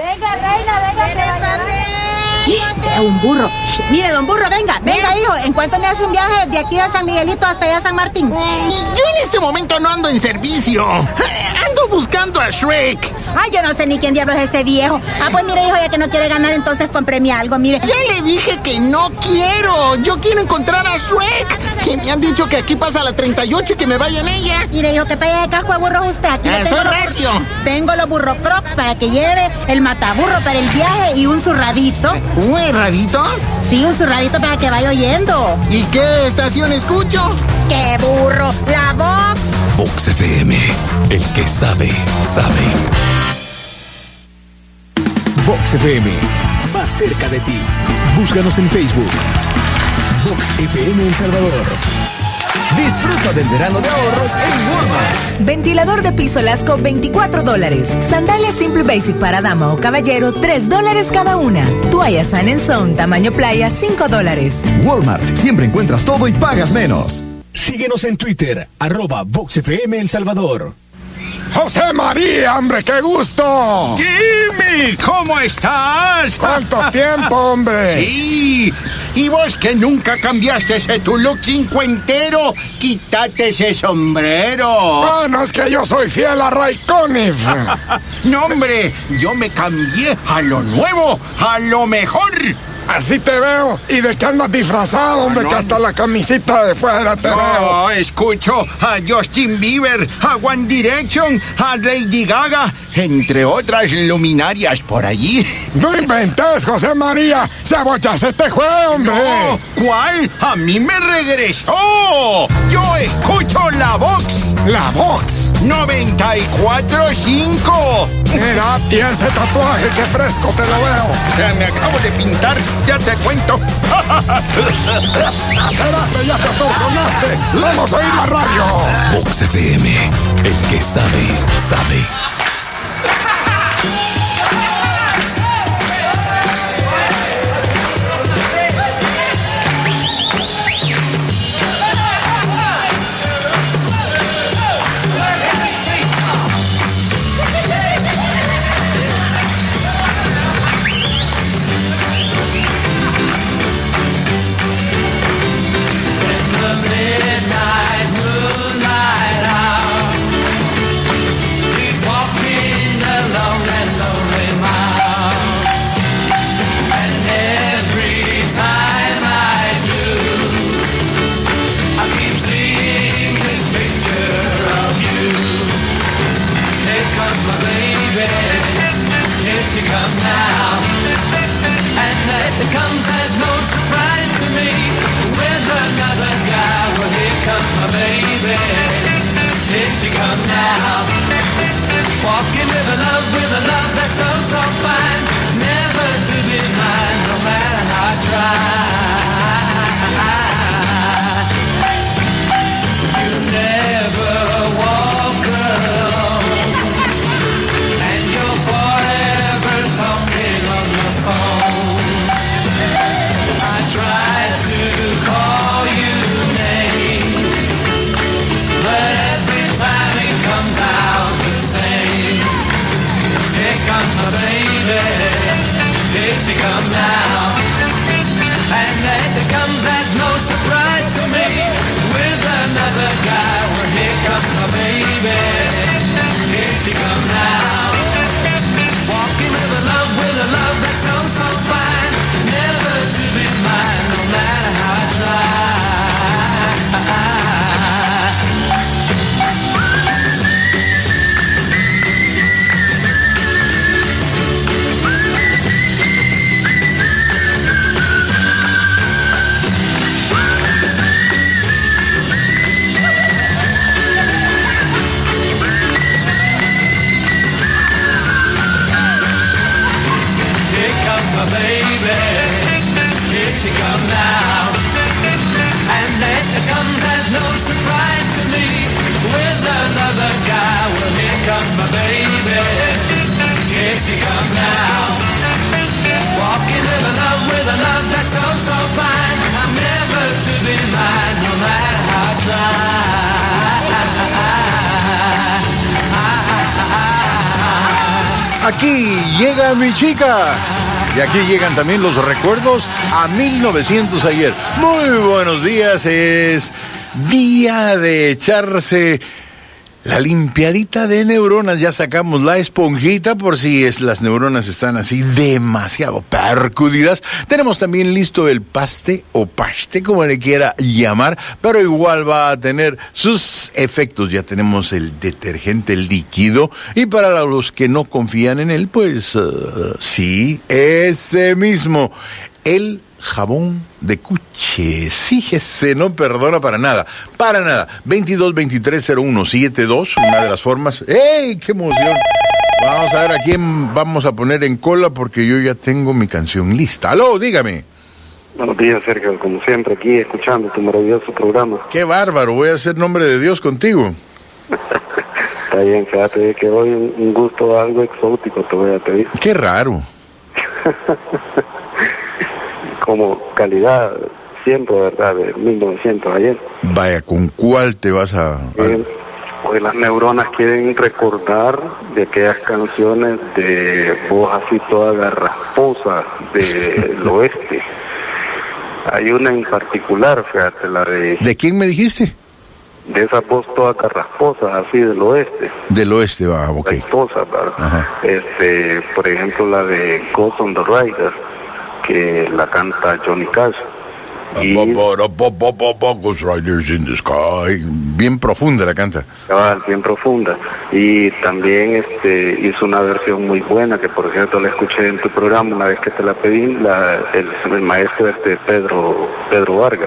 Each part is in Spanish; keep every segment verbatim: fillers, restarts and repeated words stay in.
Venga, reina, venga, que Es un burro. Shh, mire, don burro, venga, venga, hijo. ¿En cuánto me hace un viaje de aquí a San Miguelito hasta allá a San Martín? Yo en este momento no ando en servicio. Ando buscando a Shrek. Ay, yo no sé ni quién diablos es este viejo. Ah, pues mire, hijo, ya que no quiere ganar, entonces cómpreme algo, mire. Ya le dije que no quiero. Yo quiero encontrar a Shrek. Que me han dicho que aquí pasa la treinta y ocho y que me vaya en ella. Mire, hijo, que paya de casco de burro usted. Aquí Ah, le tengo soy los, recio. tengo los burro crocs para que lleve el mataburro para el viaje y un zurradito. ¿Un erradito? Sí, un zurradito para que vaya oyendo. ¿Y qué estación escucho? ¡Qué burro! ¡La Vox! Vox F M, el que sabe, sabe. Vox F M, más cerca de ti. Búscanos en Facebook. Vox F M El Salvador. Disfruta del verano de ahorros en Walmart. Ventilador de piso Lasco, veinticuatro dólares. Sandalias Simple Basic para dama o caballero, tres dólares cada una. Toallas Sun and Zone, tamaño playa, cinco dólares. Walmart, siempre encuentras todo y pagas menos. Síguenos en Twitter, arroba Vox F M El Salvador. José María, hombre, qué gusto. Jimmy, ¿cómo estás? ¿Cuánto tiempo, hombre? Sí, y vos que nunca cambiaste ese tu look cincuentero, quítate ese sombrero. Bueno, es que yo soy fiel a Ray Conniff. No, hombre, yo me cambié a lo nuevo, a lo mejor. Así te veo. ¿Y de qué andas disfrazado, hombre? No, que hasta la camisita de fuera te no, veo. escucho a Justin Bieber, a One Direction, a Lady Gaga, entre otras luminarias por allí. No inventes, José María. Se abochaste este juego, hombre. No, ¿cuál? A mí me regresó. Yo escucho la Vox. La Vox. noventa y cuatro punto cinco. Mira, y ese tatuaje, qué fresco te lo veo. Ya me acabo de pintar, ya te cuento. Espérate, ya te torcionaste. Vamos a oír la radio. Vox F M, el que sabe, sabe. Aquí llega mi chica. Y aquí llegan también los recuerdos a mil novecientos ayer. Muy buenos días, es día de echarse la limpiadita de neuronas. Ya sacamos la esponjita por si es, las neuronas están así demasiado percudidas. Tenemos también listo el paste o paste, como le quiera llamar, pero igual va a tener sus efectos. Ya tenemos el detergente líquido y para los que no confían en él, pues uh, sí, ese mismo, el jabón de Cuche. Sí, ese no perdona para nada, para nada. veintidós veintitrés cero uno setenta y dos, una de las formas. ¡Ey, qué emoción! Vamos a ver a quién vamos a poner en cola porque yo ya tengo mi canción lista. ¡Aló, dígame! Buenos días, Sergio, como siempre, aquí escuchando tu maravilloso programa. ¡Qué bárbaro! Voy a hacer nombre de Dios contigo. Está bien, fíjate que hoy un gusto algo exótico te voy a pedir. ¡Qué raro! Como calidad siempre, ¿verdad? De mil novecientos ayer. Vaya, ¿con cuál te vas a...? Bien, pues las neuronas quieren recordar de aquellas canciones de voz así toda garrasposa del oeste. Hay una en particular, fíjate, la de... ¿De quién me dijiste? De esa voz toda carrasposa, así del oeste. Del oeste, va, ok. Carrasposa, ¿verdad? Este, por ejemplo, la de Ghost on the Rider, que la canta Johnny Cash. Y... Ghost Riders in the Sky. Bien profunda la canta. Cabal, bien profunda. Y también este hizo una versión muy buena, que por cierto la escuché en tu programa una vez que te la pedí, la, el, el maestro este Pedro, Pedro Vargas.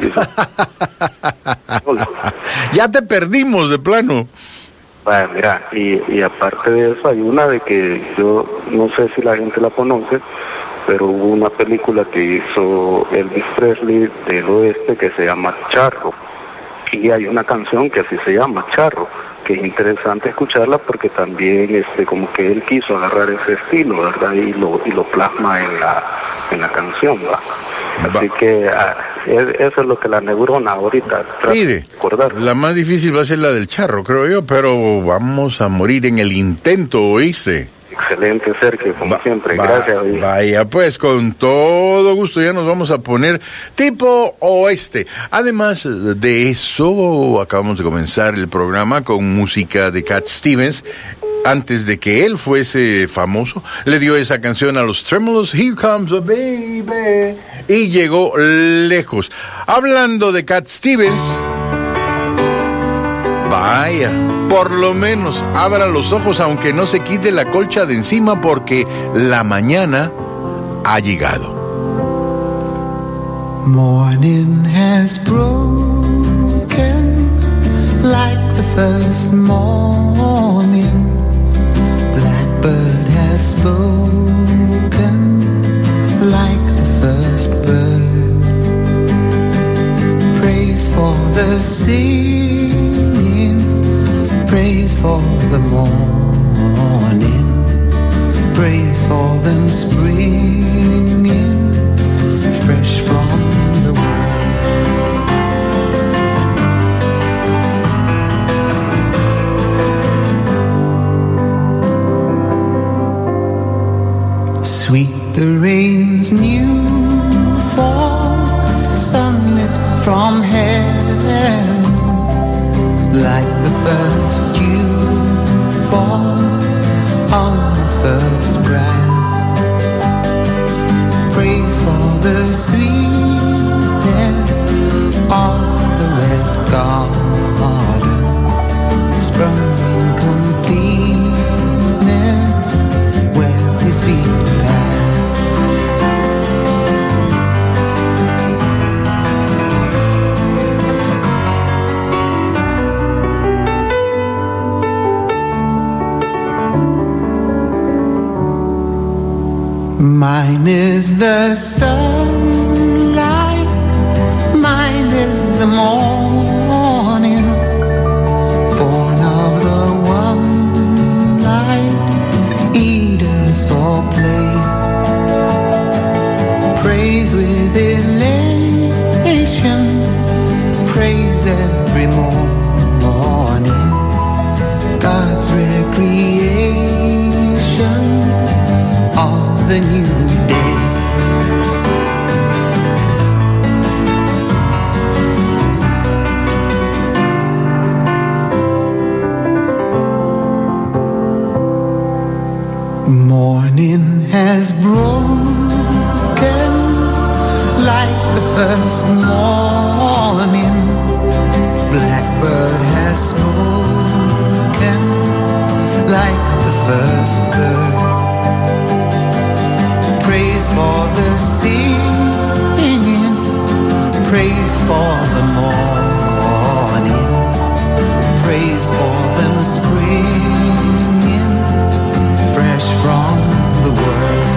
Ya te perdimos de plano. Bueno, mira, y, y aparte de eso hay una de que yo no sé si la gente la conoce, pero hubo una película que hizo Elvis Presley del oeste que se llama Charro, y hay una canción que así se llama Charro, que es interesante escucharla porque también este como que él quiso agarrar ese estilo, ¿verdad? Y lo y lo plasma en la en la canción, ¿va? Así Va. que ah, es, eso es lo que la neurona ahorita pide. La más difícil va a ser la del charro, creo yo, pero vamos a morir en el intento, ¿oíste? Excelente, Sergio, como va, siempre, va, gracias. Vaya, pues, con todo gusto ya nos vamos a poner tipo oeste. Además de eso, acabamos de comenzar el programa con música de Cat Stevens. Antes de que él fuese famoso, le dio esa canción a los Tremolos, Here Comes a Baby, y llegó lejos. Hablando de Cat Stevens... Vaya, por lo menos abra los ojos aunque no se quite la colcha de encima porque la mañana ha llegado. Morning has broken like the first morning. Blackbird has spoken like the first bird. Praise for the sea. Praise for the morning, praise for them springing fresh from the world. Sweet the rain's new fall, sunlit from heaven, like the first dew fall on the first grass. Praise for the sweetness of the red garden, sprung in completeness where his feet pass. Mine is the sunlight, mine is the morning, born of the one light, Eden saw play. Praise with elation, praise every morning, God's recreation. the new day. Morning has broken like the first morning. Blackbird has spoken like the first bird. Praise for the singing, praise for the morning, praise for them springing fresh from the world.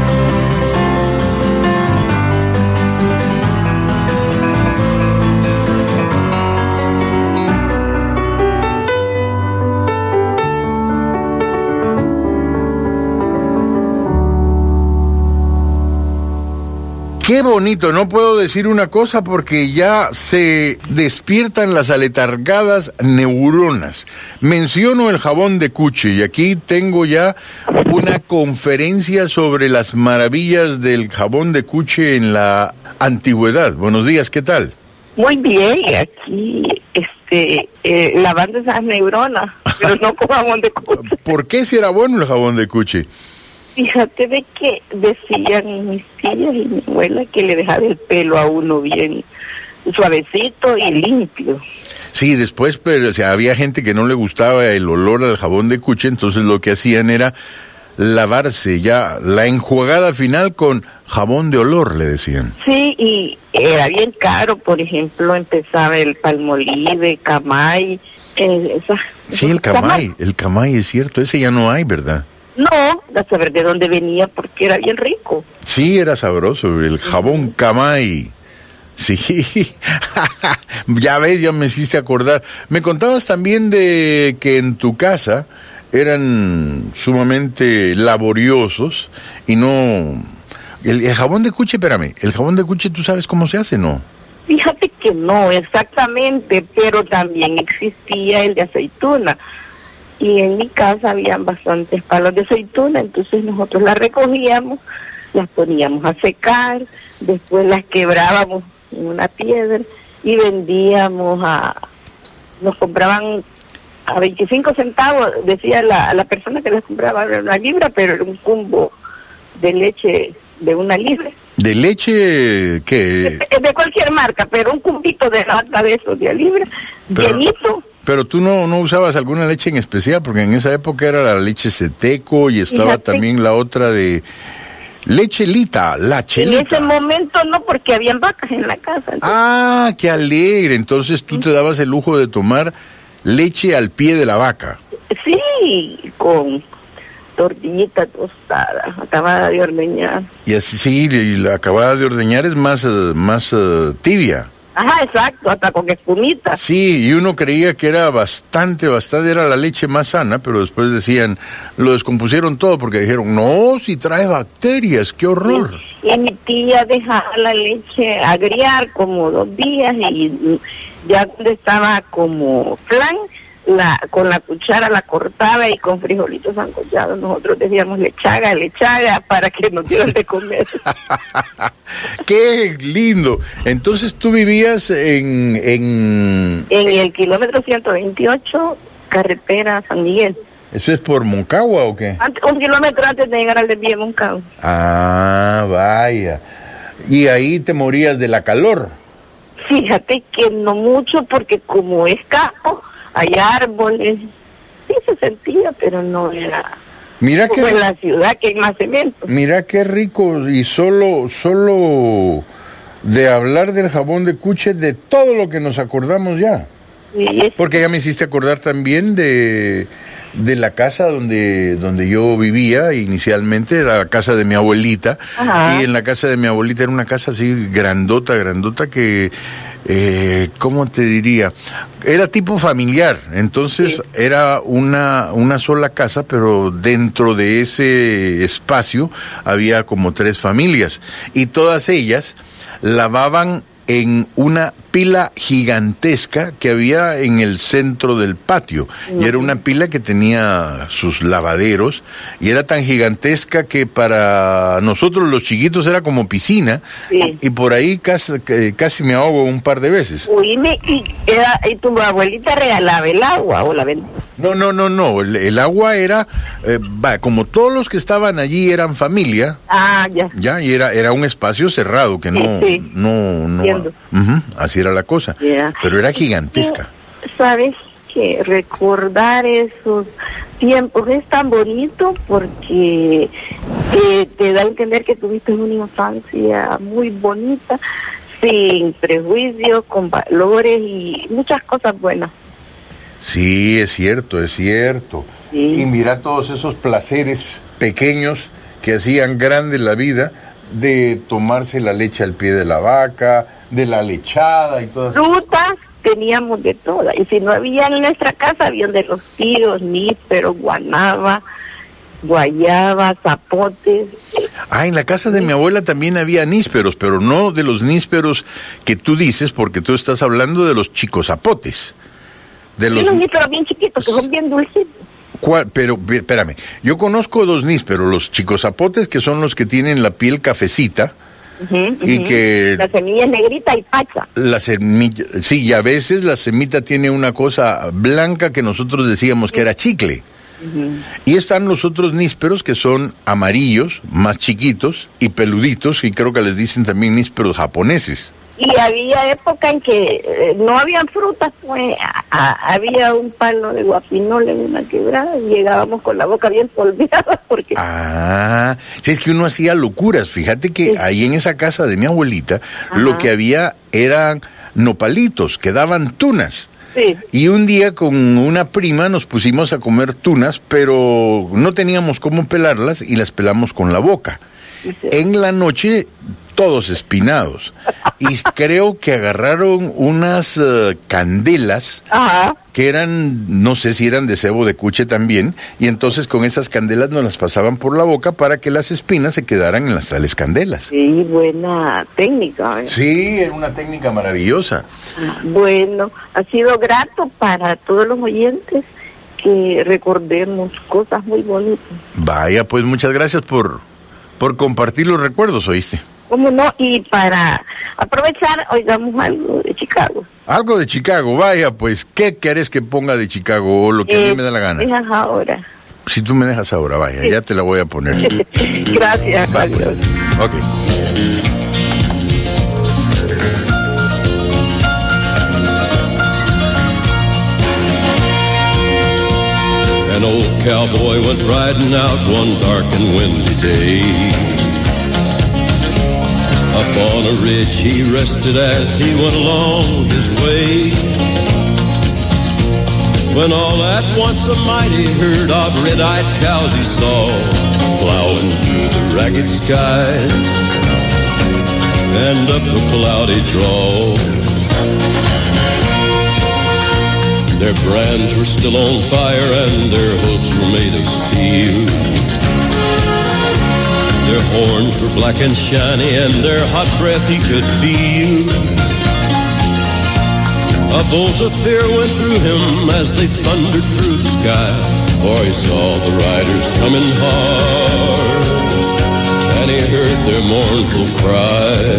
Qué bonito, no puedo decir una cosa porque ya se despiertan las aletargadas neuronas. Menciono el jabón de Cuche y aquí tengo ya una conferencia sobre las maravillas del jabón de Cuche en la antigüedad. Buenos días, ¿qué tal? Muy bien, aquí este, eh, lavando esas neuronas, pero no con jabón de Cuche. ¿Por qué si era bueno el jabón de Cuche? Fíjate de que decían mis tías y mi abuela que le dejaba el pelo a uno bien suavecito y limpio. Sí, después, pero o sea, había gente que no le gustaba el olor al jabón de Cuche, entonces lo que hacían era lavarse ya la enjuagada final con jabón de olor, le decían. Sí, y era bien caro, por ejemplo, empezaba el Palmolive, Camay, eh, esa, sí, el Camay, el Camay es cierto, ese ya no hay, ¿verdad? No, a saber de dónde venía porque era bien rico. Sí, era sabroso, el jabón Camay. Sí, ya ves, ya me hiciste acordar. Me contabas también de que en tu casa eran sumamente laboriosos y no... El, el jabón de Cuche, espérame, el jabón de Cuche, ¿tú sabes cómo se hace, no? Fíjate que no, exactamente, pero también existía el de aceituna. Y en mi casa habían bastantes palos de aceituna, entonces nosotros las recogíamos, las poníamos a secar, después las quebrábamos en una piedra y vendíamos a... Nos compraban a veinticinco centavos, decía la, la persona que las compraba una libra, pero era un cumbo de leche de una libra. ¿De leche qué? De, de cualquier marca, pero un cumbito de lata de esos de a libra, pero... llenito. Pero tú no, no usabas alguna leche en especial, porque en esa época era la leche Seteco y estaba Fíjate. también la otra de leche Lita, la chelita. En ese momento no, porque habían vacas en la casa. Entonces... Ah, qué alegre. Entonces tú te dabas el lujo de tomar leche al pie de la vaca. Sí, con tortillita tostada, acabada de ordeñar. Y así, sí, y la acabada de ordeñar es más, uh, más uh, tibia. Ajá, exacto, hasta con espumita. Sí, y uno creía que era bastante, bastante, era la leche más sana, pero después decían, lo descompusieron todo porque dijeron, no, si trae bacterias, qué horror. Y, y mi tía dejaba la leche agriar como dos días y ya cuando estaba como flan, la, con la cuchara la cortaba y con frijolitos sancochados nosotros decíamos lechaga, lechaga, para que nos dieran de comer. ¡Qué lindo! Entonces tú vivías en... En, en el kilómetro ciento veintiocho, carretera San Miguel. ¿Eso es por Moncagua o qué? Antes, un kilómetro antes de llegar al desvío de Moncagua. Ah, vaya. ¿Y ahí te morías de la calor? Fíjate que no mucho, porque como es campo, hay árboles, sí se sentía, pero no era... Mira como que en la ciudad que hay más cemento. Mira qué rico, y solo, solo de hablar del jabón de Cuche, de todo lo que nos acordamos ya. Sí. Porque ya me hiciste acordar también de, de la casa donde, donde yo vivía inicialmente, era la casa de mi abuelita. Ajá. Y en la casa de mi abuelita era una casa así grandota, grandota que... Eh, ¿cómo te diría? Era tipo familiar, entonces sí. Era una, una sola casa, pero dentro de ese espacio había como tres familias, y todas ellas lavaban en una pila gigantesca que había en el centro del patio. Uh-huh. Y era una pila que tenía sus lavaderos y era tan gigantesca que para nosotros los chiquitos era como piscina. Sí. Y por ahí casi, casi me ahogo un par de veces. Oíme, ¿y, era, ¿y tu abuelita regalaba el agua o la vendía? No, no, no, no. El, el agua era, eh, va, como todos los que estaban allí eran familia. Ah, ya. Ya, y era, era un espacio cerrado que no, sí, sí. no, no. Uh-huh, así era la cosa. Yeah. Pero era gigantesca. Sabes que recordar esos tiempos es tan bonito porque te, te da a entender que tuviste una infancia muy bonita, sin prejuicios, con valores y muchas cosas buenas. Sí, es cierto, es cierto. Sí. Y mira todos esos placeres pequeños que hacían grande la vida, de tomarse la leche al pie de la vaca, de la lechada y todas esas cosas. Frutas teníamos de todas, y si no había en nuestra casa, habían de los tíos, nísperos, guanaba, guayaba, zapotes. Ah, en la casa de mi abuela también había nísperos, pero no de los nísperos que tú dices, porque tú estás hablando de los chicos zapotes. De los, los nísperos bien chiquitos, que son bien dulces. ¿Cuál? Pero, espérame, yo conozco dos nísperos, los chicos zapotes, que son los que tienen la piel cafecita, uh-huh, y uh-huh. que... La semilla es negrita y pacha. La semilla, sí, y a veces la semita tiene una cosa blanca que nosotros decíamos que era chicle. Uh-huh. Y están los otros nísperos que son amarillos, más chiquitos y peluditos, y creo que les dicen también nísperos japoneses. Y había época en que eh, no habían frutas, pues a, a, había un palo de guapinol en una quebrada y llegábamos con la boca bien polveada porque... Ah, si es que uno hacía locuras. Fíjate que sí. Ahí en esa casa de mi abuelita, ajá, lo que había eran nopalitos, que daban tunas. Sí. Y un día con una prima nos pusimos a comer tunas, pero no teníamos cómo pelarlas y las pelamos con la boca. Sí. En la noche... todos espinados, y creo que agarraron unas uh, candelas, ajá, que eran, no sé si eran de cebo de cuche también, y entonces con esas candelas nos las pasaban por la boca para que las espinas se quedaran en las tales candelas. Sí, buena técnica. ¿eh? Sí, era una técnica maravillosa. Bueno, ha sido grato para todos los oyentes que recordemos cosas muy bonitas. Vaya, pues muchas gracias por, por compartir los recuerdos, ¿oíste? ¿Cómo no? Y para aprovechar, oigamos algo de Chicago. Algo de Chicago, vaya, pues, ¿qué querés que ponga de Chicago o lo que eh, a mí me da la gana? Dejas ahora. Si tú me dejas ahora, vaya, sí, ya te la voy a poner. Gracias, adiós. Ok. An old cowboy went riding out one dark and windy day. Up on a ridge he rested as he went along his way. When all at once a mighty herd of red-eyed cows he saw plowing through the ragged skies and up a cloudy draw. Their brands were still on fire and their hooves were made of steel. Their horns were black and shiny, and their hot breath he could feel. A bolt of fear went through him as they thundered through the sky, for he saw the riders coming hard, and he heard their mournful cry.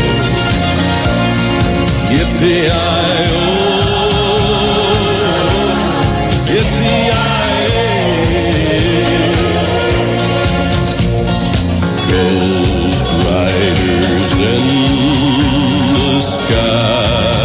Yippee-i-oh, yippee-i-oh. Ghost riders in the sky.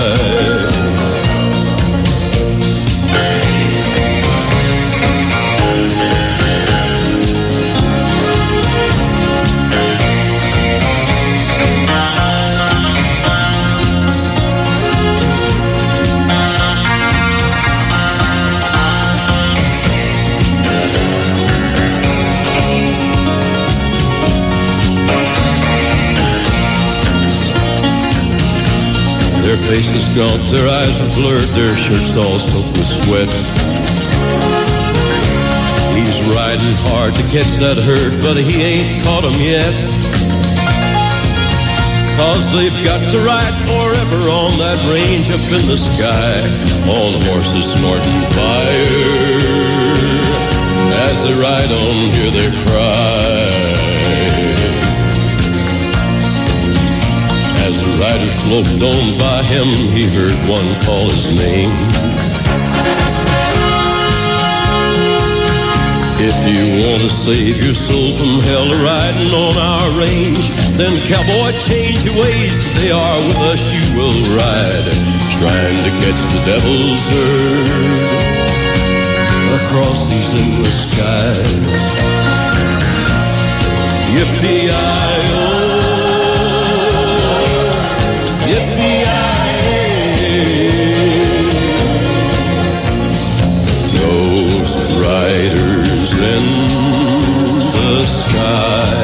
Their faces gaunt, their eyes are blurred, their shirts all soaked with sweat. He's riding hard to catch that herd, but he ain't caught 'em yet. 'cause they've got to ride forever on that range up in the sky, on horses snorting fire. As they ride on, hear their cry. As the rider sloped on by him, he heard one call his name. If you want to save your soul from hell riding on our range, then cowboy, change your ways. They are with us, you will ride, trying to catch the devil's herd across these endless skies. Yippee-i-oh, yippee-i-ay, ghost riders in the sky,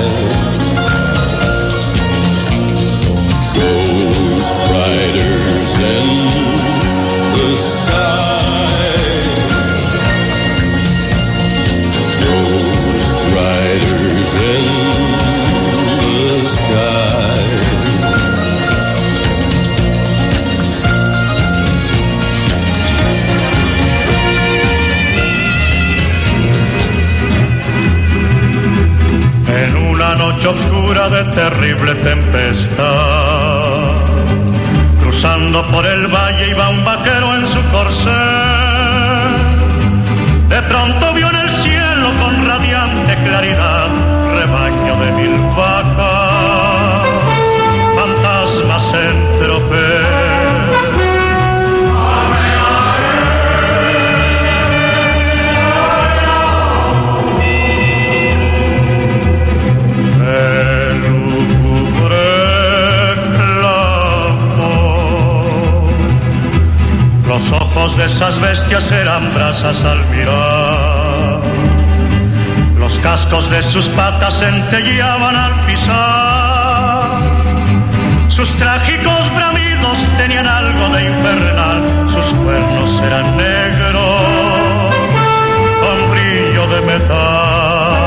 ghost riders in the sky, ghost riders in the sky. En una noche oscura de terrible tempestad, cruzando por el valle iba un vaquero en su corcel. De pronto vio en el cielo con radiante claridad rebaño de mil vacas, fantasmas en tropel. Los ojos de esas bestias eran brasas al mirar, los cascos de sus patas centelleaban al pisar, sus trágicos bramidos tenían algo de infernal, sus cuernos eran negros con brillo de metal.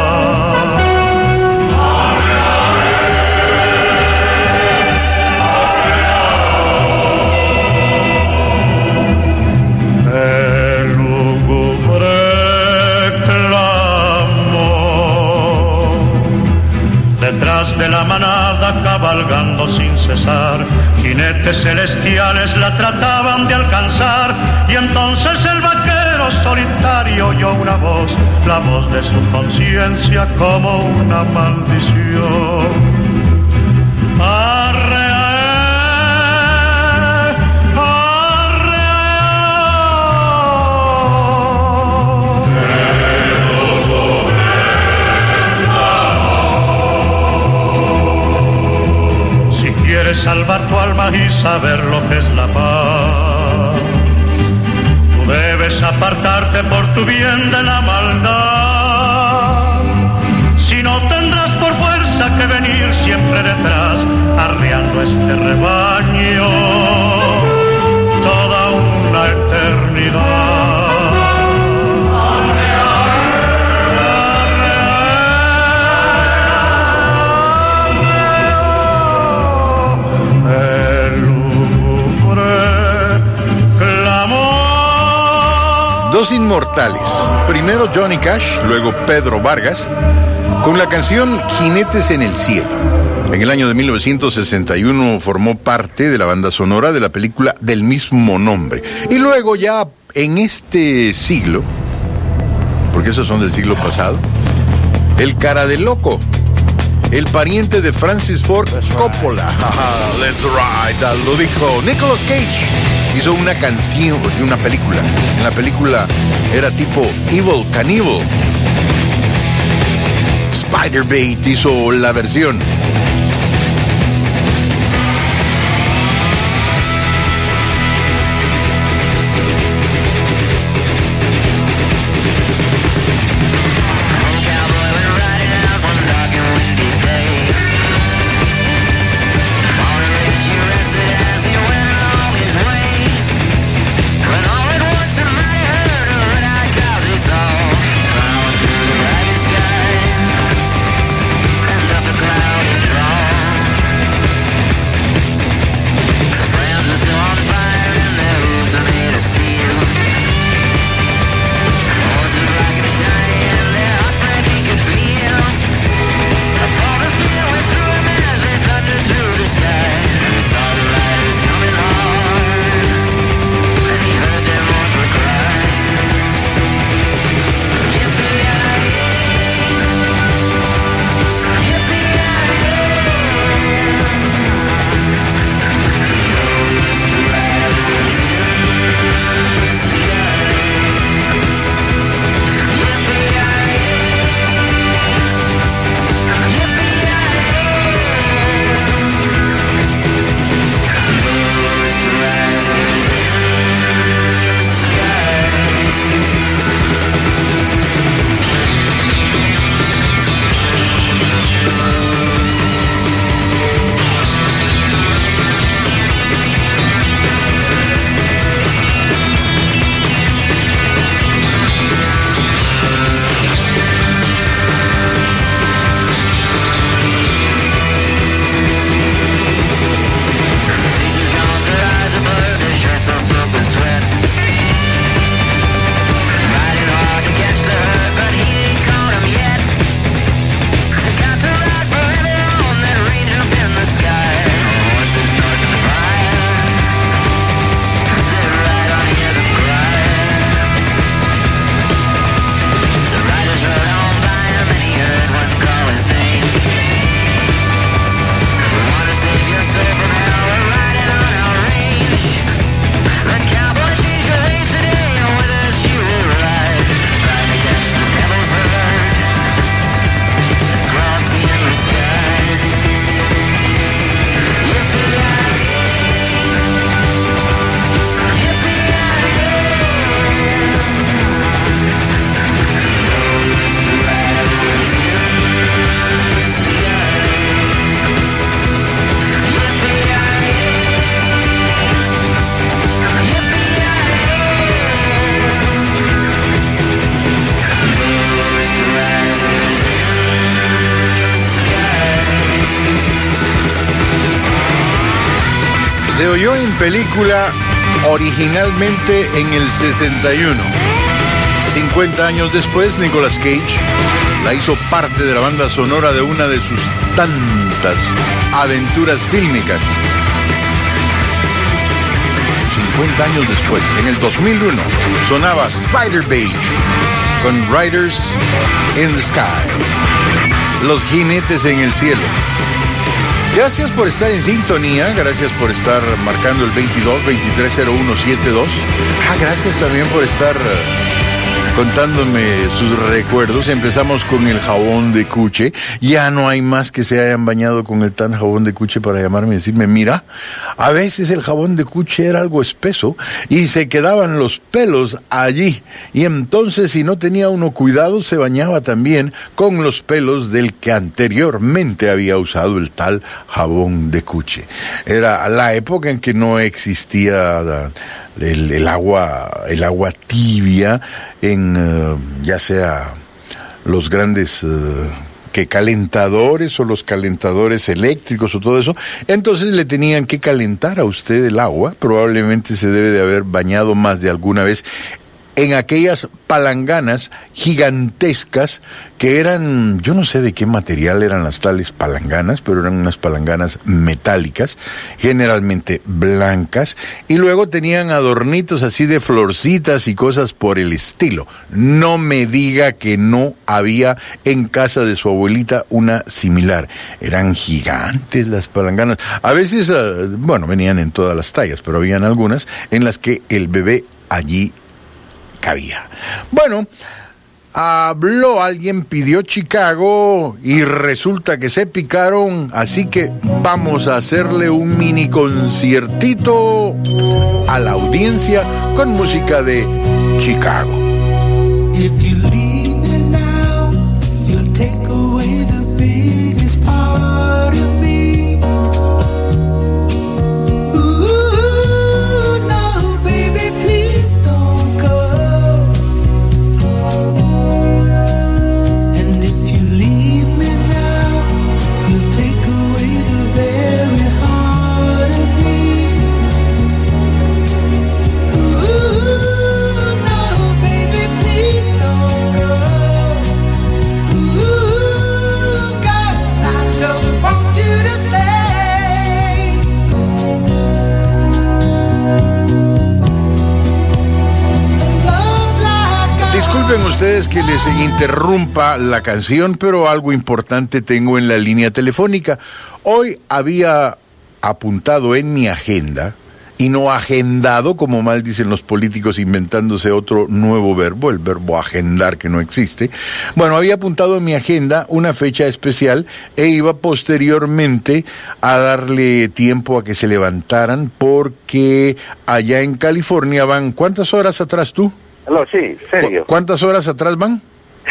Detrás de la manada, cabalgando sin cesar, jinetes celestiales la trataban de alcanzar. Y entonces el vaquero solitario oyó una voz, la voz de su conciencia como una maldición. Arre, salvar tu alma y saber lo que es la paz, tú debes apartarte por tu bien de la maldad. Si no, tendrás por fuerza que venir siempre detrás, arreando este rebaño toda una eternidad. Dos inmortales, primero Johnny Cash, luego Pedro Vargas, con la canción Jinetes en el Cielo. En el año de mil novecientos sesenta y uno formó parte de la banda sonora de la película del mismo nombre. Y luego ya en este siglo, porque esos son del siglo pasado, el cara de loco, el pariente de Francis Ford Coppola, right. Let's ride, lo dijo Nicolas Cage. Hizo una canción, una película. En la película era tipo Evil Knievel. Spider-Bait hizo la versión. Cloudy Se oyó en película originalmente en el sesenta y uno. cincuenta años después, Nicolas Cage la hizo parte de la banda sonora de una de sus tantas aventuras fílmicas. cincuenta años después, en el dos mil uno, sonaba Spider-Bait con Riders in the Sky, los jinetes en el cielo. Gracias por estar en sintonía, gracias por estar marcando el veintidós veintitrés cero uno setenta y dos. Ah, gracias también por estar contándome sus recuerdos. Empezamos con el jabón de cuche. Ya no hay más que se hayan bañado con el tan jabón de cuche para llamarme y decirme, mira, a veces el jabón de cuche era algo espeso y se quedaban los pelos allí. Y entonces, si no tenía uno cuidado, se bañaba también con los pelos del que anteriormente había usado el tal jabón de cuche. Era la época en que no existía la, El, el agua el agua tibia en uh, ya sea los grandes uh, que calentadores o los calentadores eléctricos o todo eso. Entonces le tenían que calentar a usted el agua. Probablemente se debe de haber bañado más de alguna vez en aquellas palanganas gigantescas que eran, yo no sé de qué material eran las tales palanganas, pero eran unas palanganas metálicas, generalmente blancas, y luego tenían adornitos así de florcitas y cosas por el estilo. No me diga que no había en casa de su abuelita una similar. Eran gigantes las palanganas. A veces, uh, bueno, venían en todas las tallas, pero habían algunas en las que el bebé allí cabía. Bueno, habló alguien, pidió Chicago y resulta que se picaron, así que vamos a hacerle un mini conciertito a la audiencia con música de Chicago. If you leave me now, you'll take away the biggest part of me. Ooh, no, baby, please don't go. And if you leave me now, you'll take away the very heart of me. Ooh, no, baby, please don't go. Ooh, God, I just want you to stay. Love like I Disculpen ustedes que les interrumpa la canción, pero algo importante tengo en la línea telefónica. Hoy había apuntado en mi agenda, y no agendado, como mal dicen los políticos inventándose otro nuevo verbo, el verbo agendar que no existe. Bueno, había apuntado en mi agenda una fecha especial e iba posteriormente a darle tiempo a que se levantaran, porque allá en California van, ¿cuántas horas atrás tú? Aló, sí, serio. ¿Cu- ¿Cuántas horas atrás van?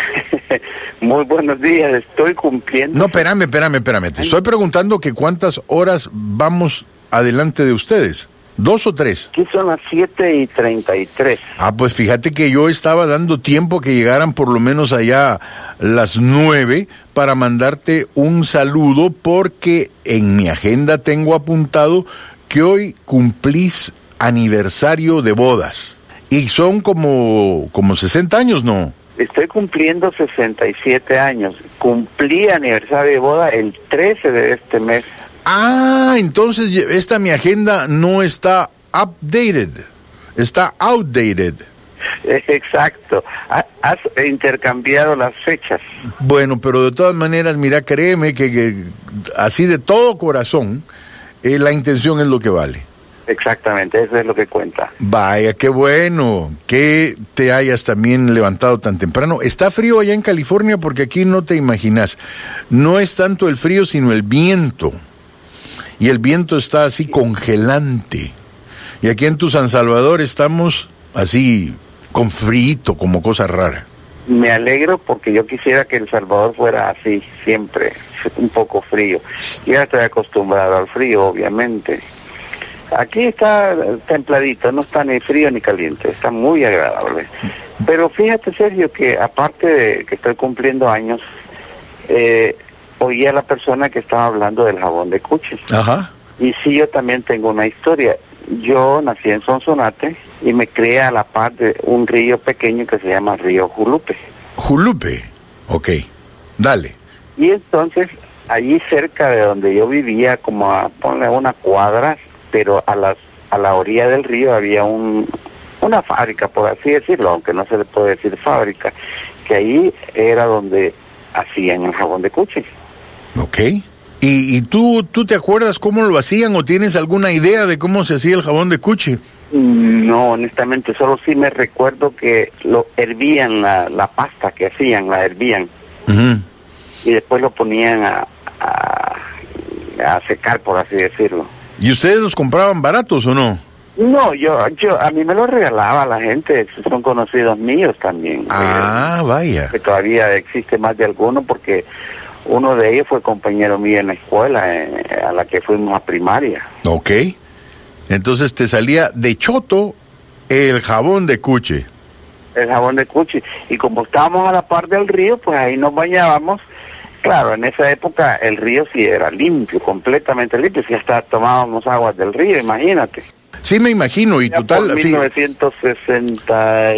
Muy buenos días, estoy cumpliendo. No, espérame, espérame, espérame. Te estoy preguntando que cuántas horas vamos adelante de ustedes. ¿Dos o tres? Aquí son las siete y treinta y tres. Ah, pues fíjate que yo estaba dando tiempo que llegaran por lo menos allá las nueve para mandarte un saludo, porque en mi agenda tengo apuntado que hoy cumplís aniversario de bodas. Y son como, como sesenta años, ¿no? Estoy cumpliendo sesenta y siete años. Cumplí aniversario de boda el trece de este mes. Ah, entonces esta mi agenda no está updated, está outdated. Exacto, ha- has intercambiado las fechas. Bueno, pero de todas maneras, mira, créeme que, que así de todo corazón, eh, la intención es lo que vale. Exactamente, eso es lo que cuenta. Vaya, qué bueno que te hayas también levantado tan temprano. ¿Está frío allá en California? Porque aquí no te imaginas, no es tanto el frío sino el viento. Y el viento está así congelante. Y aquí en tu San Salvador estamos así con frío, como cosa rara. Me alegro porque yo quisiera que El Salvador fuera así, siempre, un poco frío. Yo ya estoy acostumbrado al frío, obviamente. Aquí está templadito, no está ni frío ni caliente, está muy agradable. Pero fíjate, Sergio, que aparte de que estoy cumpliendo años, eh, oí a la persona que estaba hablando del jabón de cuche. Ajá. Y sí, yo también tengo una historia. Yo nací en Sonsonate y me crié a la par de un río pequeño que se llama Río Julupe. Julupe, ok, dale. Y entonces, allí cerca de donde yo vivía, como a, ponle una cuadra, pero a las a la orilla del río había un una fábrica, por así decirlo, aunque no se le puede decir fábrica, que ahí era donde hacían el jabón de cuche. Ok. ¿Y, y tú, tú te acuerdas cómo lo hacían o tienes alguna idea de cómo se hacía el jabón de cuche? No, honestamente, solo sí me recuerdo que lo hervían, la, la pasta que hacían, la hervían. Uh-huh. Y después lo ponían a, a, a secar, por así decirlo. ¿Y ustedes los compraban baratos o no? No, yo, yo, a mí me lo regalaba la gente, son conocidos míos también. Ah, eh, vaya. Que todavía existe más de alguno porque uno de ellos fue compañero mío en la escuela, eh, a la que fuimos a primaria. Ok. Entonces te salía de choto el jabón de cuche. El jabón de cuche. Y como estábamos a la par del río, pues ahí nos bañábamos. Claro, en esa época el río sí era limpio, completamente limpio. Si hasta tomábamos aguas del río, imagínate. Sí, me imagino. Y ya total... Por mil novecientos sesenta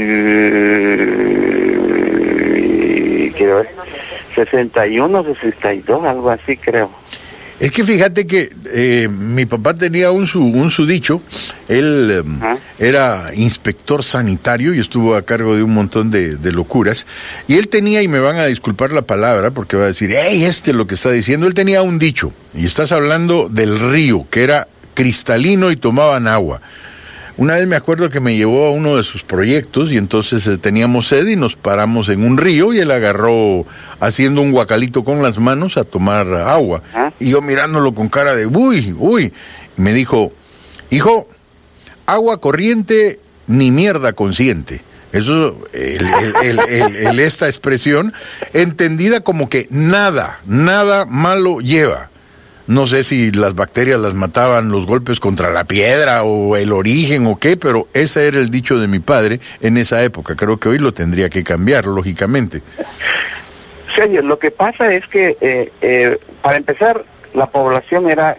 y... quiero ver... sesenta y uno, sesenta y dos, algo así creo. Es que fíjate que eh, mi papá tenía un su, un su dicho, él um, ¿Ah? era inspector sanitario y estuvo a cargo de un montón de, de locuras, y él tenía, y me van a disculpar la palabra porque va a decir, hey, este es lo que está diciendo, él tenía un dicho, y estás hablando del río, que era cristalino y tomaban agua. Una vez me acuerdo que me llevó a uno de sus proyectos y entonces eh, teníamos sed y nos paramos en un río y él agarró haciendo un guacalito con las manos a tomar agua. ¿Ah? Y yo mirándolo con cara de uy, uy, y me dijo, hijo, agua corriente ni mierda consciente. Eso, el, el, el, el, el, esta expresión entendida como que nada, nada malo lleva. No sé si las bacterias las mataban los golpes contra la piedra o el origen o qué, pero ese era el dicho de mi padre en esa época. Creo que hoy lo tendría que cambiar, lógicamente. Señor, lo que pasa es que, eh, eh, para empezar, la población era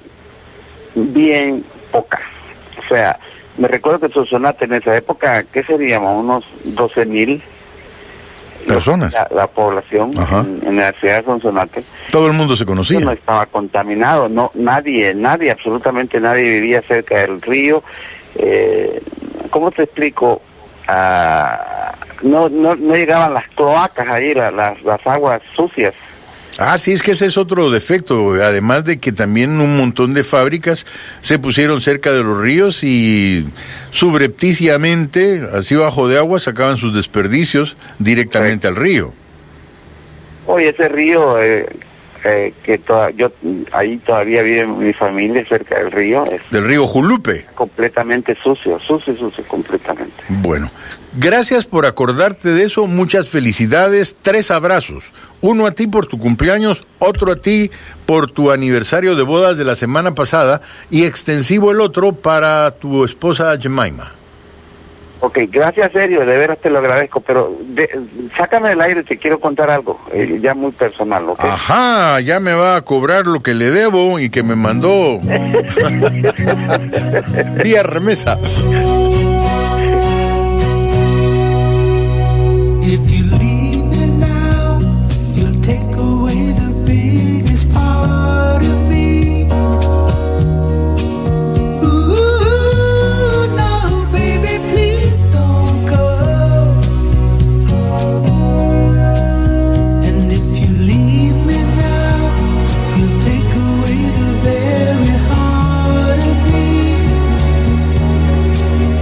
bien poca. O sea, me recuerdo que Sonsonate en esa época, ¿qué seríamos? Unos doce mil personas. La, la población en, en la ciudad de Sonsonate. Todo el mundo se conocía. No estaba contaminado, no, nadie, nadie, absolutamente nadie vivía cerca del río. Eh, ¿Cómo te explico? Ah, no, no, no llegaban las cloacas ahí, la, las, las aguas sucias. Ah, sí, es que ese es otro defecto, además de que también un montón de fábricas se pusieron cerca de los ríos y subrepticiamente, así bajo de agua, sacaban sus desperdicios directamente sí. al río. Oye, ese río, eh, eh, que toda, yo ahí todavía vive mi familia cerca del río. Es del río Julupe. Completamente sucio, sucio, sucio, completamente. Bueno, gracias por acordarte de eso, muchas felicidades, tres abrazos. Uno a ti por tu cumpleaños, otro a ti por tu aniversario de bodas de la semana pasada y extensivo el otro para tu esposa Jemima. Ok, gracias, serio, de veras te lo agradezco, pero de, sácame del aire, te quiero contar algo, eh, ya muy personal, ¿ok? Ajá, ya me va a cobrar lo que le debo y que me mandó vía remesa. If you leave me now, you'll take away the biggest part of me. Ooh, no, baby, please don't go. And if you leave me now, you'll take away the very heart of me.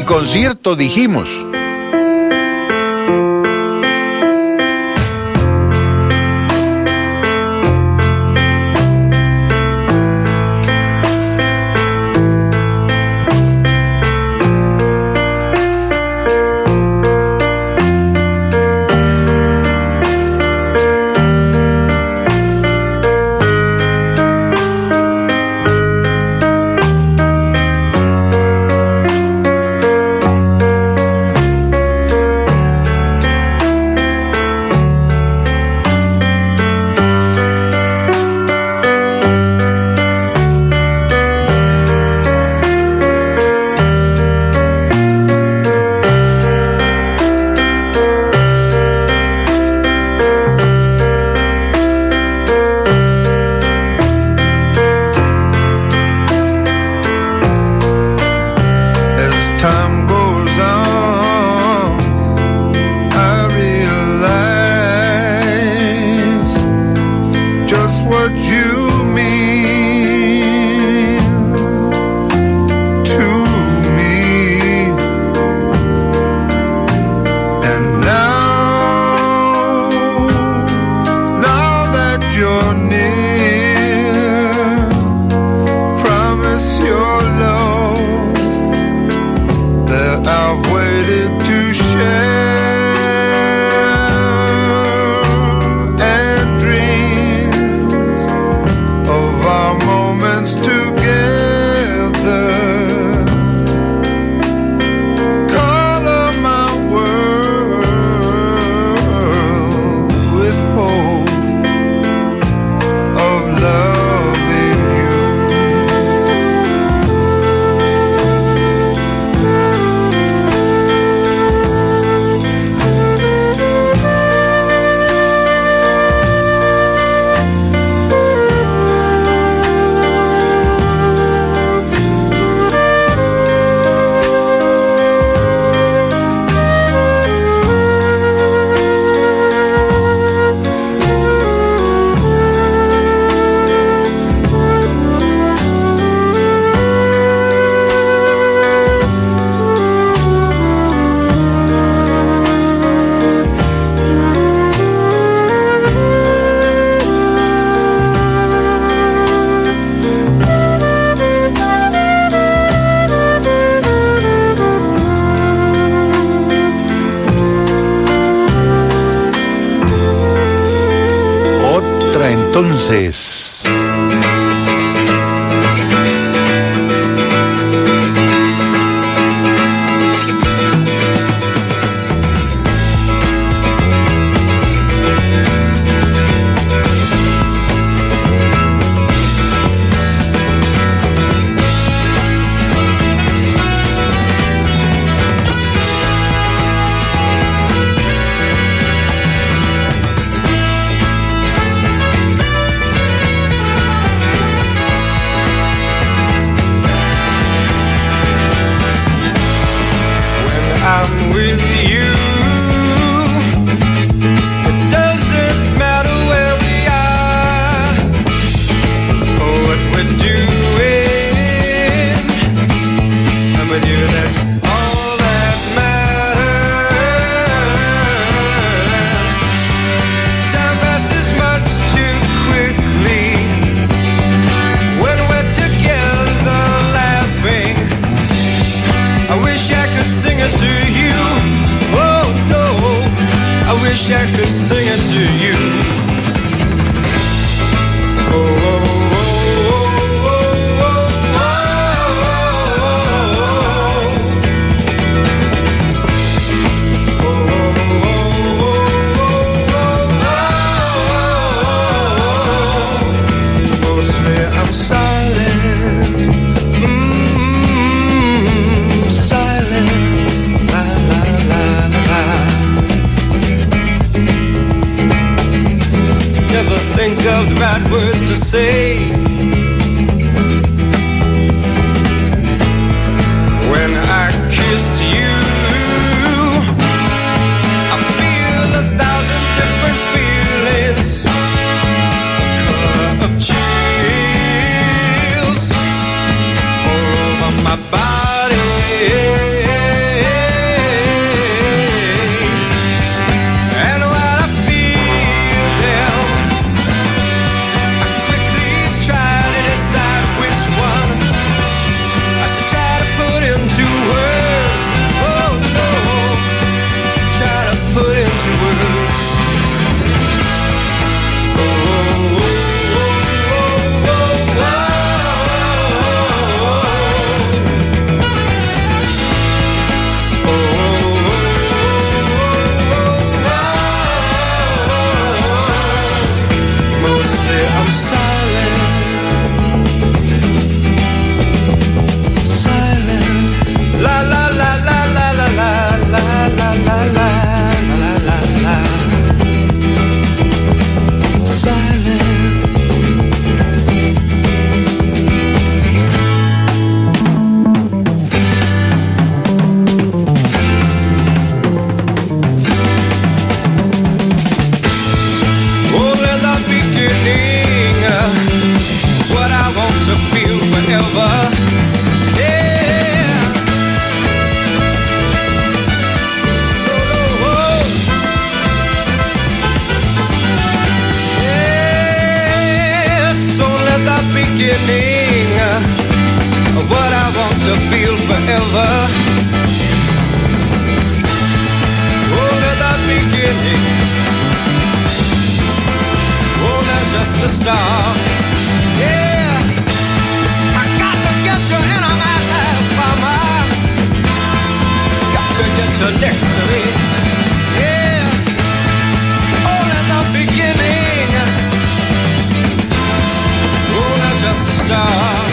mi concierto dijimos. Entonces... beginning of what I want to feel forever. Only the beginning. Only just a start. Yeah, I got to get you in my life, mama. Got to get you next to me. Yeah, only the beginning. Only just a start.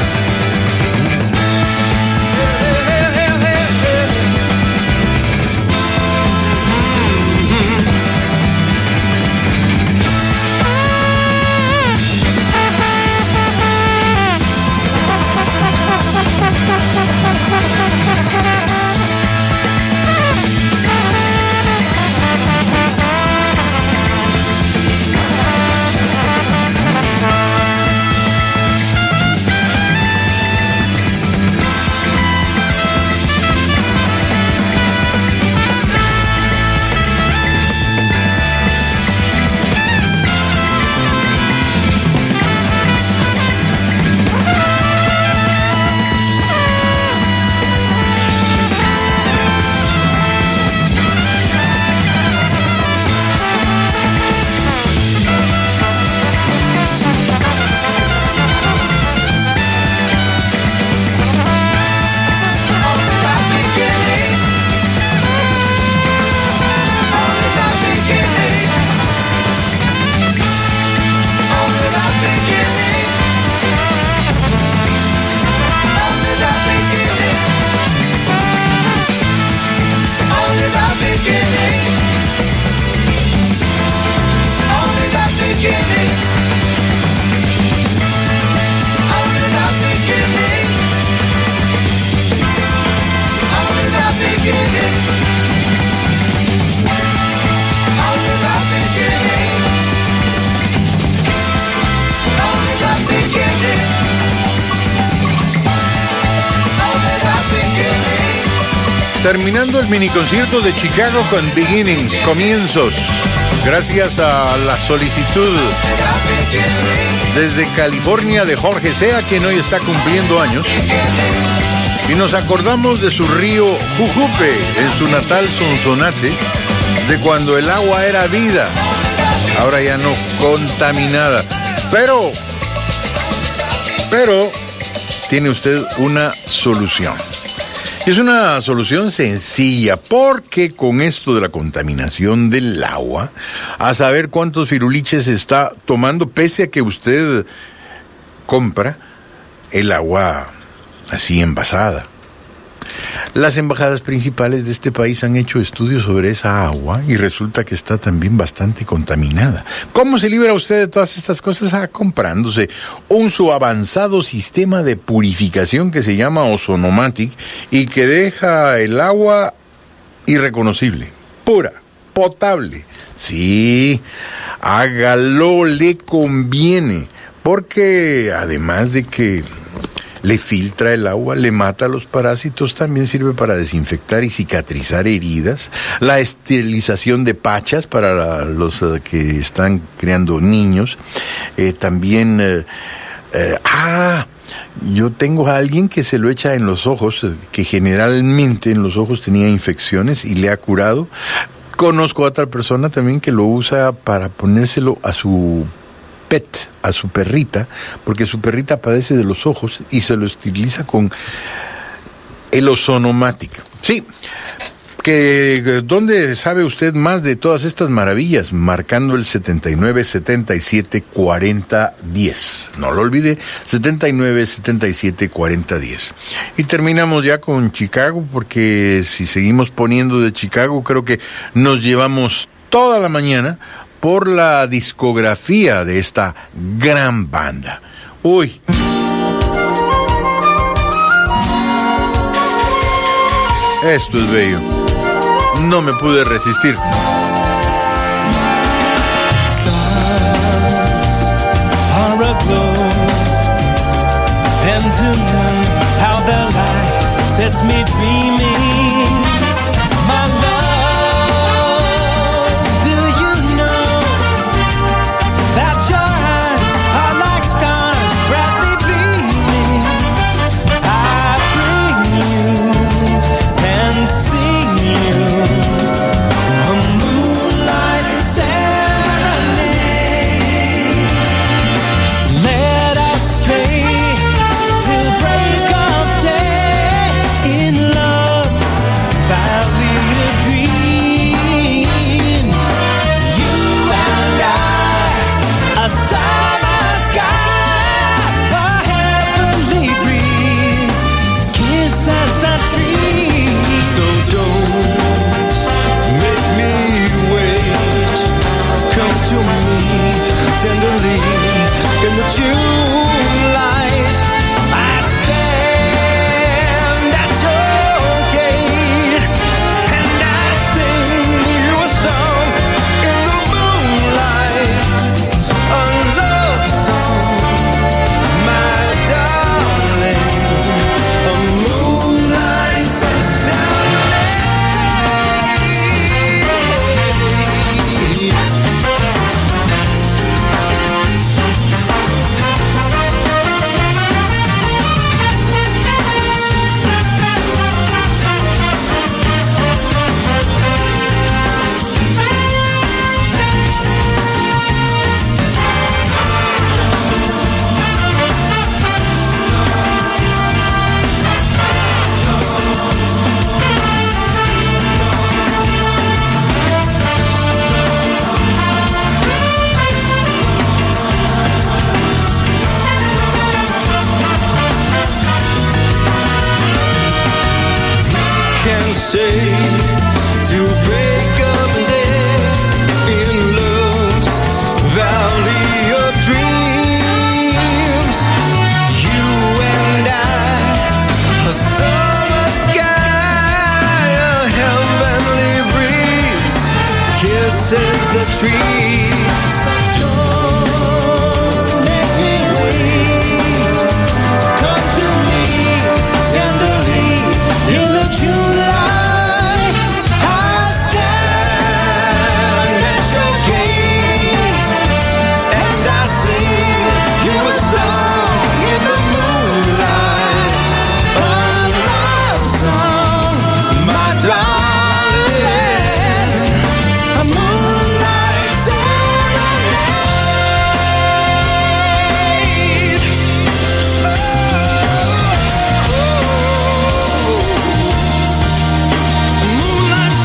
Terminando el miniconcierto de Chicago con Beginnings, comienzos, gracias a la solicitud desde California de Jorge Sea, quien hoy está cumpliendo años, y nos acordamos de su río Jujupe, en su natal Sonsonate, de cuando el agua era vida, ahora ya no contaminada, pero, pero, tiene usted una solución. Es una solución sencilla, porque con esto de la contaminación del agua, a saber cuántos firuliches está tomando, pese a que usted compra el agua así envasada. Las embajadas principales de este país han hecho estudios sobre esa agua y resulta que está también bastante contaminada. ¿Cómo se libra usted de todas estas cosas? Ah, comprándose un subavanzado sistema de purificación que se llama Ozonomatic y que deja el agua irreconocible, pura, potable. Sí, hágalo, le conviene, porque además de que le filtra el agua, le mata a los parásitos, también sirve para desinfectar y cicatrizar heridas, la esterilización de pachas para los uh, que están creando niños, eh, también, eh, eh, ah, yo tengo a alguien que se lo echa en los ojos, que generalmente en los ojos tenía infecciones y le ha curado. Conozco a otra persona también que lo usa para ponérselo a su pet, a su perrita, porque su perrita padece de los ojos y se lo esteriliza con el Ozonomatic. Sí, que ¿dónde sabe usted más de todas estas maravillas? Marcando el setenta y nueve, setenta y siete, cuarenta, diez. No lo olvide, setenta y nueve, setenta y siete, cuarenta, diez. Y terminamos ya con Chicago, porque si seguimos poniendo de Chicago, creo que nos llevamos toda la mañana por la discografía de esta gran banda. Uy. Esto es bello. No me pude resistir. Stars are aglow, and tonight how the light sets me dreaming. My love, do you know that your eyes are like stars bright free. So don't make me wait. Come to me tenderly in the June light. I stand at your gate and I sing you a song in the moonlight. Oh, my song, my darling, a moonlight serenade. Moonlight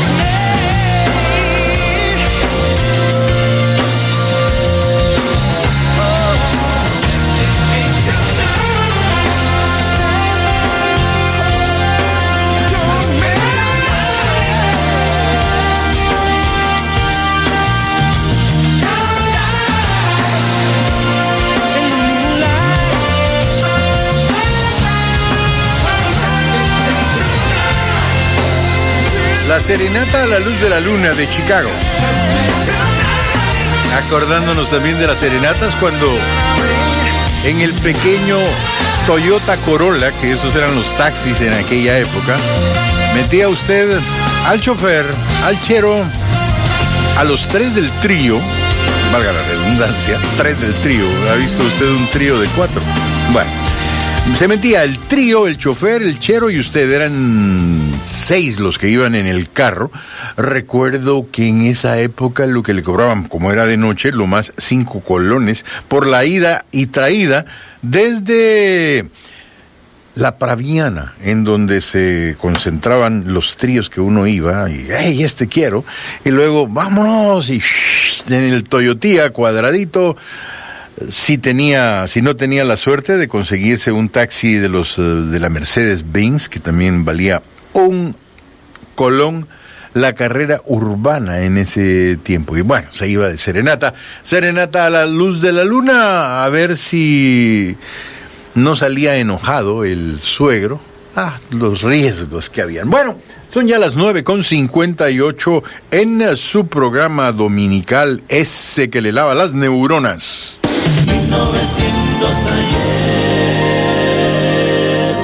La serenata a la luz de la luna de Chicago. Acordándonos también de las serenatas cuando en el pequeño Toyota Corolla, que esos eran los taxis en aquella época, metía usted al chofer, al chero, a los tres del trío, valga la redundancia, tres del trío. ¿Ha visto usted un trío de cuatro? Bueno, se metía el trío, el chofer, el chero y usted. Eran seis los que iban en el carro. Recuerdo que en esa época lo que le cobraban, como era de noche, lo más cinco colones por la ida y traída desde La Praviana, en donde se concentraban los tríos que uno iba, y ¡hey, este quiero! Y luego, ¡vámonos! Y shh, en el Toyotía cuadradito. Si tenía, si no tenía la suerte de conseguirse un taxi de los de la Mercedes-Benz, que también valía un colón, la carrera urbana en ese tiempo. Y bueno, se iba de serenata, serenata a la luz de la luna, a ver si no salía enojado el suegro. Ah, los riesgos que habían. Bueno, son ya las nueve con cincuenta y ocho en su programa dominical, ese que le lava las neuronas. mil novecientos ayer.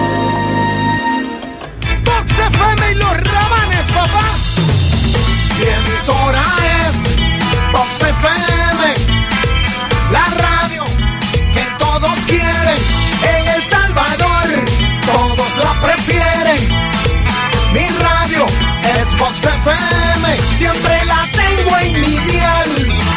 Vox F M y los Rabanes, papá. Y emisora es Vox F M, la radio que todos quieren. En El Salvador todos la prefieren. Mi radio es Vox F M, siempre la tengo en mi dial.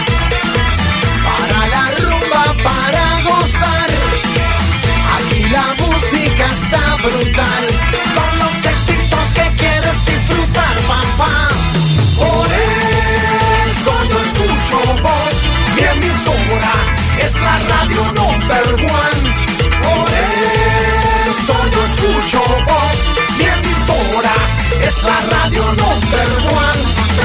Para la rumba, para gozar, aquí la música está brutal. Con los éxitos que quieres disfrutar, papá. Por eso yo escucho Vox, mi emisora es la radio number one. Por eso yo escucho Vox, mi emisora es la radio number one.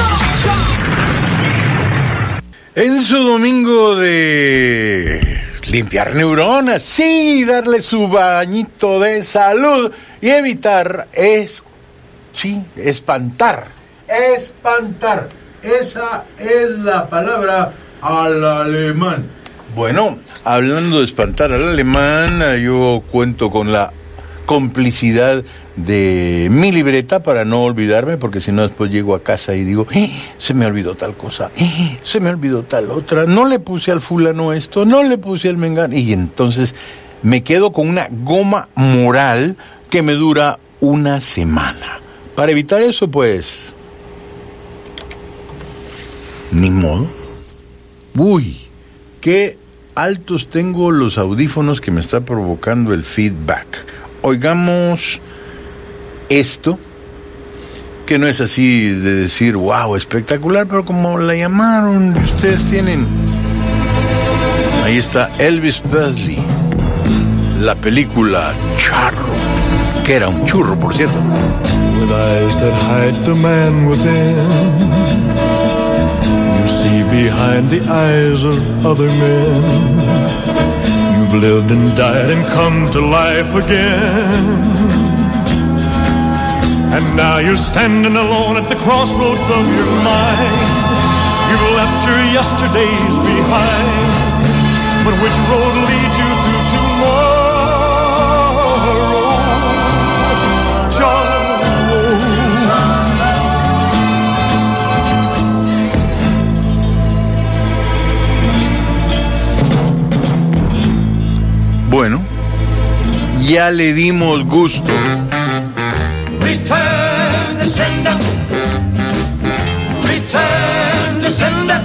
En su domingo de limpiar neuronas, sí, darle su bañito de salud y evitar es, sí, espantar, espantar. Esa es la palabra al alemán. Bueno, hablando de espantar al alemán, yo cuento con la complicidad de mi libreta para no olvidarme, porque si no después llego a casa y digo, eh, se me olvidó tal cosa, eh, se me olvidó tal otra, no le puse al fulano esto, no le puse al mengano, y entonces me quedo con una goma moral que me dura una semana. Para evitar eso, pues, ni modo. Uy, qué altos tengo los audífonos que me está provocando el feedback. Oigamos esto, que no es así de decir, wow, espectacular, pero como la llamaron, ustedes tienen. Ahí está Elvis Presley, la película Charro, que era un churro, por cierto. With eyes that hide the man within, you see behind the eyes of other men. You've lived and died and come to life again. And now you're standing alone at the crossroads of your mind. You've left your yesterdays behind, but which road leads you to tomorrow? Charles. Bueno, ya le dimos gusto. Return to sender. Return to sender.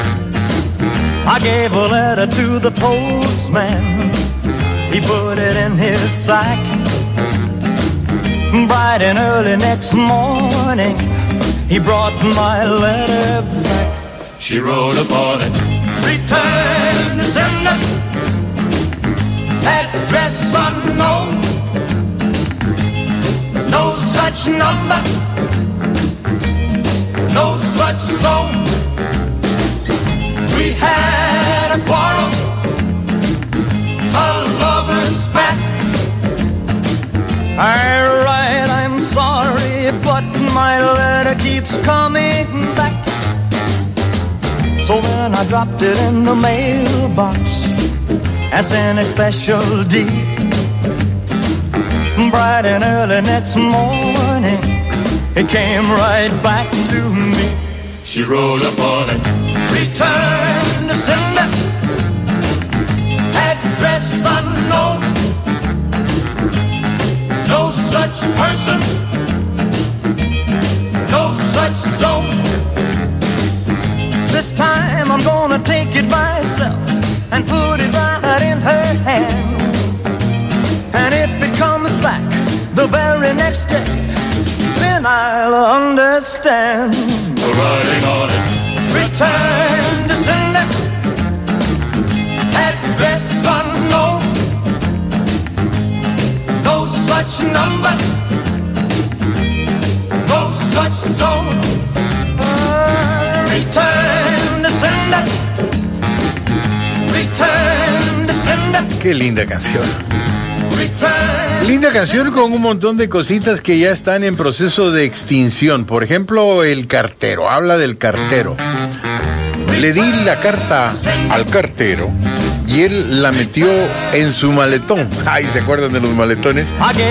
I gave a letter to the postman. He put it in his sack. Bright and early next morning, he brought my letter back. She wrote upon it. Return to sender. Address unknown. No such number. No such zone. We had a quarrel, a lover's spat. I write, I'm sorry, but my letter keeps coming back. So then I dropped it in the mailbox as in a special deed. Bright and early next morning, it came right back to me. She wrote upon it. Return to sender. Address unknown. No such person. No such zone. This time I'm gonna take it myself and put it right in her hand. And if it comes back the very next day, then I'll understand. The writing on it. Return to sender. Address unknown. No such number. No such zone. Return to sender. Return to sender. Qué linda canción. Linda canción con un montón de cositas que ya están en proceso de extinción. Por ejemplo, el cartero. Habla del cartero. Le di la carta al cartero y él la metió en su maletón. Ay, ¿se acuerdan de los maletones?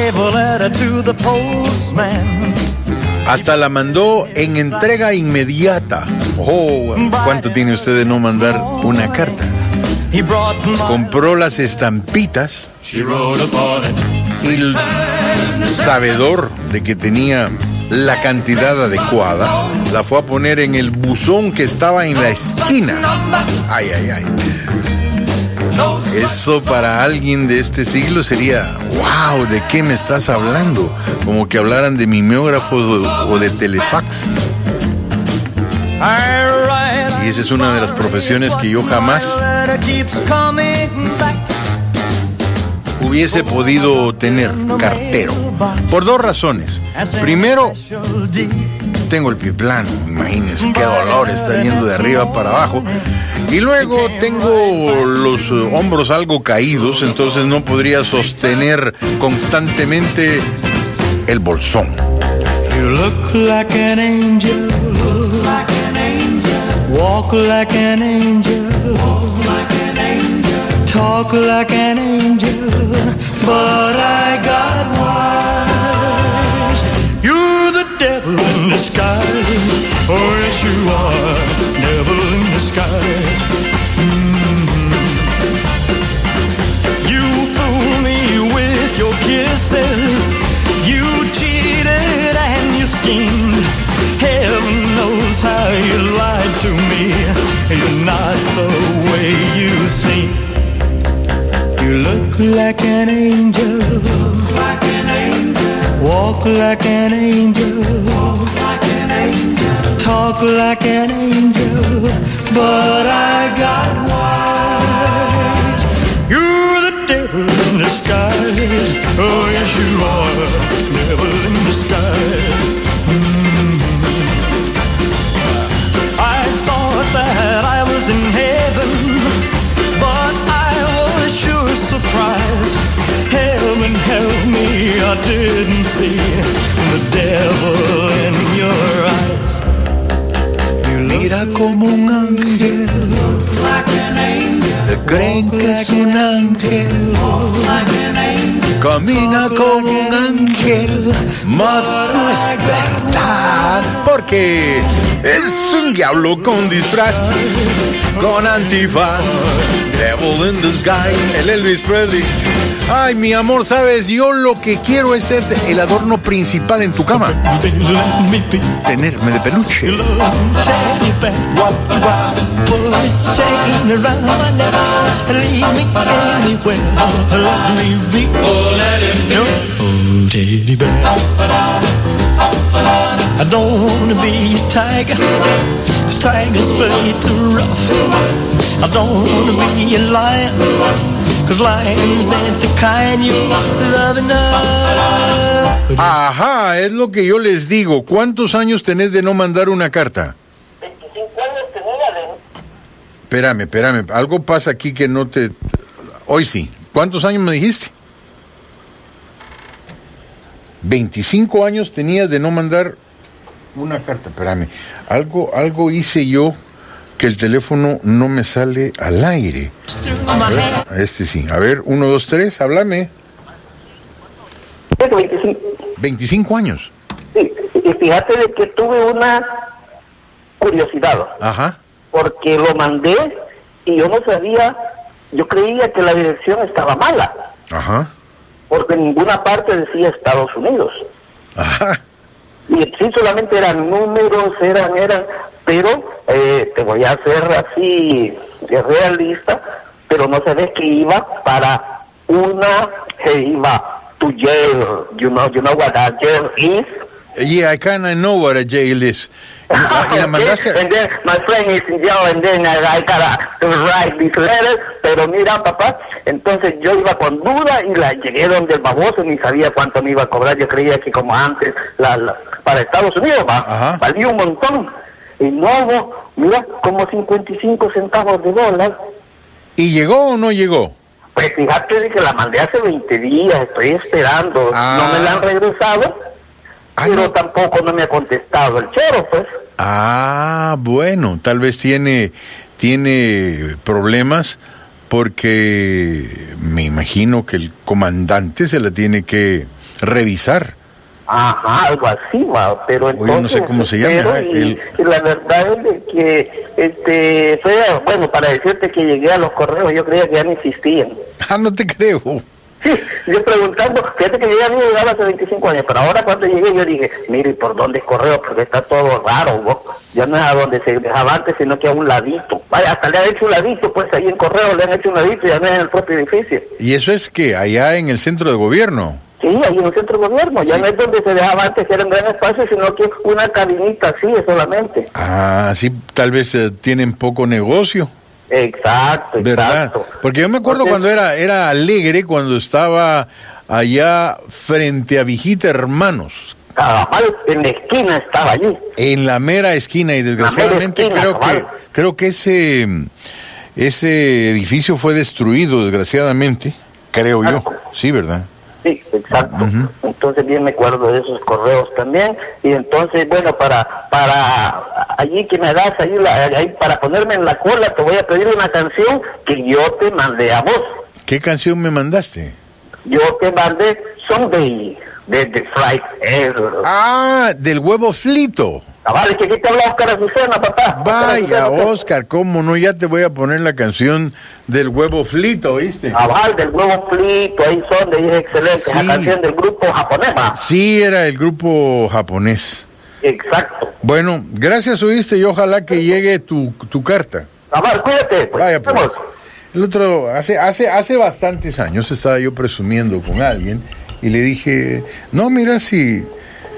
Hasta la mandó en entrega inmediata. Oh, ¿cuánto tiene usted de no mandar una carta? Compró las estampitas y el sabedor de que tenía la cantidad adecuada la fue a poner en el buzón que estaba en la esquina. Ay, ay, ay. Eso para alguien de este siglo sería, wow, ¿de qué me estás hablando? Como que hablaran de mimeógrafos o, o de telefax. Y esa es una de las profesiones que yo jamás hubiese podido tener, cartero. Por dos razones. Primero, tengo el pie plano, imagínense qué dolor está yendo de arriba para abajo. Y luego tengo los hombros algo caídos, entonces no podría sostener constantemente el bolsón. You look like an angel. Walk like an angel. Talk like an angel. But I got wise. You're the devil in disguise. Oh, yes, you are. Devil in disguise. Mm-hmm. You fool me with your kisses. You cheated and you schemed. Heaven knows how you lied to me. You're not the way you seem. You look like an angel. Like an angel. Walk like an angel. Walk like an angel. Talk like an angel. But I got wise. You're the devil in disguise. Oh, yes, you are. Devil in disguise. That I was in heaven, but I was sure surprised. Heaven help me, I didn't see the devil in your eyes. mira como un ángel, creen que es un ángel, camina como un ángel, mas no es verdad, porque es un diablo con disfraz, con antifaz, devil in disguise, el Elvis Presley. Ay, mi amor, sabes, yo lo que quiero es ser el adorno principal en tu cama. Tenerme de peluche. Guap, guap. Oh, teddy bear, I don't wanna be a tiger, 'cause tigers play too rough. I don't wanna be a lion, 'cause lions ain't the kind you love enough. Ajá, es lo que yo les digo. ¿Cuántos años tenés de no mandar una carta? veinticinco años tenía de... Espérame, espérame, algo pasa aquí que no te... Hoy sí. ¿Cuántos años me dijiste? veinticinco años tenías de no mandar una carta. Espérame, algo, algo hice yo que el teléfono no me sale al aire. A ver, este sí. A ver, uno, dos, tres, háblame. veinticinco. veinticinco años. Sí, y fíjate de que tuve una curiosidad. Ajá. Porque lo mandé y yo no sabía, yo creía que la dirección estaba mala. Ajá. Porque en ninguna parte decía Estados Unidos. Ajá. Y sí, solamente eran números, eran, eran, pero eh, te voy a hacer así de realista, pero no sabes que iba para una, que iba to jail, you know, you know what a jail is? Yeah, I kinda know what a jail is. Y la mandaste... And then my friend is in jail and then I gotta write these letters, pero mira papá, entonces yo iba con duda y la llegué donde el baboso, ni sabía cuánto me iba a cobrar, yo creía que como antes, la, la, para Estados Unidos va, valía un montón, y luego, mira, como cincuenta y cinco centavos de dólar. ¿Y llegó o no llegó? Pues fíjate de que la mandé hace veinte días, estoy esperando, ah. no me la han regresado, ah, pero no. Tampoco no me ha contestado el chero, pues. Ah, bueno, tal vez tiene, tiene problemas porque me imagino que el comandante se la tiene que revisar. Ajá, algo así, va, pero entonces... Oye, no sé cómo se llama. Y, el... y la verdad es de que, este, fue, bueno, para decirte que llegué a los correos, yo creía que ya no existían. Ah, no te creo. Sí, yo preguntando, fíjate que yo ya había llegado hace veinticinco años, pero ahora cuando llegué yo dije, mire, ¿por dónde es correo? Porque está todo raro, ¿no? Ya no es a donde se dejaba antes, sino que a un ladito. Vaya, hasta le han hecho un ladito, pues ahí en correo le han hecho un ladito, ya no es en el propio edificio. ¿Y eso es que allá en el centro de gobierno? Sí, ahí en el centro de gobierno, ya sí. No es donde se dejaba antes, que era un gran espacio, sino que una cabinita así solamente. Ah, sí, tal vez eh, tienen poco negocio. Exacto, ¿verdad? Exacto. Porque yo me acuerdo Entonces, cuando era era alegre, cuando estaba allá frente a Vigita Hermanos. Cabal, en la esquina estaba allí. En la mera esquina, y desgraciadamente esquina, creo cabal. que creo que ese ese edificio fue destruido, desgraciadamente, creo exacto. yo. Sí, ¿verdad? Sí, exacto. Uh-huh. Entonces bien me acuerdo de esos correos también, y entonces bueno, para para allí que me das ahí, la, ahí para ponerme en la cola, te voy a pedir una canción que yo te mandé a vos. ¿Qué canción me mandaste? Yo te mandé Someday de The Fried Egg. Ah, del huevo frito. Ah, vale, que aquí te habla Oscar Azucena, papá. Vaya, Oscar, Oscar, cómo no, ya te voy a poner la canción del huevo frito, ¿oíste? Ah, vale, del huevo frito, ahí son, de ahí es excelente, sí. La canción del grupo japonés, ¿va? Sí, era el grupo japonés. Exacto. Bueno, gracias, oíste, y ojalá que llegue tu, tu carta. Ah, vale, cuídate, pues. Vaya, pues. El otro, hace, hace, hace bastantes años estaba yo presumiendo con alguien y le dije, no, mira, si...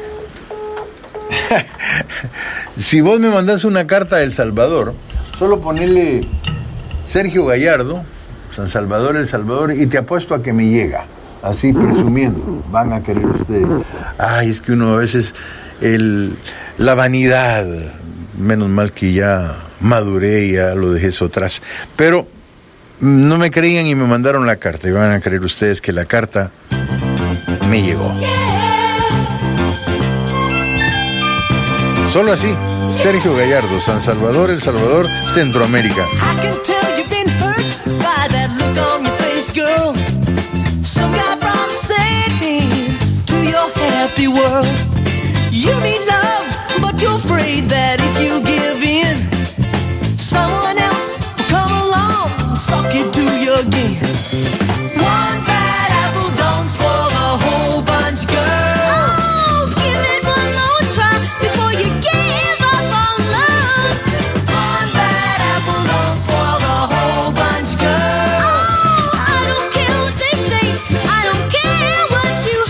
si vos me mandás una carta de El Salvador, solo ponele Sergio Gallardo, San Salvador, El Salvador, y te apuesto a que me llega. Así presumiendo, van a querer ustedes. Ay, es que uno a veces, el, la vanidad, menos mal que ya maduré y ya lo dejé eso atrás. Pero no me creían y me mandaron la carta, y van a creer ustedes que la carta me llegó. Solo así, Sergio Gallardo, San Salvador, El Salvador, Centroamérica. I can tell you've been hurt by that look on your face, girl. Some guy from Satan to your happy world. You need love, but you're afraid that if you give in, someone else will come along and suck it to you again. One bad apple don't spoil the whole bunch, girl. Oh, give it one more try before you give up on love. One bad apple don't spoil the whole bunch, girl. Oh, I don't care what they say, I don't care what you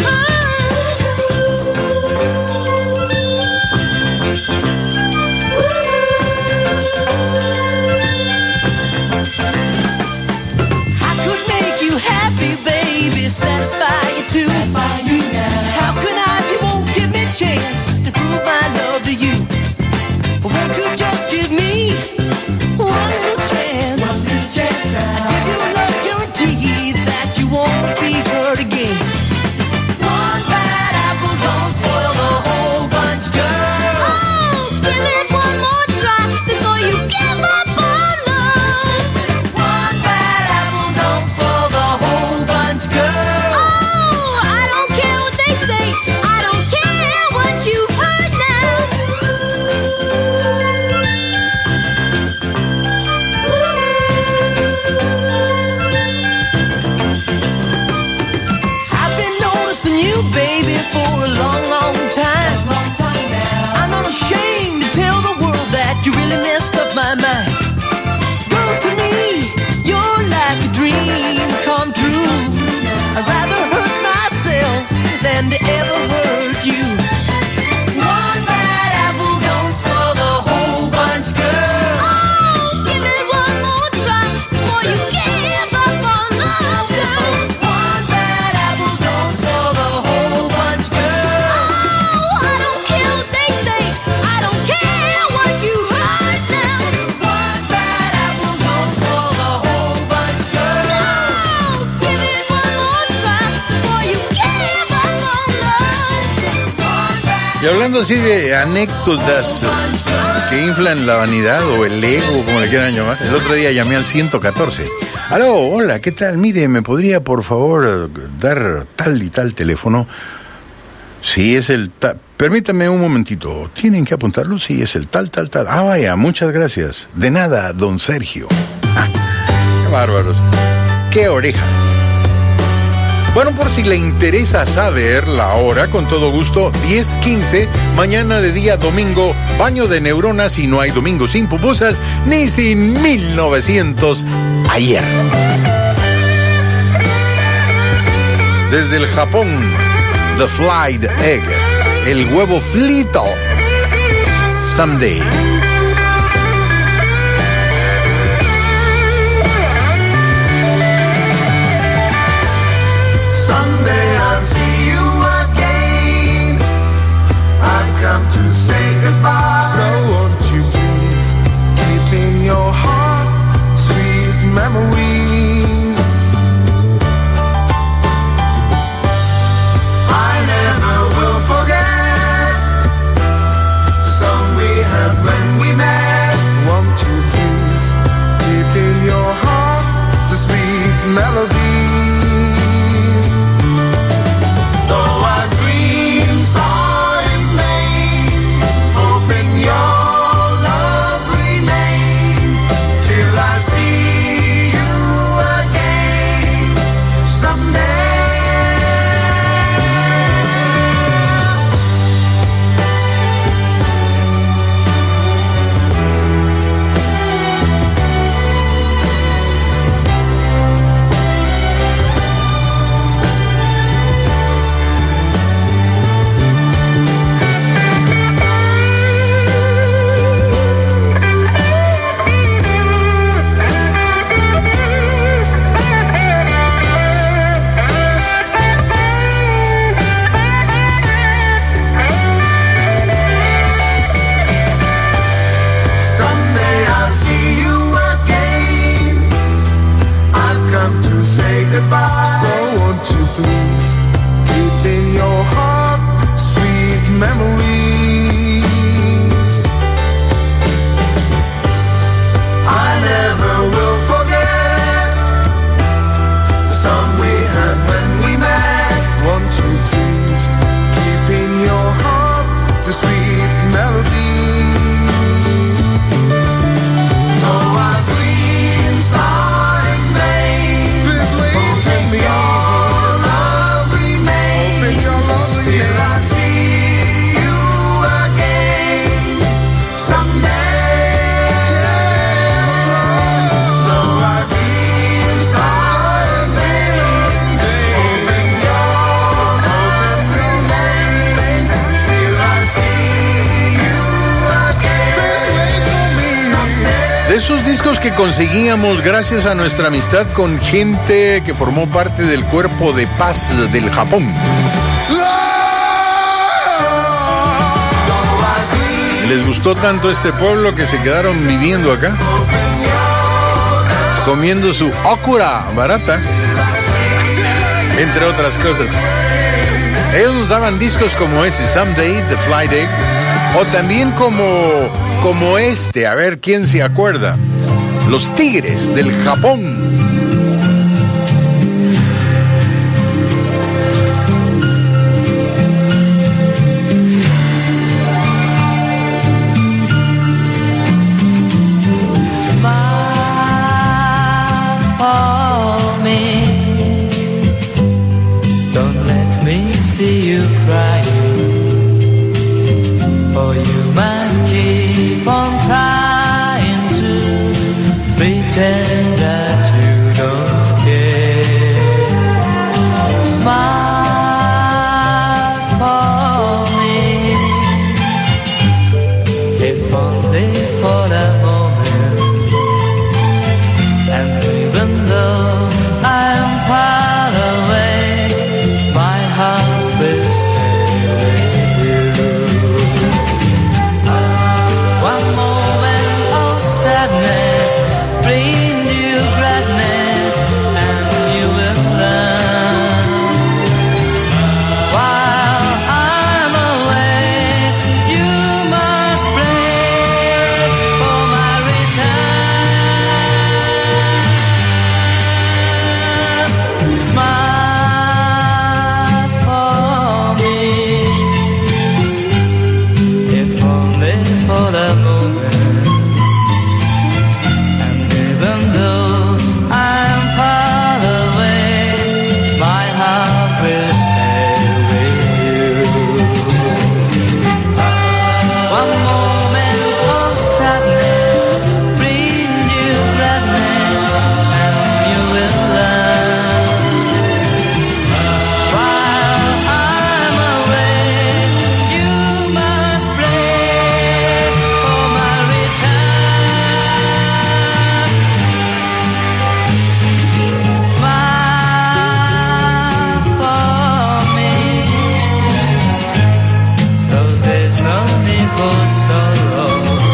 I could make you happy, baby, satisfy you too. Satisfy you now. How can I if you won't give me a chance to prove my love to you? Won't you just give me one little chance? One little chance now. I'll give you a love guarantee that you won't be hurt again. One bad apple don't spoil the whole bunch, girl. Oh, give it one more try before you give up on love. One bad apple don't spoil the whole bunch, girl. Oh, I don't care what they say, I don't care what you heard now. I've been noticing you, baby, for a long, long time. I'm not ashamed to tell the world that you really messed up my mind. Girl, to me, you're like a dream come true. I'd rather hurt myself than to ever hurt you. One bad apple don't spoil the whole bunch, girl. Oh, give it one more try before you give up on love, girl. One bad apple don't spoil the whole bunch, girl. Oh, I don't care what they say, I don't care what you heard now. One bad apple don't spoil the whole bunch, girl. Oh, give it one more try before you give up on love. Y hablando así de anécdotas que inflan la vanidad o el ego, como le quieran llamar, el otro día llamé al ciento catorce. Aló, hola, ¿qué tal? Mire, ¿me podría por favor dar tal y tal teléfono? Sí, es el tal. Permítame un momentito. ¿Tienen que apuntarlo? Sí, es el tal, tal, tal. Ah, vaya, muchas gracias. De nada, don Sergio. Ah, qué bárbaros. Qué oreja. Bueno, por si le interesa saber la hora, con todo gusto, diez quince, mañana de día domingo, baño de neuronas y no hay domingo sin pupusas, ni sin mil novecientos ayer. Desde el Japón, The Fried Egg, el huevo frito, Someday. Someday I'll see you again. I've come to say goodbye. So won't you please keep in your heart sweet memories. I never will forget some we have when esos discos que conseguíamos gracias a nuestra amistad con gente que formó parte del Cuerpo de Paz del Japón. Les gustó tanto este pueblo que se quedaron viviendo acá, comiendo su okura barata, entre otras cosas. Ellos nos daban discos como ese, Someday, The Flight Egg, o también como, como este, a ver quién se acuerda, Los Tigres del Japón. See you crying, for you must keep on trying to pretend that you don't care. Smile for me, if only for a moment. And even though I'm far away, my heart will stay with you. One moment of sadness bring you gladness, and you will learn. While I'm away, you must pray for my return. Smile for me, if only for a moment. And even though I'm far away, my heart will stay with you. One moment of sadness bring you gladness, and you will learn. While I'm away, you must pray for my return. Smile for me, though there's no need for sorrow.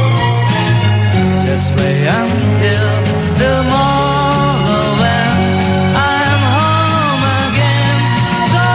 Just wait until tomorrow when I'm home again. So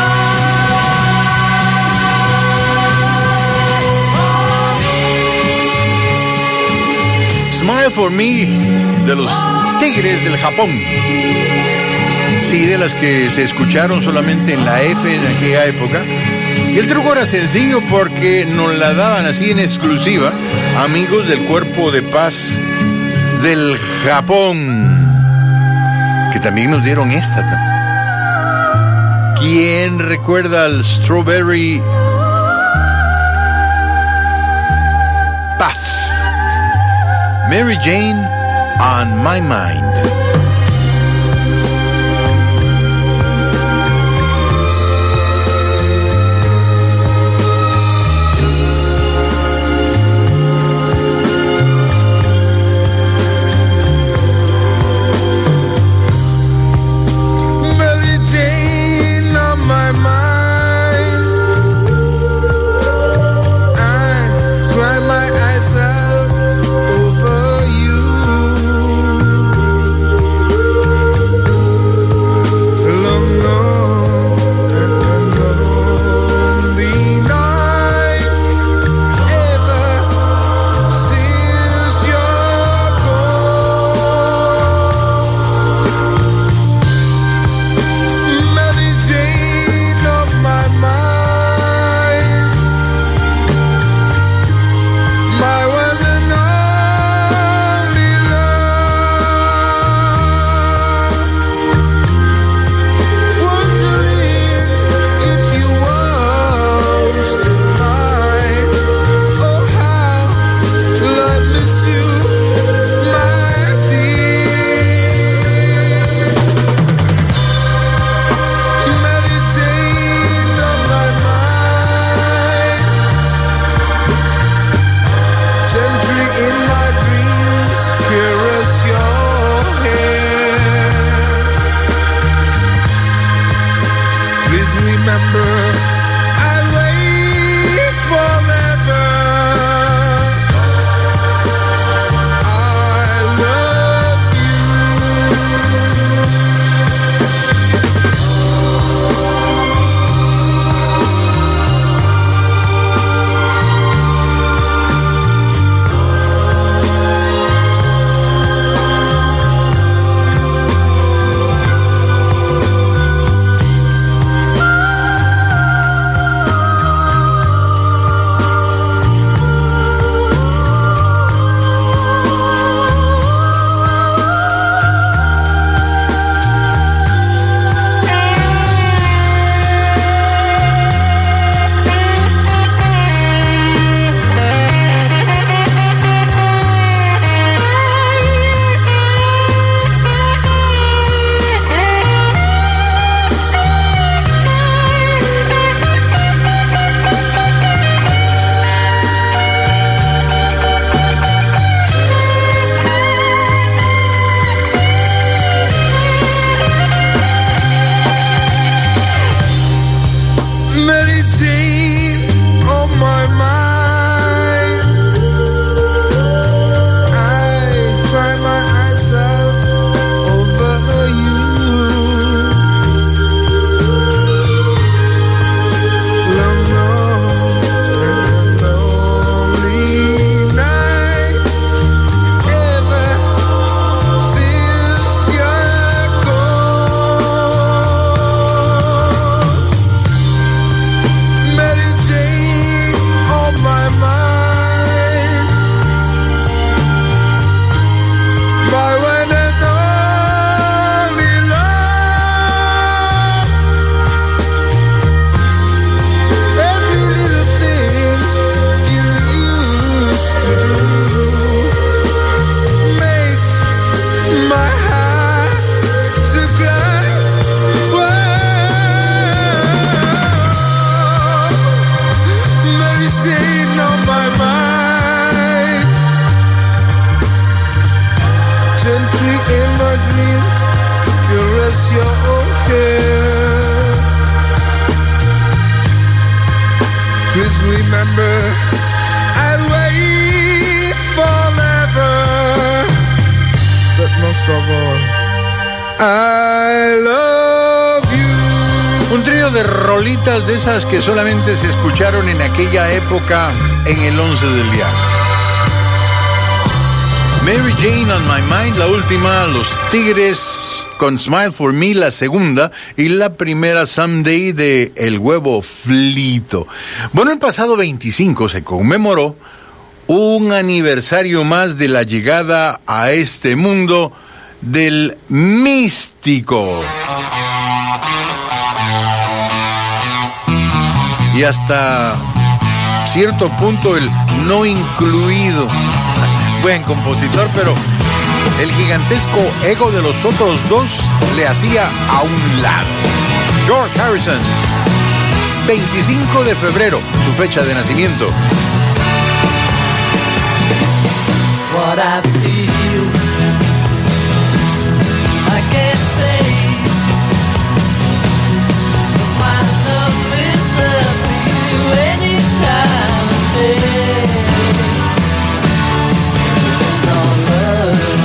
Smile for Me, de los Tigres del Japón. Sí, de las que se escucharon solamente en la F en aquella época. Y el truco era sencillo porque nos la daban así en exclusiva amigos del Cuerpo de Paz del Japón, que también nos dieron esta. tam- ¿Quién recuerda al Strawberry Path? Mary Jane on My Mind. Mary Jane on my mind. I cry my eyes out over you. remember I'll wait forever. I love Mary Jane on my mind. I cry my eyes out over you. Long, long and lonely night ever since you're gone. Mary Jane on my mind, my one and only love. Every little thing you used to do makes my heart to cry. Mary Jane on my mind, gently in my dreams, caress your hair. Please remember, I'll wait forever, but most of all, I love you. Un trío de rolitas de esas que solamente se escucharon en aquella época en el once del día. Mary Jane on My Mind, la última, Los Tigres con Smile for Me, la segunda, y la primera Someday de El Huevo Frito. Bueno, el pasado veinticinco se conmemoró un aniversario más de la llegada a este mundo del místico. Y hasta cierto punto el no incluido. Buen compositor, pero el gigantesco ego de los otros dos le hacía a un lado. George Harrison, veinticinco de febrero, su fecha de nacimiento. What I feel, I can't say. My love will serve you any time of day. It's all love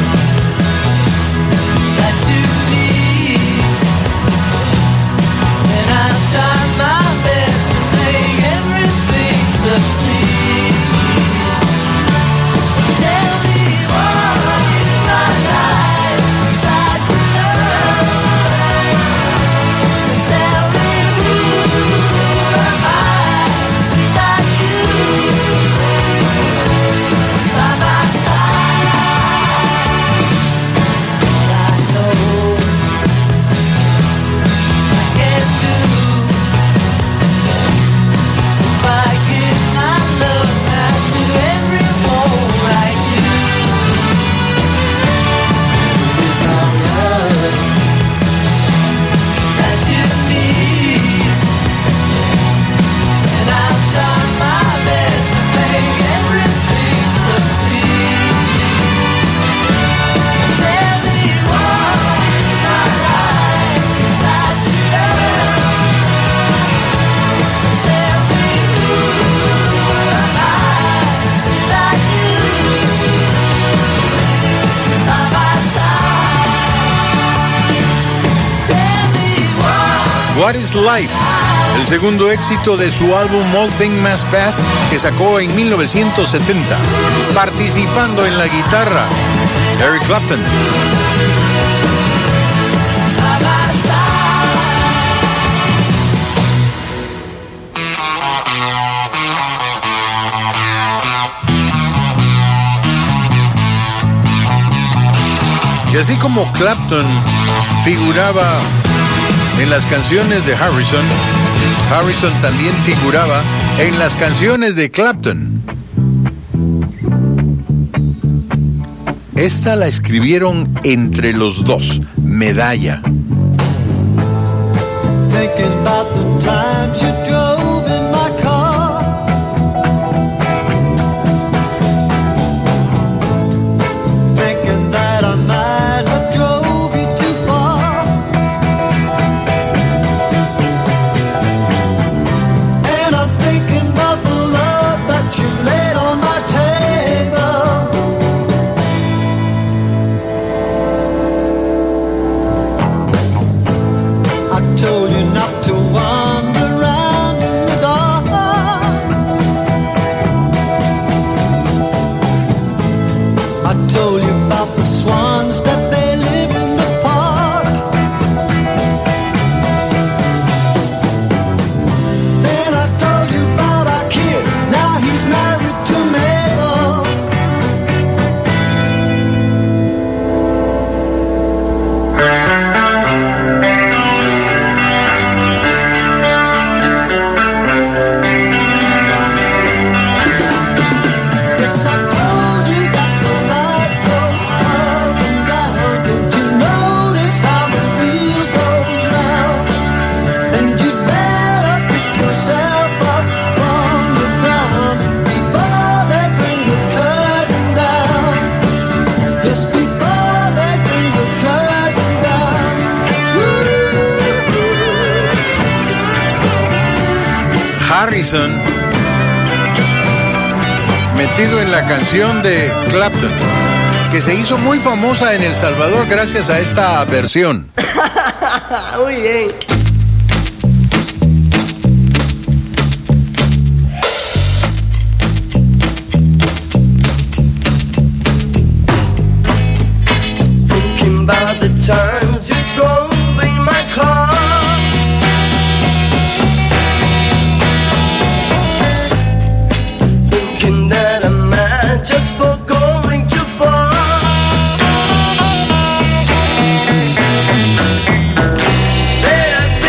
that you need, and I'll try my best to make everything succeed. Tell me what What is Life, el segundo éxito de su álbum All Things Must Pass, que sacó en mil novecientos setenta. Participando en la guitarra, Eric Clapton. Y así como Clapton figuraba en las canciones de Harrison, Harrison también figuraba en las canciones de Clapton. Esta la escribieron entre los dos, Medalla. Thinking about the times you drove in my car, thinking that I might have drove you too far, and I'm thinking about the love that you laid on my table. I told you not to wander around in the dark. I told you about the swans that they live in the park. Then I told you about our kid. Now he's married to Mabel. Yes, I told you that the light goes up and down. Don't you notice how the wheel goes round? And you'd better pick yourself up from the ground before they bring the curtain down. Just before they bring the curtain down. Harrison, metido en la canción de Clapton, que se hizo muy famosa en El Salvador gracias a esta versión. Muy bien. Thinking about the times you drove in my car, thinking that I'm mad just for going too far. Then I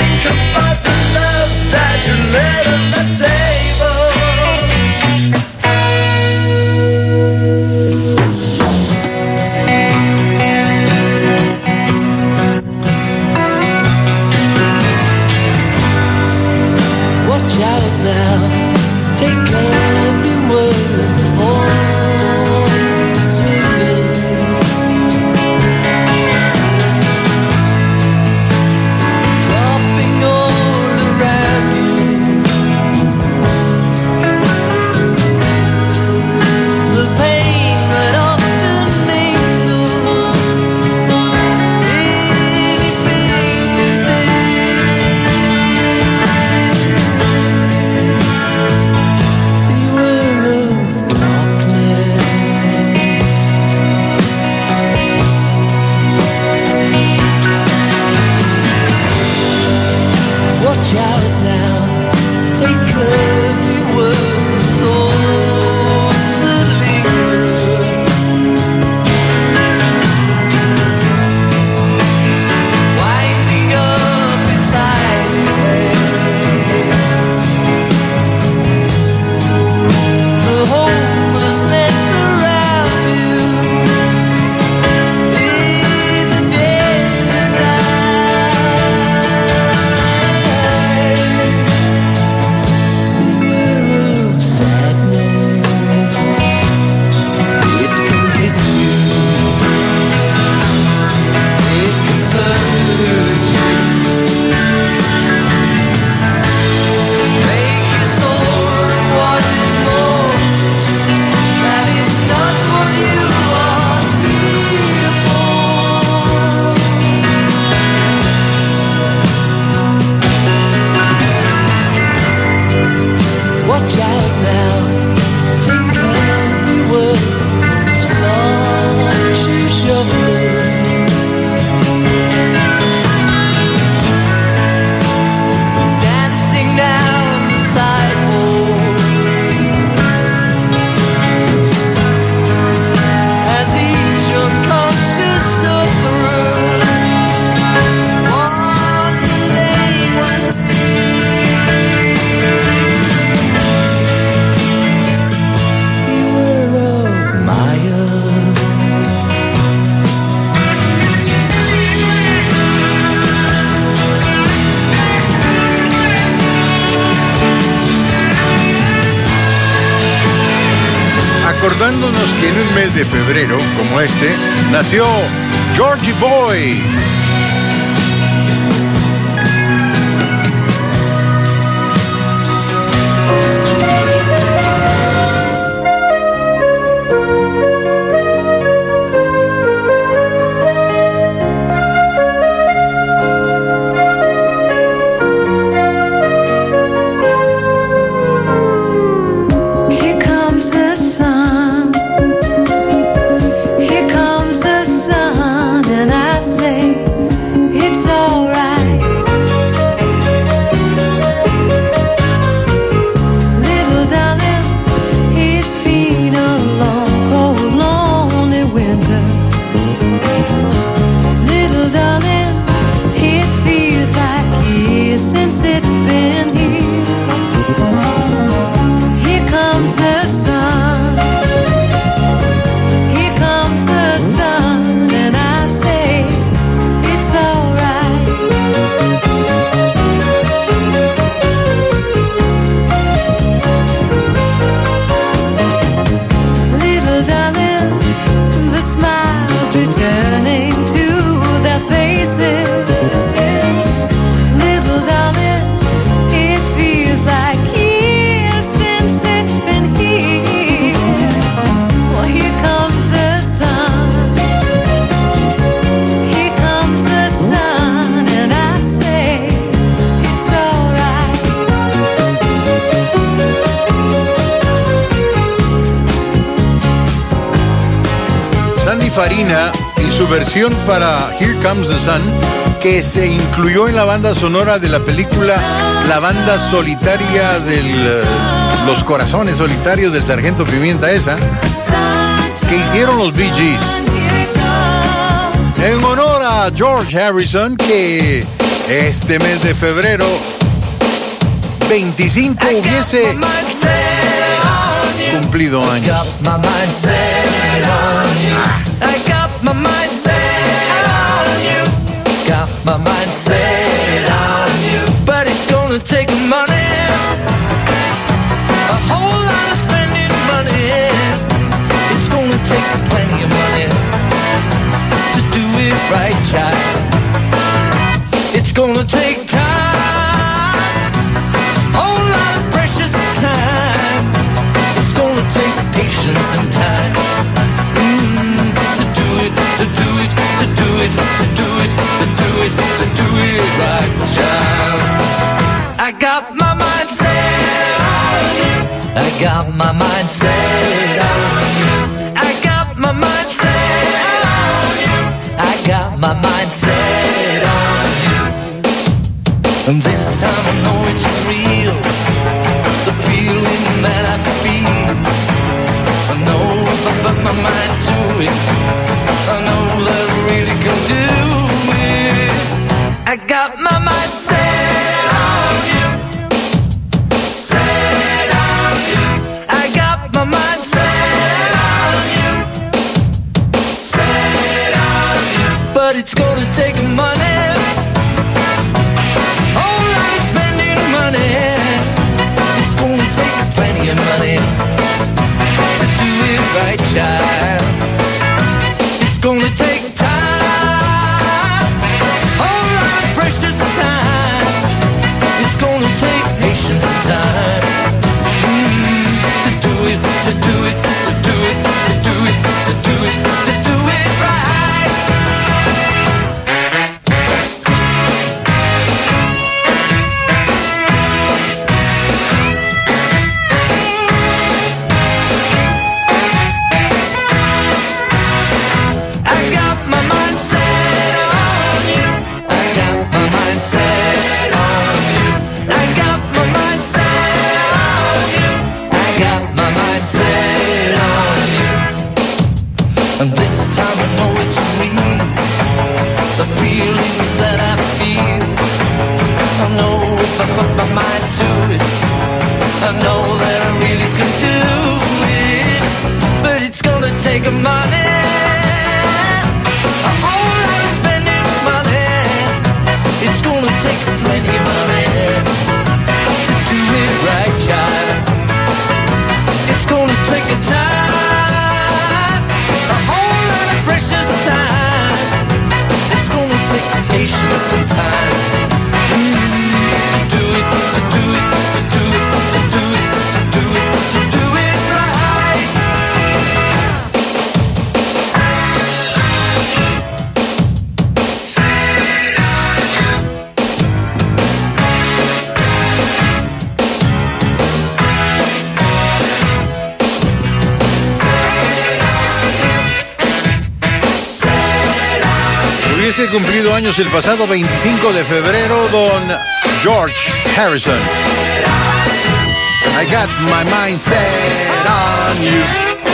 un mes de febrero como este, nació Georgie Boy. Farina y su versión para Here Comes the Sun, que se incluyó en la banda sonora de la película La Banda Solitaria de uh, Los Corazones Solitarios del Sargento Pimienta, esa que hicieron los Bee Gees en honor a George Harrison, que este mes de febrero veinticinco hubiese cumplido años. I got my mind set on you. Got my mind set on you. But it's gonna take money, a whole lot of spending money. It's gonna take plenty of money to do it right, child. It's gonna take time, a whole lot of precious time. It's gonna take patience and time. To do it, to do it, to do it, to do it, to do it right, child. I got my mind set on you. I got my mind set on you. I got my mind set on you. I got my mind set on you. And this time I know it's real, the feeling that I feel. I know if I put my mind to it, I know that I really can do it. I got my mind set on you, set on you. I got my mind set on you, set on you. But it's gonna take money, whole lot of spending money. It's gonna take plenty of money to do it right, child. Gonna take time, whole lot of precious time. It's gonna take patience and time mm, to do it, to do it, to do it, to do it, to do it, to do it right. Right, child. It's gonna take a time. hubiese cumplido años el pasado veinticinco de febrero, don George Harrison. I got my mind set on you.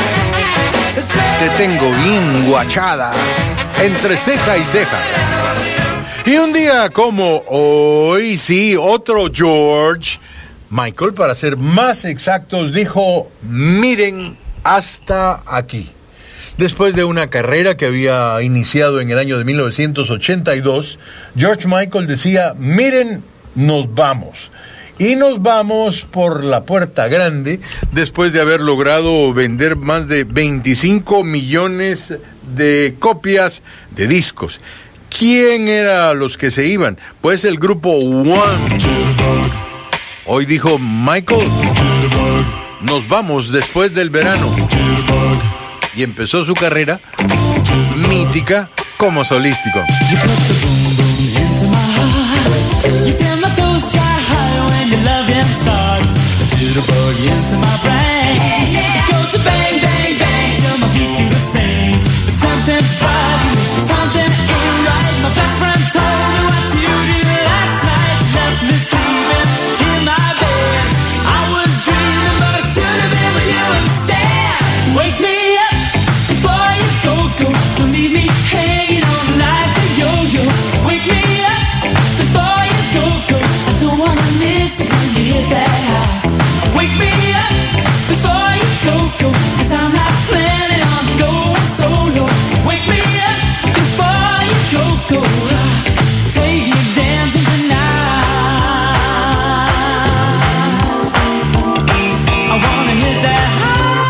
Te tengo bien guachada, entre ceja y ceja. Y un día como hoy, sí, otro George, Michael, para ser más exactos, dijo, miren hasta aquí. Después de una carrera que había iniciado en el año de mil novecientos ochenta y dos, George Michael decía, miren, nos vamos. Y nos vamos por la puerta grande después de haber logrado vender más de veinticinco millones de copias de discos. ¿Quién eran los que se iban? Pues el grupo One. Hoy dijo Michael, nos vamos después del verano. Y empezó su carrera mítica como solístico. Your loving starts, the jitterbug into my brain. It goes to bang, bang, bang till my feet do the same. But something's bugging, something ain't right. My best friend told me what you did last night. You left me sleeping in my bed. I was dreaming, but I should have been with you instead. Wake me up before you go, go. Don't leave me hanging on like a yo-yo. Wake me up before you go, go. I don't wanna miss it when you hit that high. Wake me up before you go, go. Cause I'm not planning on going solo. Wake me up before you go, go. Take me dancing tonight. I wanna hit that high.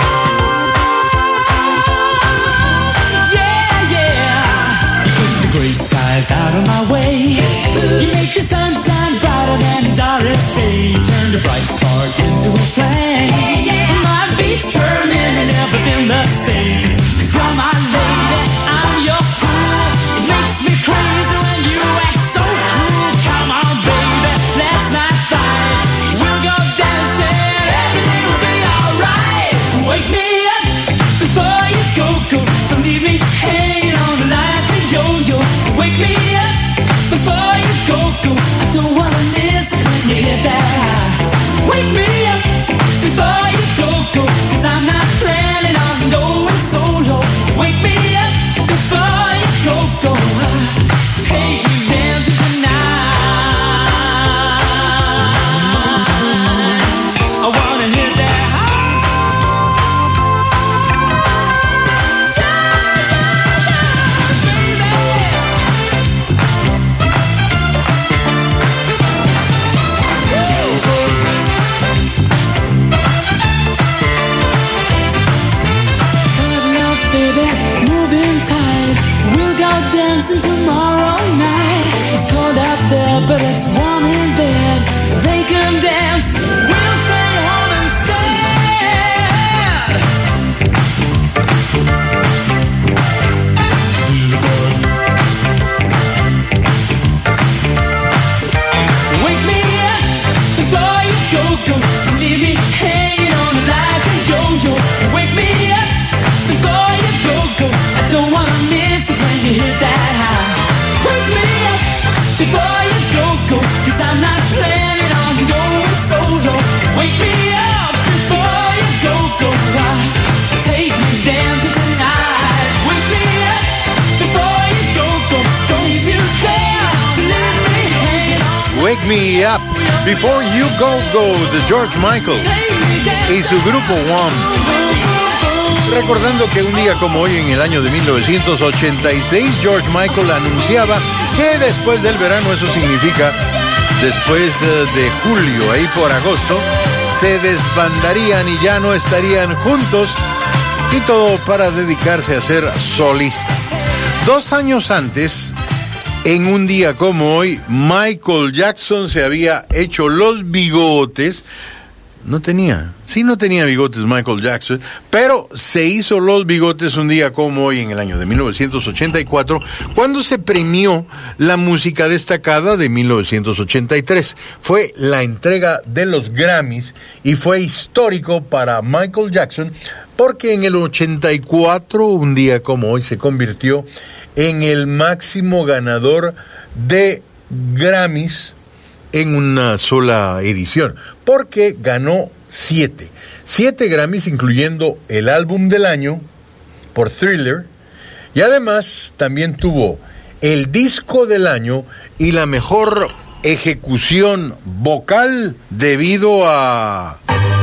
Yeah, yeah. You put the gray skies out of my way. You make the sunshine brighter than Doris Day. Turn the bright spark into a flame. My beats per minute never been the same. Cause you're my lady, I'm your fool. It makes me crazy when you act so cool. Come on baby, let's not fight. We'll go dancing, everything will be alright. Wake me up before you go, go. Don't leave me hanging on like a yo-yo. Wake me up before you go, go. I don't wanna miss it when you hit that high. Wake me up before you go, go. Cause I'm not planning on going solo. Wake me up before you go, go. Take me dancing tonight. I wanna hit that high. Moving tight, we'll go dancing tomorrow night. It's cold out there, but it's warm in bed. They can dance, we'll stay home instead. Wake me up before you go, go. Don't leave me hanging on like a yo-yo. Wake me up before you go, go. I don't wanna miss it when you hit that high. Wake me up before you go, go. Cause I'm not planning on going solo. Wake me up before you go, go. Take me dancing tonight. Wake me up before you go, go. Don't you dare to leave me hanging on. Wake Me Up Before You Go Go de George Michael y su grupo One. Recordando que un día como hoy, en el año de mil novecientos ochenta y seis, George Michael anunciaba que después del verano, eso significa después de julio, ahí por agosto, se desbandarían y ya no estarían juntos, y todo para dedicarse a ser solista. Dos años antes, en un día como hoy, Michael Jackson se había hecho los bigotes. No tenía, sí no tenía bigotes Michael Jackson, pero se hizo los bigotes un día como hoy en el año de mil novecientos ochenta y cuatro, cuando se premió la música destacada de mil novecientos ochenta y tres. Fue la entrega de los Grammys y fue histórico para Michael Jackson porque en el ochenta y cuatro, un día como hoy, se convirtió en el máximo ganador de Grammys en una sola edición, porque ganó siete, siete Grammys, incluyendo el álbum del año por Thriller, y además también tuvo el disco del año y la mejor ejecución vocal debido a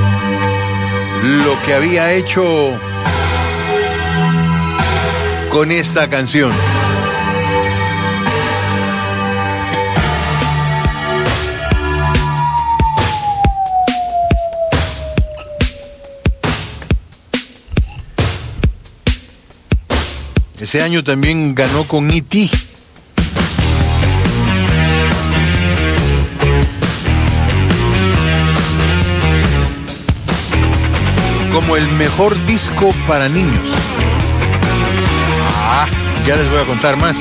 lo que había hecho con esta canción. Ese año también ganó con E T como el mejor disco para niños. Ah, ya les voy a contar más.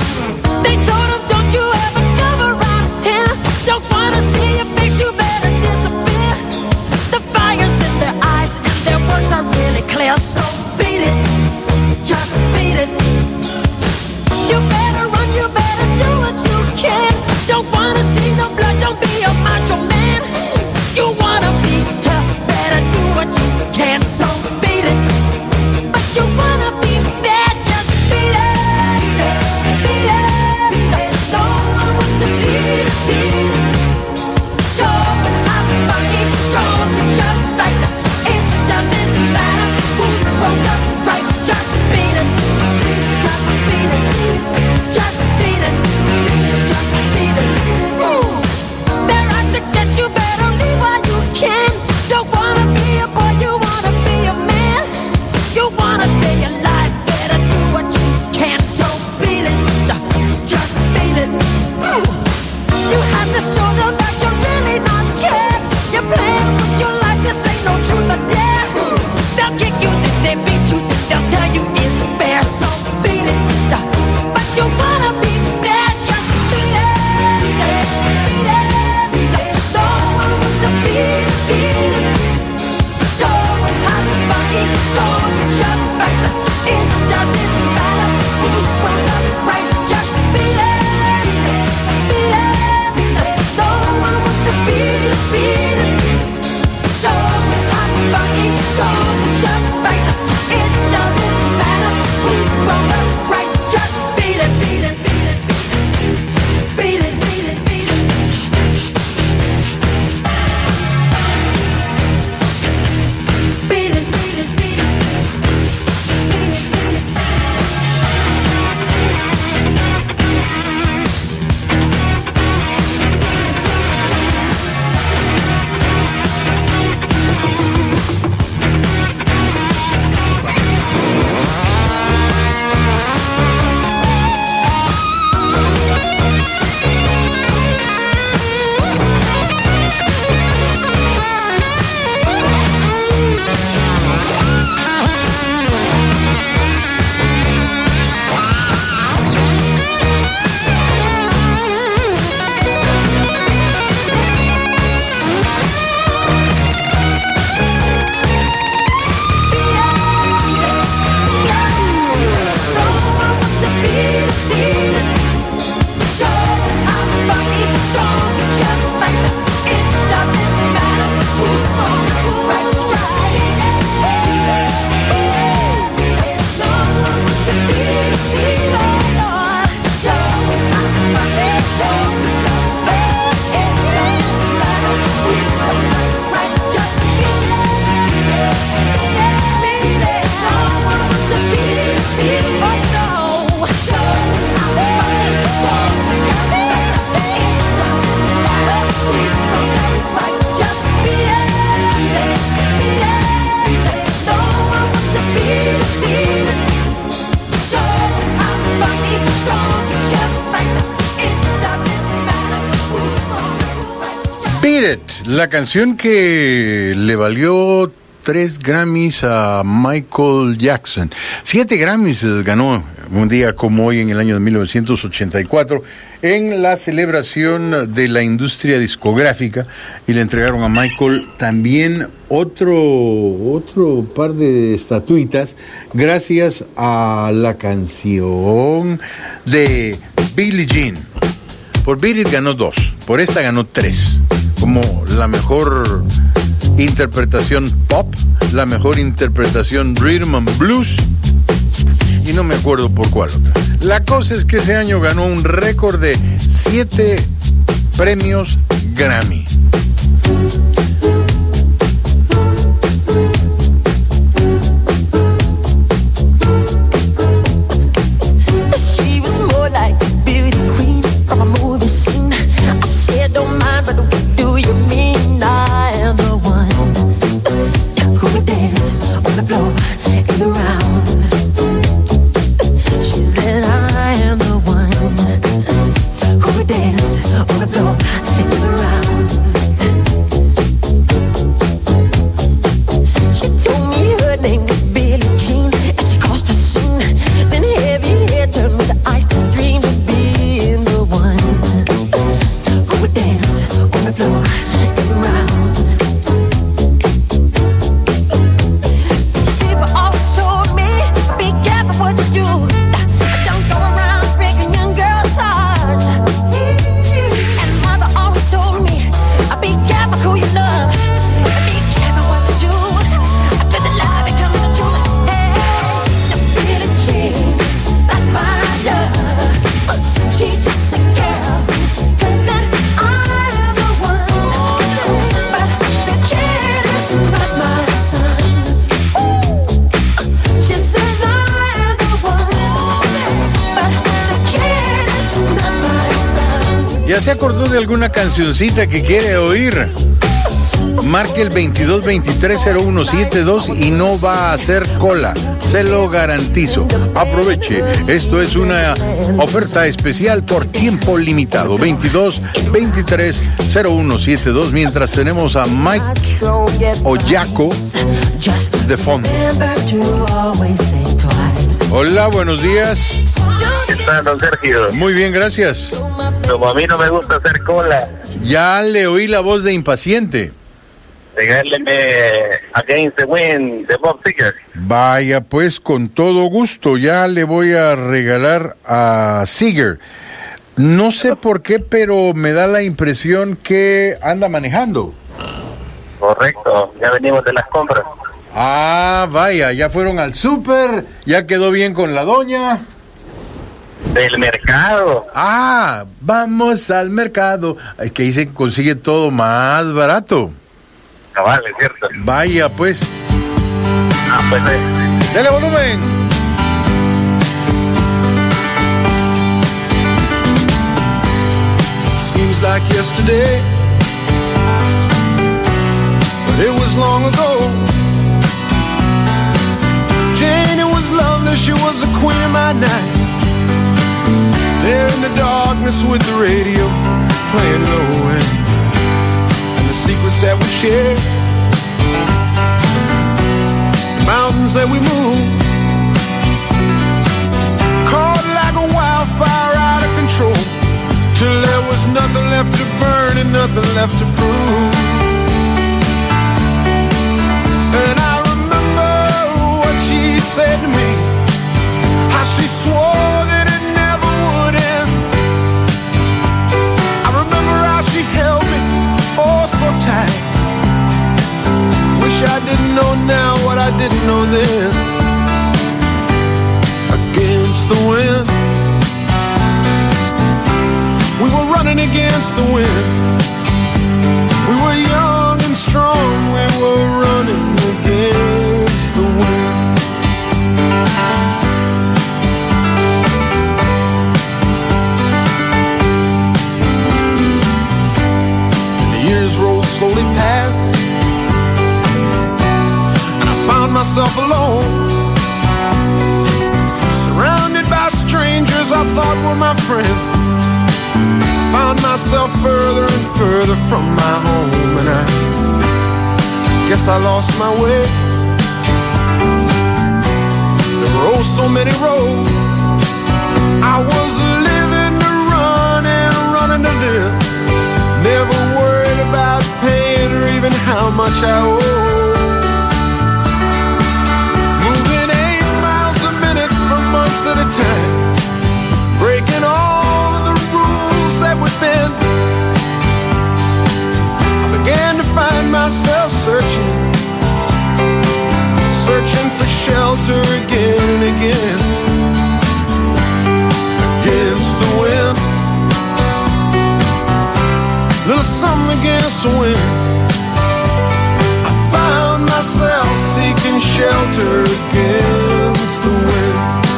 Beat It, la canción que le valió tres Grammys a Michael Jackson. Siete Grammys ganó un día como hoy en el año de mil novecientos ochenta y cuatro en la celebración de la industria discográfica, y le entregaron a Michael también otro, otro par de estatuitas gracias a la canción de Billie Jean. Por Beat It ganó dos, por esta ganó tres, como la mejor interpretación pop, la mejor interpretación rhythm and blues, y no me acuerdo por cuál otra. La cosa es que ese año ganó un récord de siete premios Grammy. ¿Ya se acordó de alguna cancioncita que quiere oír? Marque el veintidós veintitrés cero uno setenta y dos y no va a hacer cola, se lo garantizo. Aproveche, esto es una oferta especial por tiempo limitado. veintidós veintitrés cero uno setenta y dos, mientras tenemos a Mike Oyaco de fondo. Hola, buenos días. ¿Qué tal, don Sergio? Muy bien, gracias. Como a mí no me gusta hacer cola. Ya le oí la voz de impaciente. Regáleme Against the Wind de Bob Seger. Vaya, pues con todo gusto, ya le voy a regalar a Seger. No sé por qué, pero me da la impresión que anda manejando. Correcto, ya venimos de las compras. Ah, vaya, ya fueron al súper, ya quedó bien con la doña. Del mercado. Ah, vamos al mercado. Es que ahí se consigue todo más barato. Cabal, es cierto. Vaya, pues. Ah, pues. Eh. ¡Dele volumen! Seems like yesterday, but it was long ago. Jane, it was lovely, she was a queen of my night. There in the darkness with the radio playing low end, and the secrets that we share, the mountains that we move, caught like a wildfire out of control, till there was nothing left to burn and nothing left to prove. And I remember what she said to me, how she swore that it never would end. I remember how she held me oh so tight. Wish I didn't know now what I didn't know then. Against the wind, we were running against the wind. We were young and strong, we were running against the wind. Slowly passed, and I found myself alone, surrounded by strangers I thought were my friends. I found myself further and further from my home, and I guess I lost my way. There were oh so many roads. I was living to run and running to live. Never worried about paying or even how much I owe. Moving eight miles a minute for months at a time, breaking all of the rules that would bend. I began to find myself searching, searching for shelter again and again. Against the wind, little something against the wind. I found myself seeking shelter against the wind.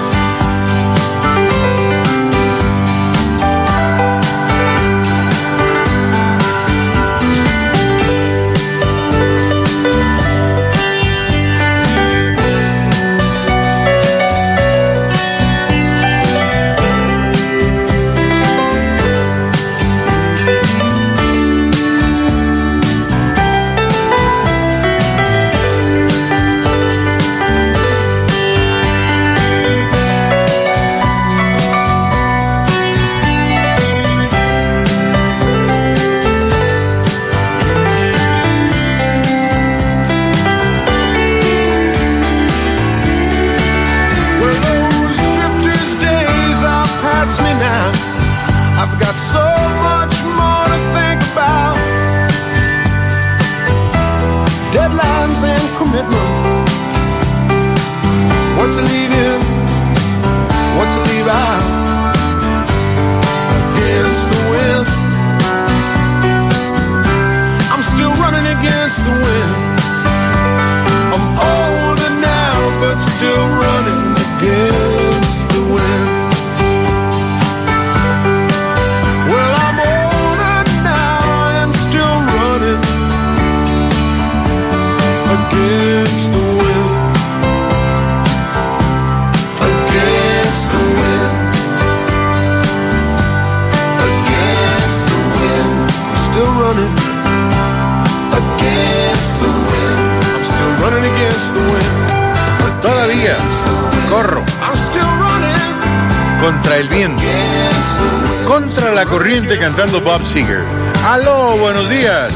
What to leave in, what to leave out. Against the wind, I'm still running against the wind. I'm older now, but still running against the wind. Well, I'm older now and still running against the wind. Against the wind. Against the wind. I'm still running against the wind. I'm still running against the wind. Todavía corro I'm still running contra el viento, contra la corriente, cantando Bob Seger. Aló, buenos días.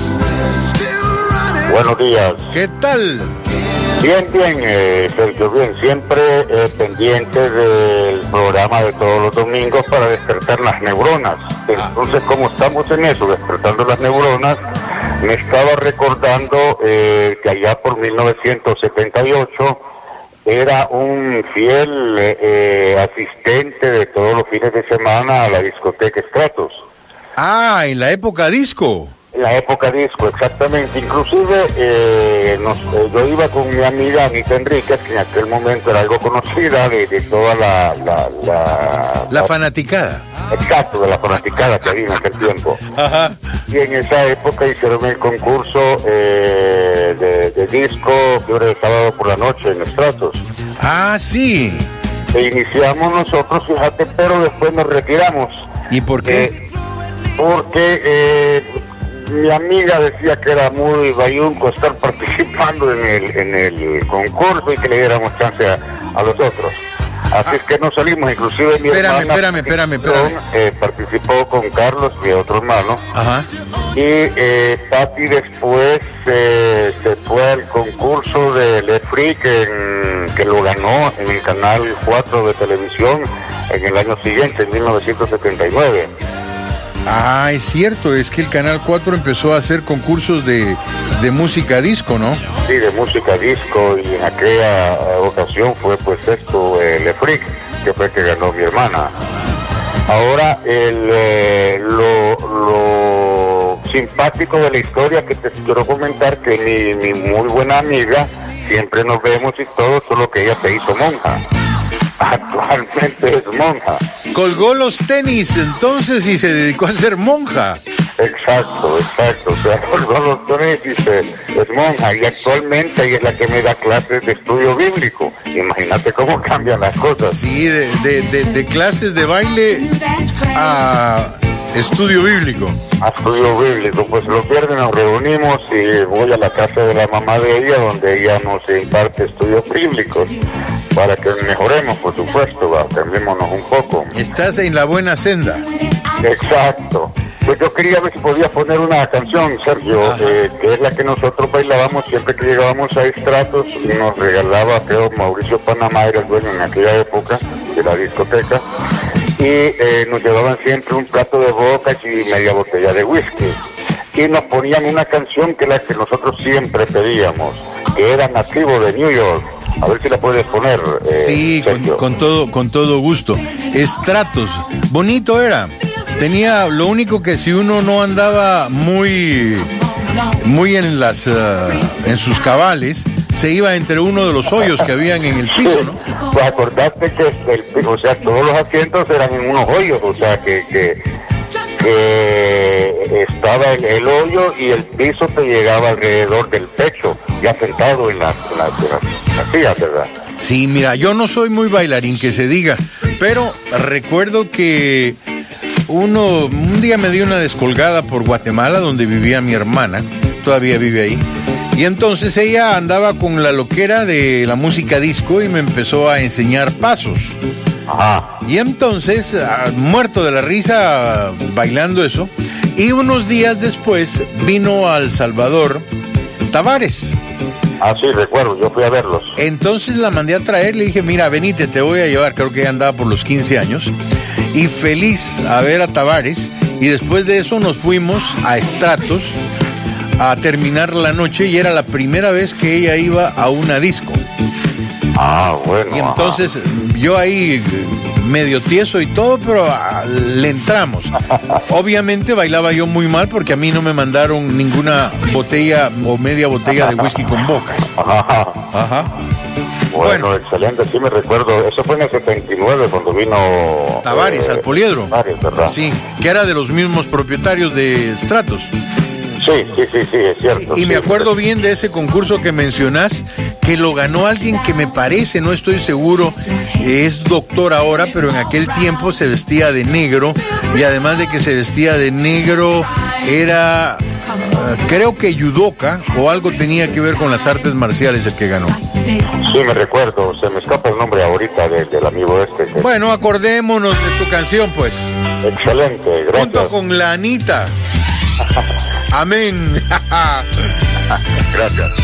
Buenos días. ¿Qué tal? Bien, bien, eh, Sergio, bien. Siempre eh, pendiente del programa de todos los domingos para despertar las neuronas. Entonces, como estamos en eso, despertando las neuronas, me estaba recordando eh, que allá por mil novecientos setenta y ocho era un fiel eh, eh, asistente de todos los fines de semana a la discoteca Stratos. Ah, en la época disco. En la época disco, exactamente. Inclusive eh, nos, eh, yo iba con mi amiga Anita Enríquez, que en aquel momento era algo conocida de, de toda la la, la... La fanaticada. Exacto, de la fanaticada que había en aquel tiempo. Ajá. Y en esa época hicieron el concurso eh, de, de disco, que era el sábado por la noche en Stratos. Ah, sí. E iniciamos nosotros, fíjate, pero después nos retiramos. ¿Y por qué? Eh, porque... Eh, mi amiga decía que era muy bayunco estar participando en el, en el concurso y que le diéramos chance a, a los otros. Así es que no salimos, inclusive mi Espérame, hermana espérame, espérame, espérame. Eh, participó con Carlos, mi otro hermano. Ajá. Y eh, Pati después eh, se fue al concurso de Le Freak, en, que lo ganó en el canal cuatro de televisión en el año siguiente, en mil novecientos setenta y nueve. Ah, es cierto, es que el Canal cuatro empezó a hacer concursos de, de música disco, ¿no? Sí, de música disco, y en aquella ocasión fue pues esto, eh, Le Freak, que fue que ganó mi hermana. Ahora, el, eh, lo, lo simpático de la historia que te quiero comentar, que mi, mi muy buena amiga, siempre nos vemos y todo, solo que ella se hizo monja. Actualmente es monja. Colgó los tenis entonces y se dedicó a ser monja. Exacto, exacto. O sea, colgó los tenis y se, es monja. Y actualmente ella es la que me da clases de estudio bíblico. Imagínate cómo cambian las cosas. Sí, de, de, de, de clases de baile a Estudio bíblico. A estudio bíblico. Pues los viernes nos reunimos y voy a la casa de la mamá de ella, donde ella nos imparte estudios bíblicos, para que mejoremos, por supuesto, va, cambiémonos un poco. Estás en la buena senda. Exacto. Pues yo quería ver si podías poner una canción, Sergio, eh, que es la que nosotros bailábamos siempre que llegábamos a Estratos. Nos regalaba, creo, Mauricio Panamá, era el dueño en aquella época de la discoteca, y eh, nos llevaban siempre un plato de bocas y media botella de whisky. Y nos ponían una canción que es la que nosotros siempre pedíamos, que era Nativo de New York. A ver si la puedes poner. Eh, sí, con, con todo, con todo gusto. Estratos, bonito era. Tenía, lo único que si uno no andaba muy, muy en las, uh, en sus cabales, se iba entre uno de los hoyos que habían en el piso, ¿no? Pues acordate que el, o sea, todos los asientos eran en unos hoyos, o sea, que, que, que estaba en el hoyo y el piso te llegaba alrededor del pecho, ya sentado en las, en las, en las, en las sillas, ¿verdad? Sí, mira, yo no soy muy bailarín, que se diga, pero recuerdo que uno, un día me dio una descolgada por Guatemala, donde vivía mi hermana, todavía vive ahí, y entonces ella andaba con la loquera de la música disco y me empezó a enseñar pasos. Ajá. Y entonces, muerto de la risa, bailando eso, y unos días después vino a El Salvador Tavares. Ah, sí, recuerdo, yo fui a verlos. Entonces la mandé a traer, le dije, mira, venite, te voy a llevar, creo que ella andaba por los quince años, y feliz a ver a Tavares, y después de eso nos fuimos a Estratos a terminar la noche, y era la primera vez que ella iba a una disco. Ah, bueno. Y entonces ajá, yo ahí medio tieso y todo, pero ah, le entramos. Obviamente bailaba yo muy mal porque a mí no me mandaron ninguna botella o media botella de whisky con bocas. Ajá. Ajá. Bueno, bueno, excelente, sí me recuerdo. Eso fue en el setenta y nueve cuando vino Tavares eh, al Poliedro. Tavares, ¿verdad? Sí, que era de los mismos propietarios de Stratos. Sí, sí, sí, sí, es cierto. Sí, y sí, me acuerdo sí. bien de ese concurso que mencionás, que lo ganó alguien que me parece, no estoy seguro, es doctor ahora, pero en aquel tiempo se vestía de negro, y además de que se vestía de negro, era, uh, creo que judoka, o algo tenía que ver con las artes marciales el que ganó. Sí, me recuerdo, se me escapa el nombre ahorita de, del amigo este. Que... Bueno, acordémonos de tu canción, pues. Excelente, gracias. Junto con la Anita. Amén. Gracias.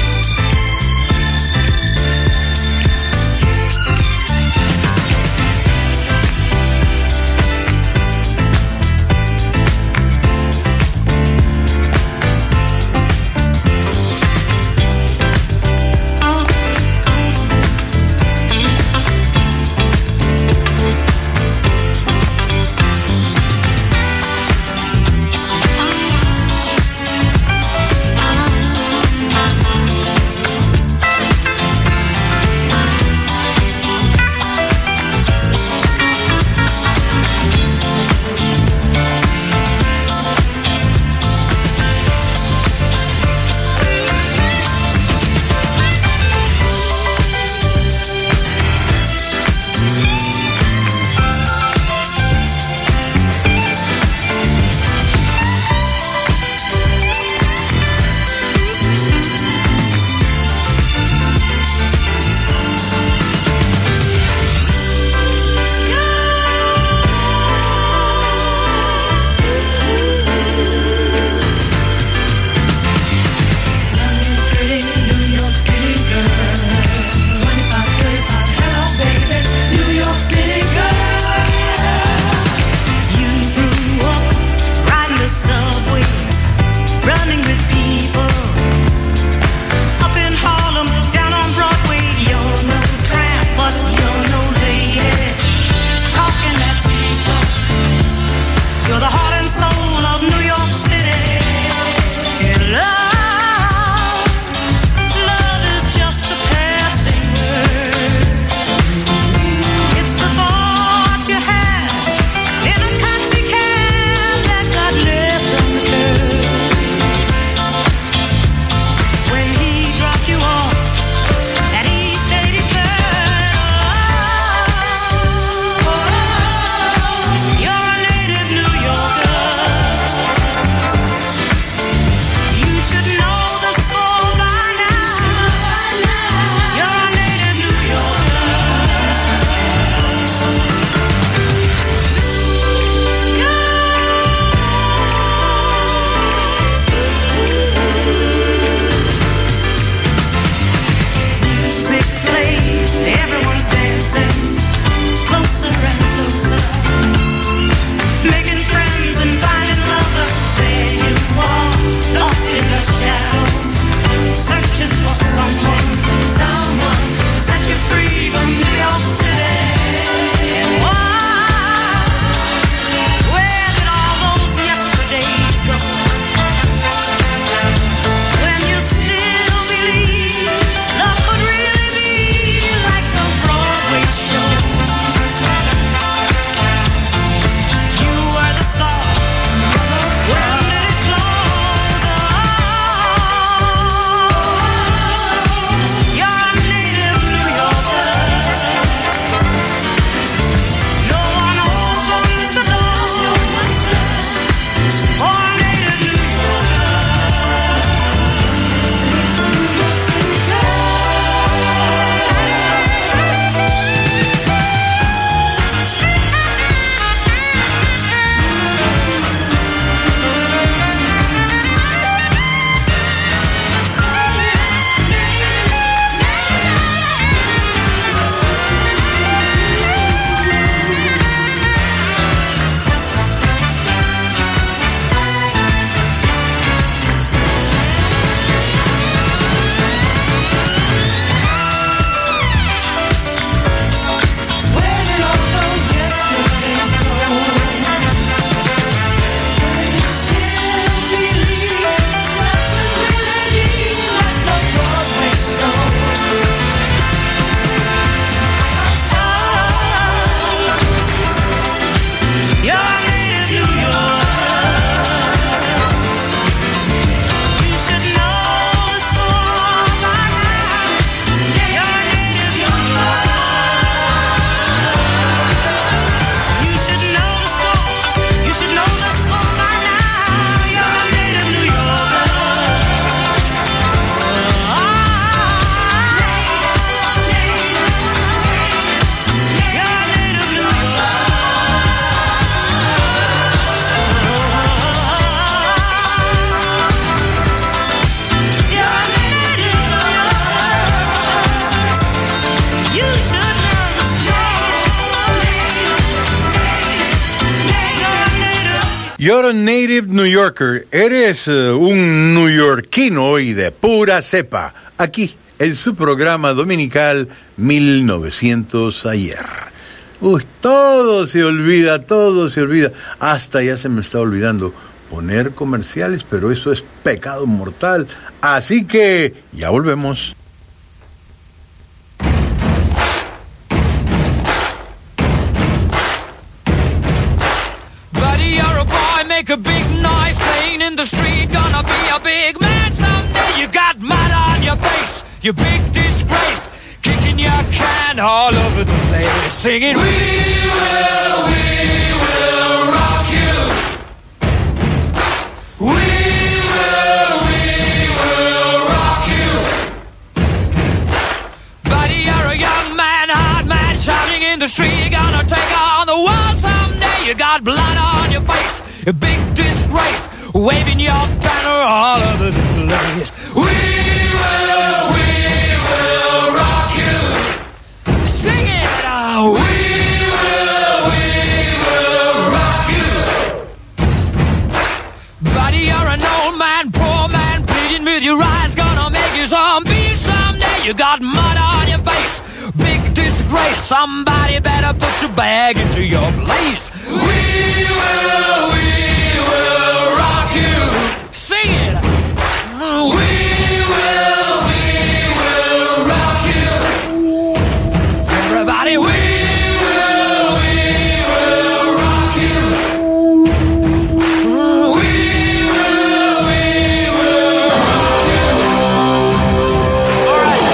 You're a native New Yorker. Eres uh, un neoyorquino y de pura cepa. Aquí, en su programa dominical mil novecientos ayer. Uy, todo se olvida, todo se olvida. Hasta ya se me está olvidando poner comerciales, pero eso es pecado mortal. Así que ya volvemos. Buddy, you're a boy, make a big noise playing in the street. Gonna be a big man someday. You got mud on your face, you big disgrace. Kicking your can all over the place, singing, we will, we will rock you. We will, we will rock you. Buddy, you're a young man, hard man, shouting in the street. You're gonna take on the world someday. You got blood on your face, a big disgrace, waving your banner all over the place. We will, we will rock you. Sing it now. We will, we will rock you. Buddy, you're an old man, poor man, pleading with your eyes, gonna make you zombie someday. You got mud on your face, big disgrace. Somebody better put your bag into your place. We will, we will rock you. Sing it. We will, we will rock you. Everybody, we will, we will rock you. We will, we will rock you. All right.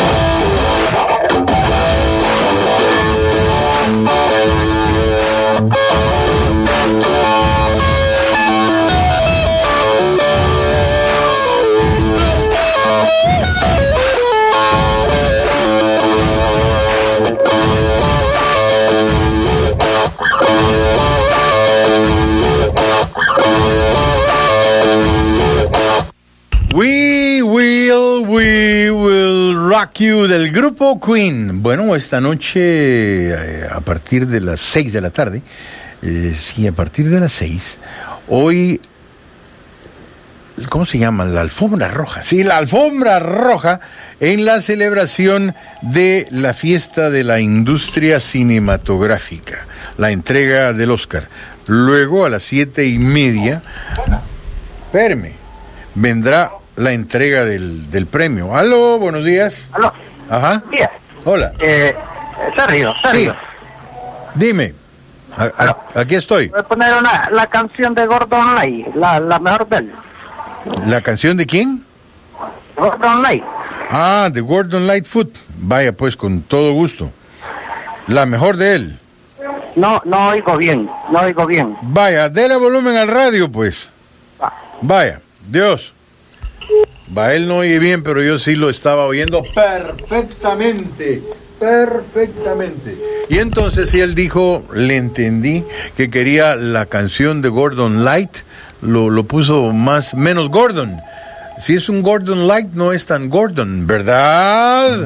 We will, we will rock you del grupo Queen. Bueno, esta noche eh, a partir de las seis de la tarde, eh, sí, a partir de las seis, hoy, ¿cómo se llama? La alfombra roja. Sí, la alfombra roja en la celebración de la fiesta de la industria cinematográfica, la entrega del Oscar. Luego a las siete y media, espérame, vendrá la entrega del, del premio. Aló, buenos días. Aló. Ajá. Días. Hola. Eh, Sergio, Sergio. Sí. Dime. A, a, aquí estoy. Voy a poner una, la canción de Gordon Light, la, la mejor de él. ¿La canción de quién? Gordon Light. Ah, de Gordon Lightfoot. Vaya, pues, con todo gusto. La mejor de él. No, no oigo bien, no oigo bien. Vaya, déle volumen al radio, pues. Vaya, Dios. Va, él no oye bien, pero yo sí lo estaba oyendo perfectamente, perfectamente. Y entonces si él dijo, le entendí, que quería la canción de Gordon Light, lo, lo puso más, menos Gordon. Si es un Gordon Light, no es tan Gordon, ¿verdad?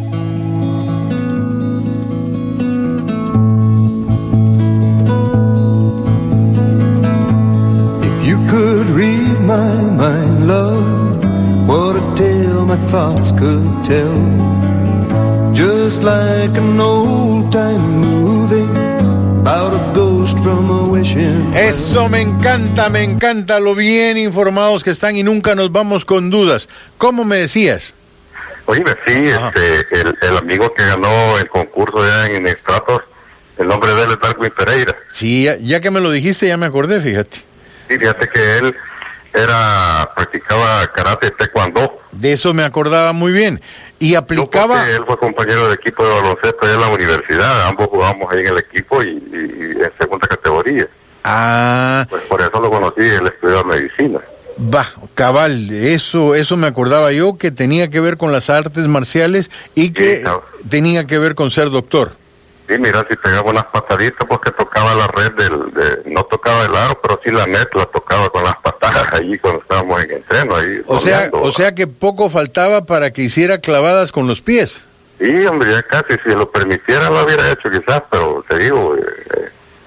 If you could read my mind, love, what a tale my thoughts could tell. Just like an old-time movie about a ghost from a wishing. Eso me encanta, me encanta lo bien informados que están y nunca nos vamos con dudas. ¿Cómo me decías? Oye, sí, este, el, el amigo que ganó el concurso allá en Estratos, el nombre de él es Darwin Pereira. Sí, ya, ya que me lo dijiste ya me acordé, fíjate. Sí, fíjate que él era practicaba karate taekwondo. De eso me acordaba muy bien. Y aplicaba... Porque él fue compañero de equipo de baloncesto allá en la universidad. Ambos jugábamos ahí en el equipo y, y, y en segunda categoría. Ah... Pues por eso lo conocí, él estudió medicina. Va, cabal, eso, eso me acordaba yo, que tenía que ver con las artes marciales y que sí, no. tenía que ver con ser doctor. Sí, mira, si pegaba unas pataditas porque tocaba la red del, de, no tocaba el aro, pero sí la net la tocaba con las patadas allí cuando estábamos en entreno ahí. O sea, o sea que poco faltaba para que hiciera clavadas con los pies. Sí, hombre, ya casi, si lo permitiera lo hubiera hecho quizás, pero te digo, eh,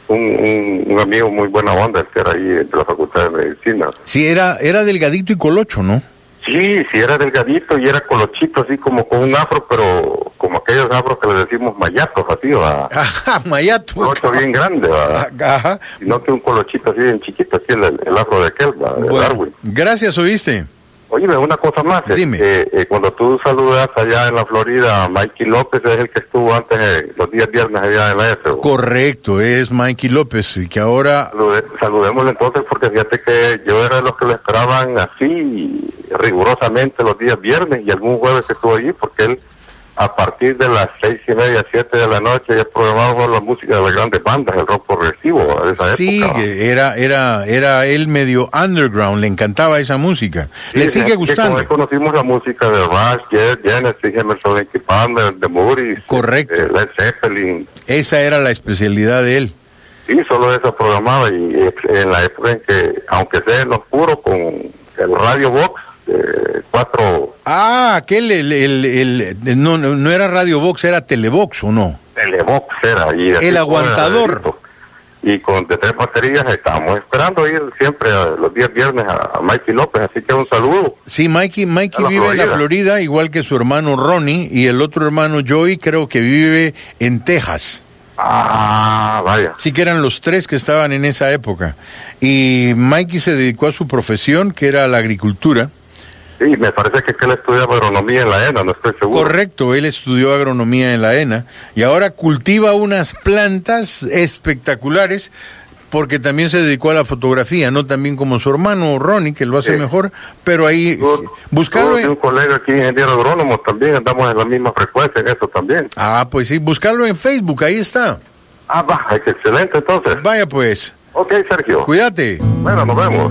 un, un, un amigo muy buena onda, el que era ahí de la Facultad de Medicina. Sí, era, era delgadito y colocho, ¿no? Sí, sí, era delgadito y era colochito, así como con un afro, pero como aquellos afros que le decimos mayatos, así, va. Ajá, mayato. Colocho bien grande, va. Ajá. Sino que un colochito así bien chiquito, así el, el afro de aquel, va, de Bueno, Darwin. gracias, ¿oíste? Oye, una cosa más. Dime. Eh, eh, cuando tú saludas allá en la Florida, a Mikey López es el que estuvo antes, eh, los días viernes allá en la S. Correcto, es Mikey López, y que ahora... Salude, saludémosle entonces, porque fíjate que yo era de los que lo esperaban así, rigurosamente los días viernes y algún jueves que estuvo allí, porque él, a partir de las seis y media, siete de la noche, ya programaba la música de las grandes bandas, el rock progresivo de esa Sí, época. era, era, era él medio underground, le encantaba esa música. Sí, ¿Le sigue que gustando? con él conocimos la música de Rush, Jet, Genesis, Emerson, Lake Palmer, The Moodies, Correcto. eh, Led Zeppelin. Esa era la especialidad de él. Sí, solo eso programaba, y eh, en la época en que, aunque sea en oscuro, con el Radio Box, eh, cuatro... Ah, aquel, el, el, el, no, no no era Radio Box, era Telebox, ¿o no? Telebox era. Y así El con aguantador. Y con de tres baterías estábamos esperando ir siempre a los días viernes a, a Mikey López, así que un saludo. Sí, Mikey, Mikey A la vive en la Florida. Florida, igual que su hermano Ronnie, y el otro hermano Joey creo que vive en Texas. Ah, vaya. Sí, que eran los tres que estaban en esa época. Y Mikey se dedicó a su profesión, que era la agricultura. Sí, me parece que, que él estudiaba agronomía en la ENA, no estoy seguro. Correcto, él estudió agronomía en la ENA y ahora cultiva unas plantas espectaculares porque también se dedicó a la fotografía, no también como su hermano Ronnie, que lo hace Sí. mejor, pero ahí buscarlo Yo en... tengo un colega aquí, ingeniero agrónomo, también andamos en la misma frecuencia en eso también. Ah, pues sí, buscarlo en Facebook, ahí está. Ah, va, qué excelente entonces. Vaya pues. Ok, Sergio. Cuídate. Bueno, nos vemos.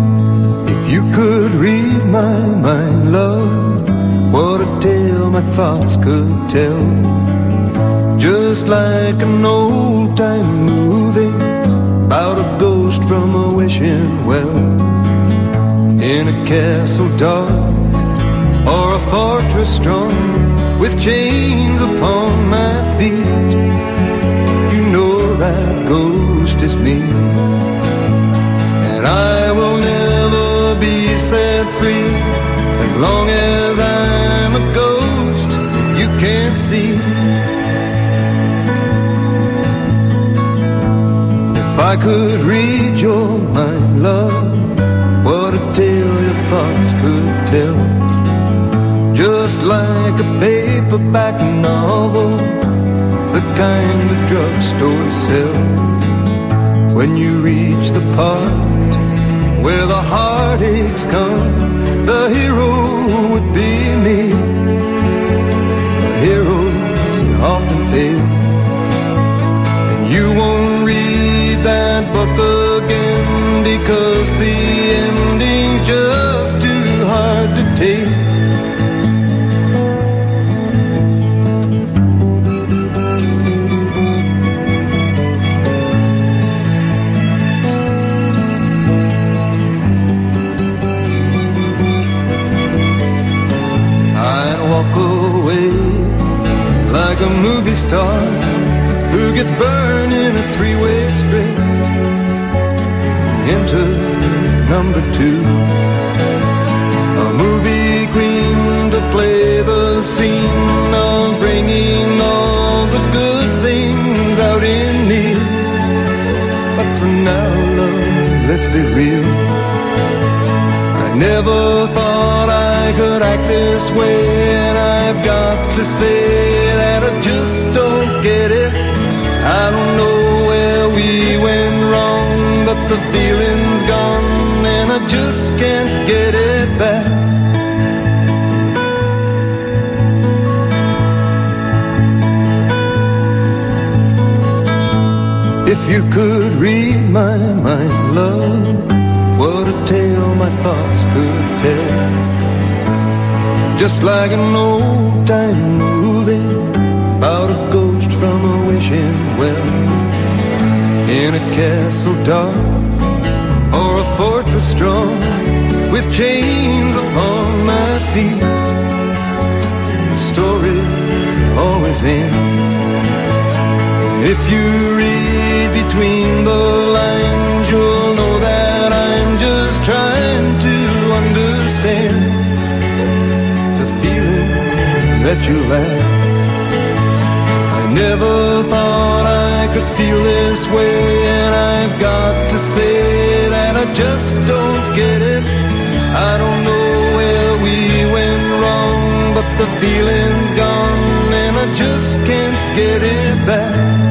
If you could read my mind, love, what a tale my thoughts could tell. Just like an old time movie about a ghost from a wishing well. In a castle dark or a fortress strong with chains upon my feet. You know that ghost is me, and I will never be set free as long as I'm a ghost you can't see. If I could read your mind, love, what a tale your thoughts could tell. Just like a paperback novel, the kind the drugstore sell. When you reach the part where the heartaches come, the hero would be me. The heroes often fail, and you won't read that book again because the ending's just too hard to take. Walk away like a movie star who gets burned in a three-way script. Enter number two, a movie queen to play the scene of bringing all the good things out in me. But for now, love, let's be real. I never thought I could act this way, and I've got to say that I just don't get it. I don't know where we went wrong, but the feeling's gone, and I just can't get it back. If you could read my mind, love, what a tale my thoughts could tell. Just like an old time movie about a ghost from a wishing well. In a castle dark or a fortress strong with chains upon my feet. The story's always in. If you read between the lines, you'll know that I'm just trying to understand the feelings that you lack. I never thought I could feel this way, and I've got to say that I just don't get it. I don't know where we went wrong, but the feeling's gone, and I just can't get it back.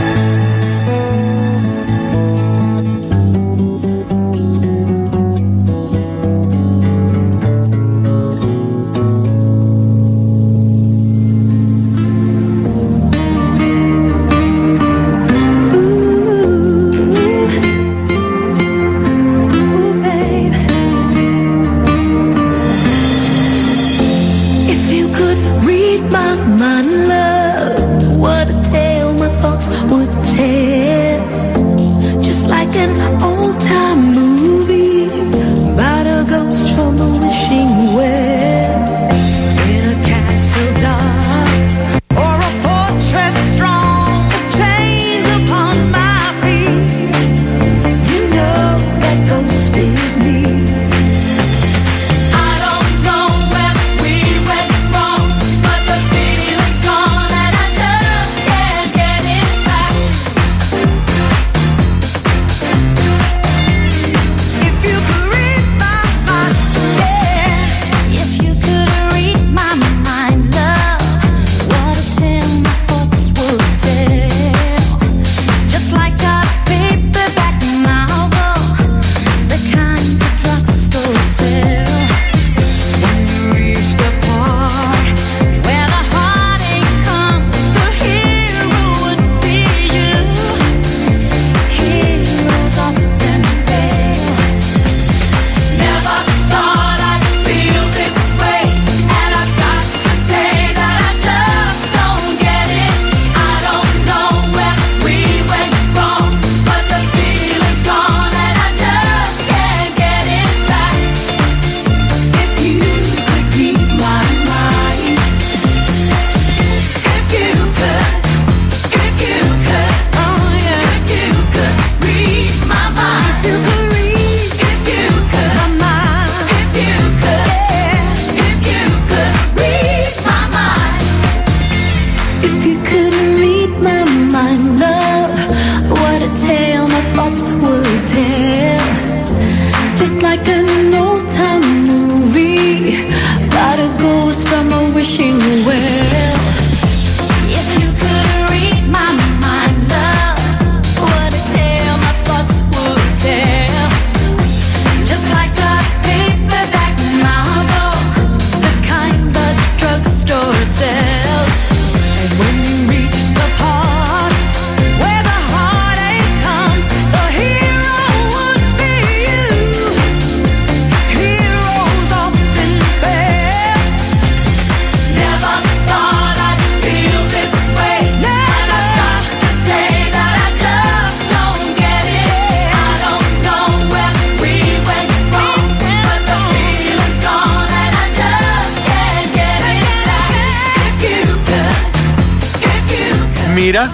Mira,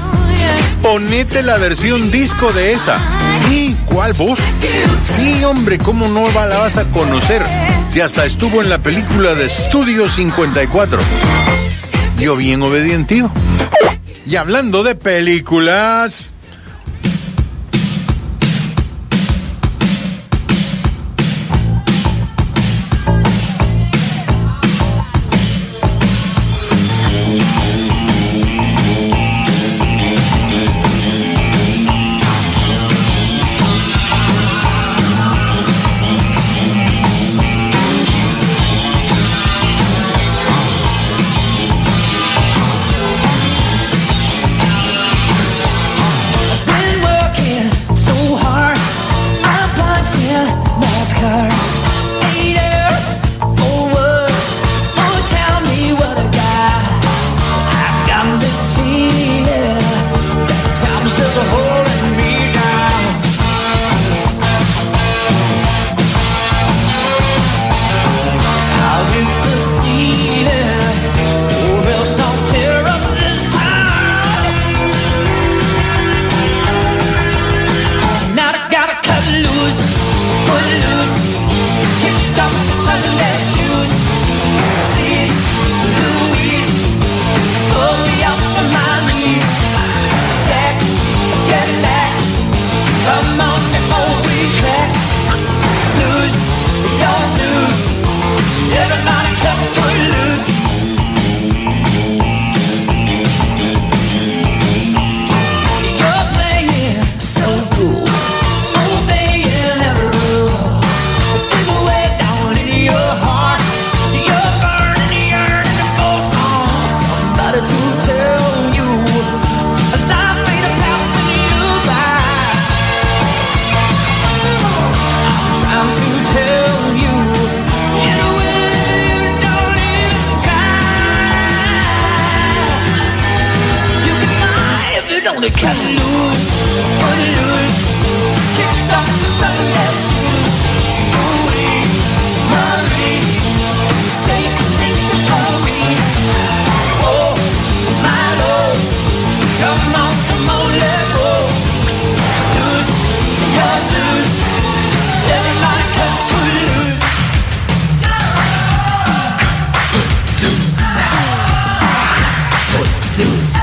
ponete la versión disco de esa. ¿Y cuál voz? Sí, hombre, ¿cómo no la vas a conocer? Si hasta estuvo en la película de Estudio cincuenta y cuatro. Yo bien obedientío. Y hablando de películas... gonna cut loose, put loose, kicked off the Sunday shoes. Ooh-wee, Marie, shake, shake the Marie. Oh, my Lord, come on, come on, let's go. Loose, cut loose, everybody cut foot loose. Foot loose, foot loose.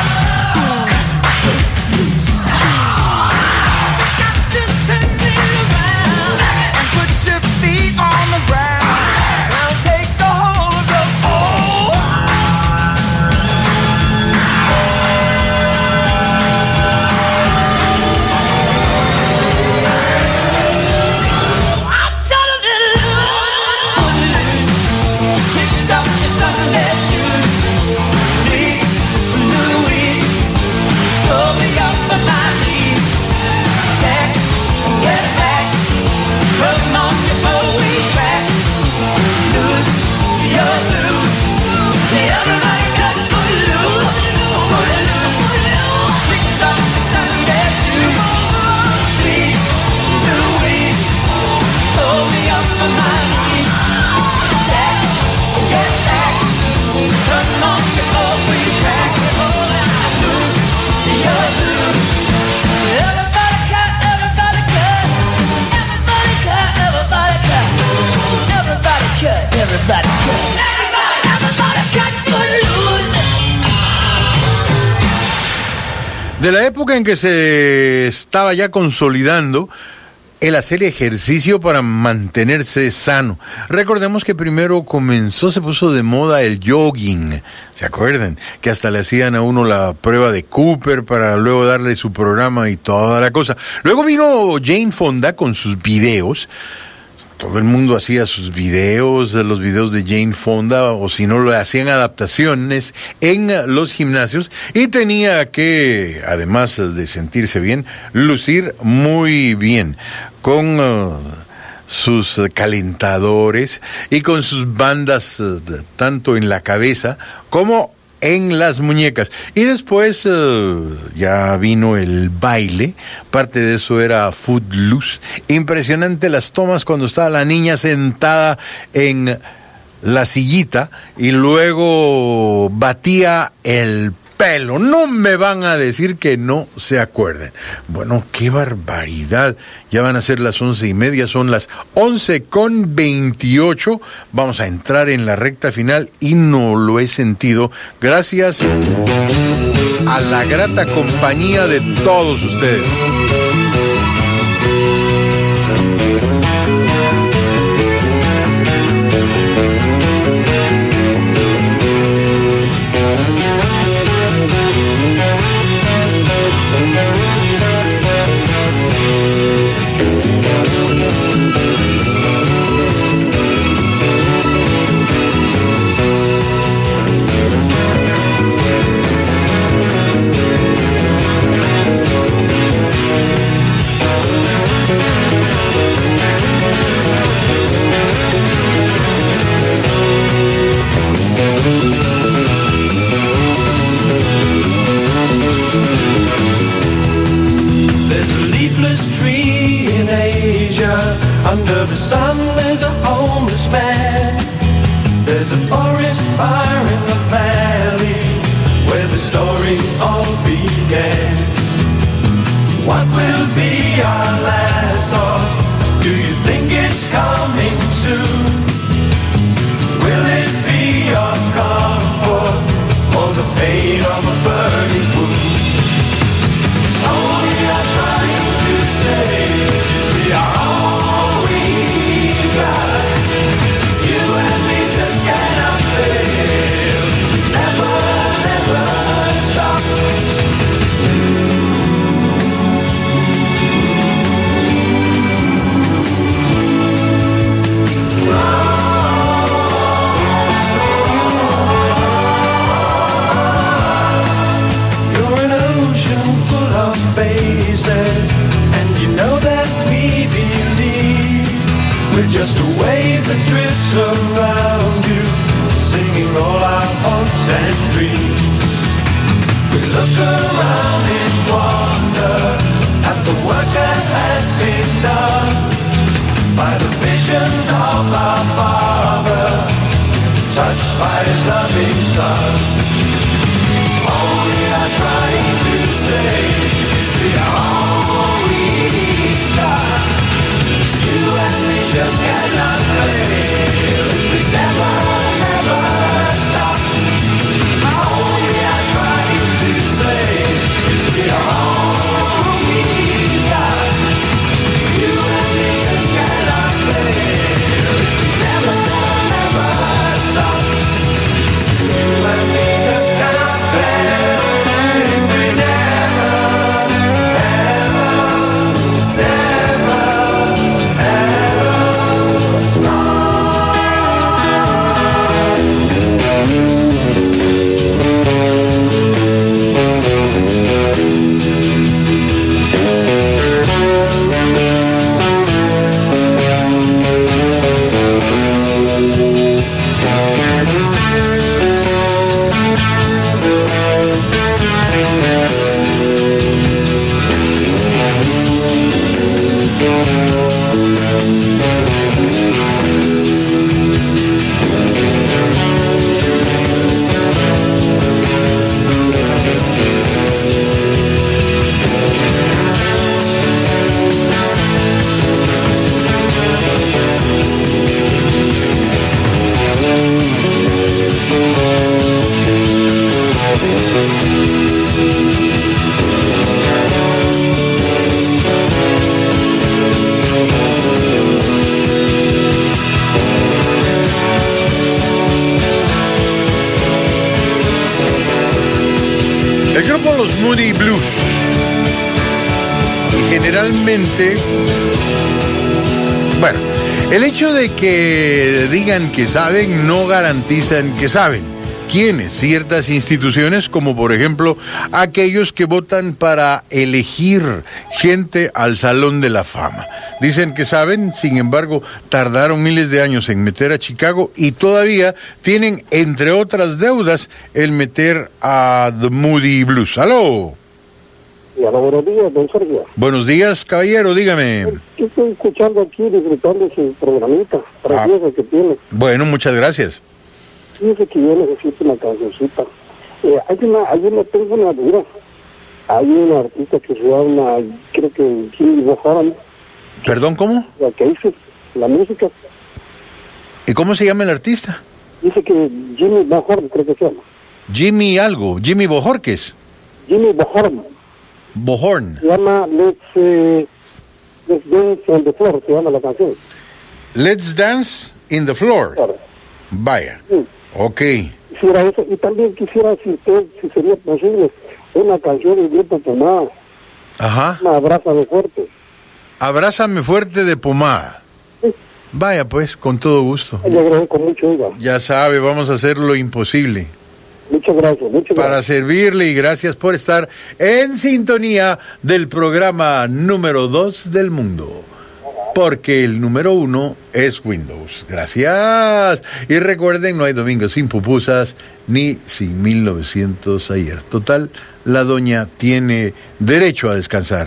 De la época en que se estaba ya consolidando el hacer ejercicio para mantenerse sano. Recordemos que primero comenzó, se puso de moda el jogging, ¿se acuerdan? Que hasta le hacían a uno la prueba de Cooper para luego darle su programa y toda la cosa. Luego vino Jane Fonda con sus videos. Todo el mundo hacía sus videos, los videos de Jane Fonda, o si no, le hacían adaptaciones en los gimnasios, y tenía que, además de sentirse bien, lucir muy bien, con uh, sus calentadores y con sus bandas uh, tanto en la cabeza como en las muñecas. Y después uh, ya vino el baile, parte de eso era Footloose. Impresionante las tomas cuando estaba la niña sentada en la sillita y luego batía el pelo. No me van a decir que no se acuerden. Bueno, qué barbaridad. Ya van a ser las once y media, son las once con veintiocho. Vamos a entrar en la recta final y no lo he sentido. Gracias a la grata compañía de todos ustedes. Under the sun there's a homeless man. There's a forest fire in the valley where the story all began. What will be our last thought? Do you think it's coming soon? Will it be our comfort or the pain of a burning wound? Oh, we are trying to say we are all you and me just cannot fail. Never, never stop. You're an ocean full of bases, and you know that we believe we're just a wave that drifts around you, singing all our hopes and dreams. We look around in the work that has been done by the visions of our Father, touched by His loving Son. All we are trying to say is we are all we got. You and me just cannot fail. We never, never stop. All we are trying to say is we are all we got. You and me just cannot fail. We never, never stop. You and me just cannot fail. We never, ever, never, ever stop. El grupo Los Moody Blues. Y generalmente, bueno, el hecho de que digan que saben no garantizan que saben. ¿Quiénes? Ciertas instituciones, como por ejemplo aquellos que votan para elegir gente al Salón de la Fama. Dicen que saben, sin embargo, tardaron miles de años en meter a Chicago y todavía tienen, entre otras deudas, el meter a The Moody Blues. ¡Aló! Y aló, buenos días, don Sergio. Buenos días, caballero, dígame. Yo estoy escuchando aquí, disfrutando su programita, precioso Ah. que tiene. Bueno, muchas gracias. Fíjese que yo necesito una cancioncita. Eh, hay una, hay una, tengo una duda. Hay una artista que se llama, creo que Jimmy Boharam, ¿Perdón, cómo? la que hizo la música. ¿Y cómo se llama el artista? Dice que Jimmy Boharam, creo que se llama. Jimmy algo, Jimmy Bojorquez. Jimmy Boharam. Bohorn. Se llama Let's, eh, Let's Dance on the Floor, se llama la canción. Let's Dance in the Floor. Claro. Vaya. Sí. Ok. Quisiera eso, y también quisiera, si usted, si sería posible, una canción del grupo Pomada. Ajá. Una Abrázame Fuerte. Abrázame fuerte de Pomada. Sí. Vaya pues, con todo gusto. Le agradezco mucho, oiga. Ya sabe, vamos a hacer lo imposible. Muchas gracias, muchas Para gracias. servirle y gracias por estar en sintonía del programa número dos del mundo. Porque el número uno es Windows. Gracias. Y recuerden, no hay domingo sin pupusas ni sin mil novecientos ayer. Total, la doña tiene derecho a descansar.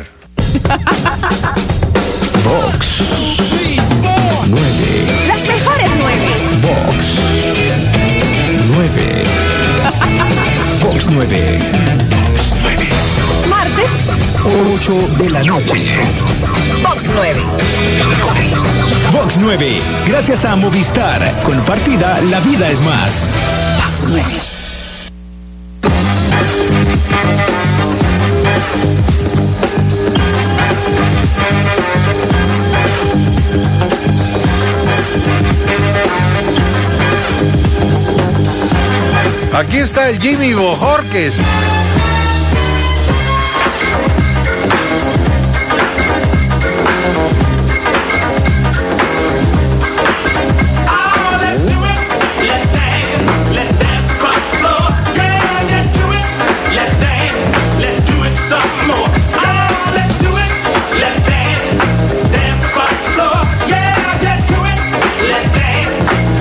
Vox nueve. Las mejores nueve. Vox nueve. Vox nueve. Martes, ocho de la noche. Vox nueve. Vox nueve. Gracias a Movistar. Con partida, la vida es más. Vox nueve. Aquí está el Jimmy Bojorquez.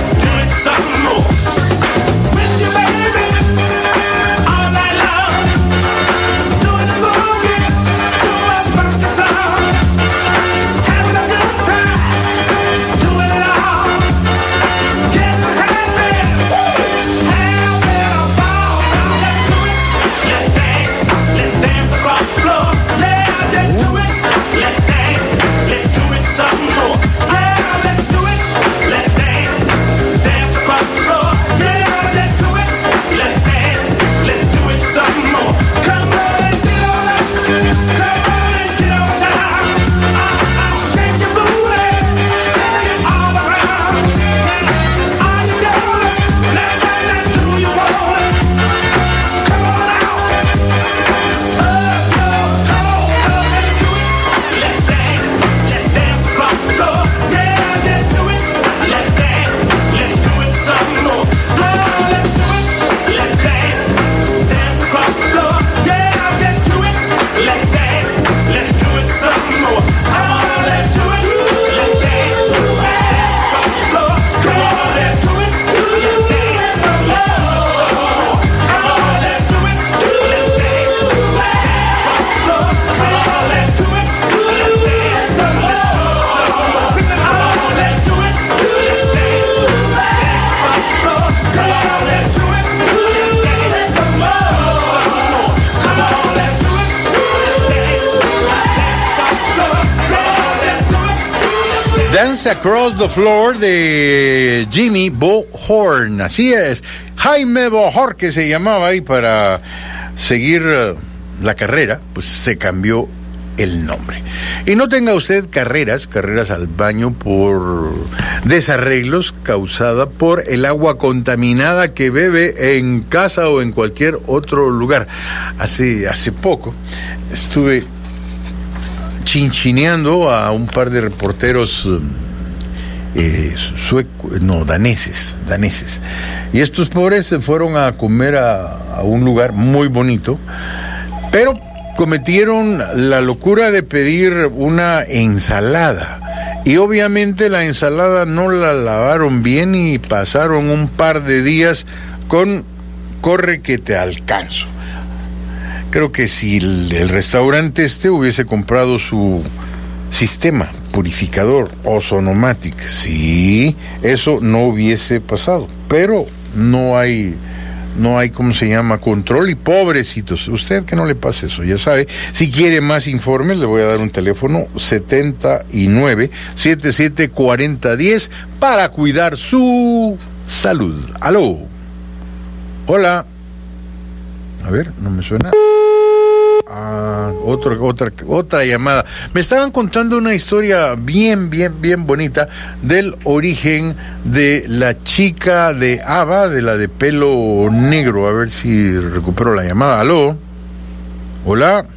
With you, baby, all night long. Dance Across the Floor de Jimmy Bohorn. Así es, Jaime Bohorn, que se llamaba, y para seguir uh, la carrera, pues se cambió el nombre. Y no tenga usted carreras, carreras al baño por desarreglos causada por el agua contaminada que bebe en casa o en cualquier otro lugar. Hace, hace poco estuve chinchineando a un par de reporteros eh, suecos, no, daneses, daneses. Y estos pobres se fueron a comer a, a un lugar muy bonito, pero cometieron la locura de pedir una ensalada. Y obviamente la ensalada no la lavaron bien y pasaron un par de días con corre que te alcanzo. Creo que si el, el restaurante este hubiese comprado su sistema purificador Ozonomatic, sí, eso no hubiese pasado. Pero no hay, no hay, ¿cómo se llama?, control, y pobrecitos. Usted que no le pase eso, ya sabe. Si quiere más informes, le voy a dar un teléfono setenta y nueve, setenta y siete, cuarenta, diez para cuidar su salud. Aló. Hola. A ver, no me suena. Ah, otra, otra, otra llamada. Me estaban contando una historia bien, bien, bien bonita del origen de la chica de ABBA, de la de pelo negro. A ver si recupero la llamada. Aló. Hola.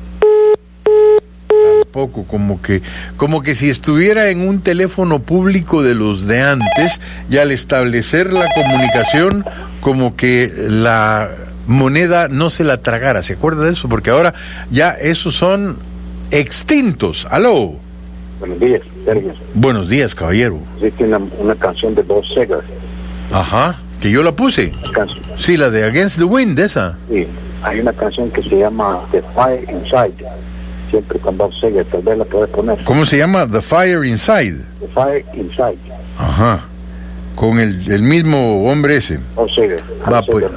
Tampoco, como que, como que si estuviera en un teléfono público de los de antes, y al establecer la comunicación, como que la moneda no se la tragara. ¿Se acuerda de eso? Porque ahora ya esos son extintos. Aló. Buenos días, Sergio. Buenos días, caballero. Existe una, una canción de Bob Seger. Ajá, que yo la puse. La sí, la de Against the Wind, esa. Sí, hay una canción que se llama The Fire Inside, siempre con Bob Seger, tal vez la puedes poner. ¿Cómo se llama? The Fire Inside. The Fire Inside. Ajá. Con el, el mismo hombre ese. Bob Seger. Va, pues.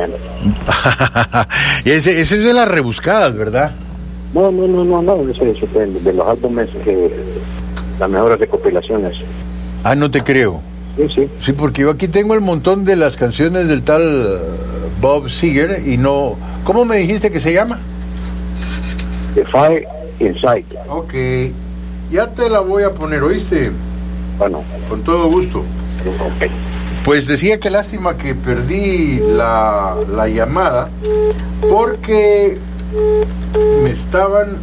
Y ese, ese es de las rebuscadas, ¿verdad? No, no, no, no, no, ese es de, de los álbumes, que las mejores recopilaciones. Ah, no te creo. Sí, sí. Sí, porque yo aquí tengo el montón de las canciones del tal uh, Bob Seger y no... ¿Cómo me dijiste que se llama? The Fire Inside. Ok. Ya te la voy a poner, ¿oíste? Bueno. Con todo gusto. Okay. Pues decía que lástima que perdí la, la llamada porque me estaban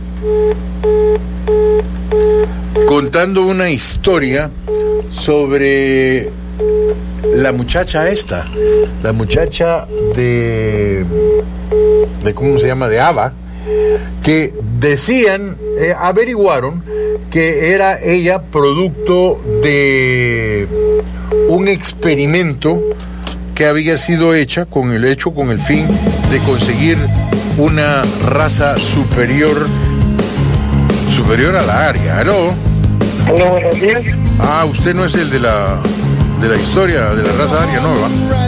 contando una historia sobre la muchacha esta, la muchacha de, de ¿cómo se llama?, de ABBA, que decían, eh, averiguaron que era ella producto de un experimento que había sido hecha con el hecho con el fin de conseguir una raza superior superior a la aria. ¿Aló? Hola, buenos días. Ah, usted no es el de la de la historia de la raza aria, ¿no?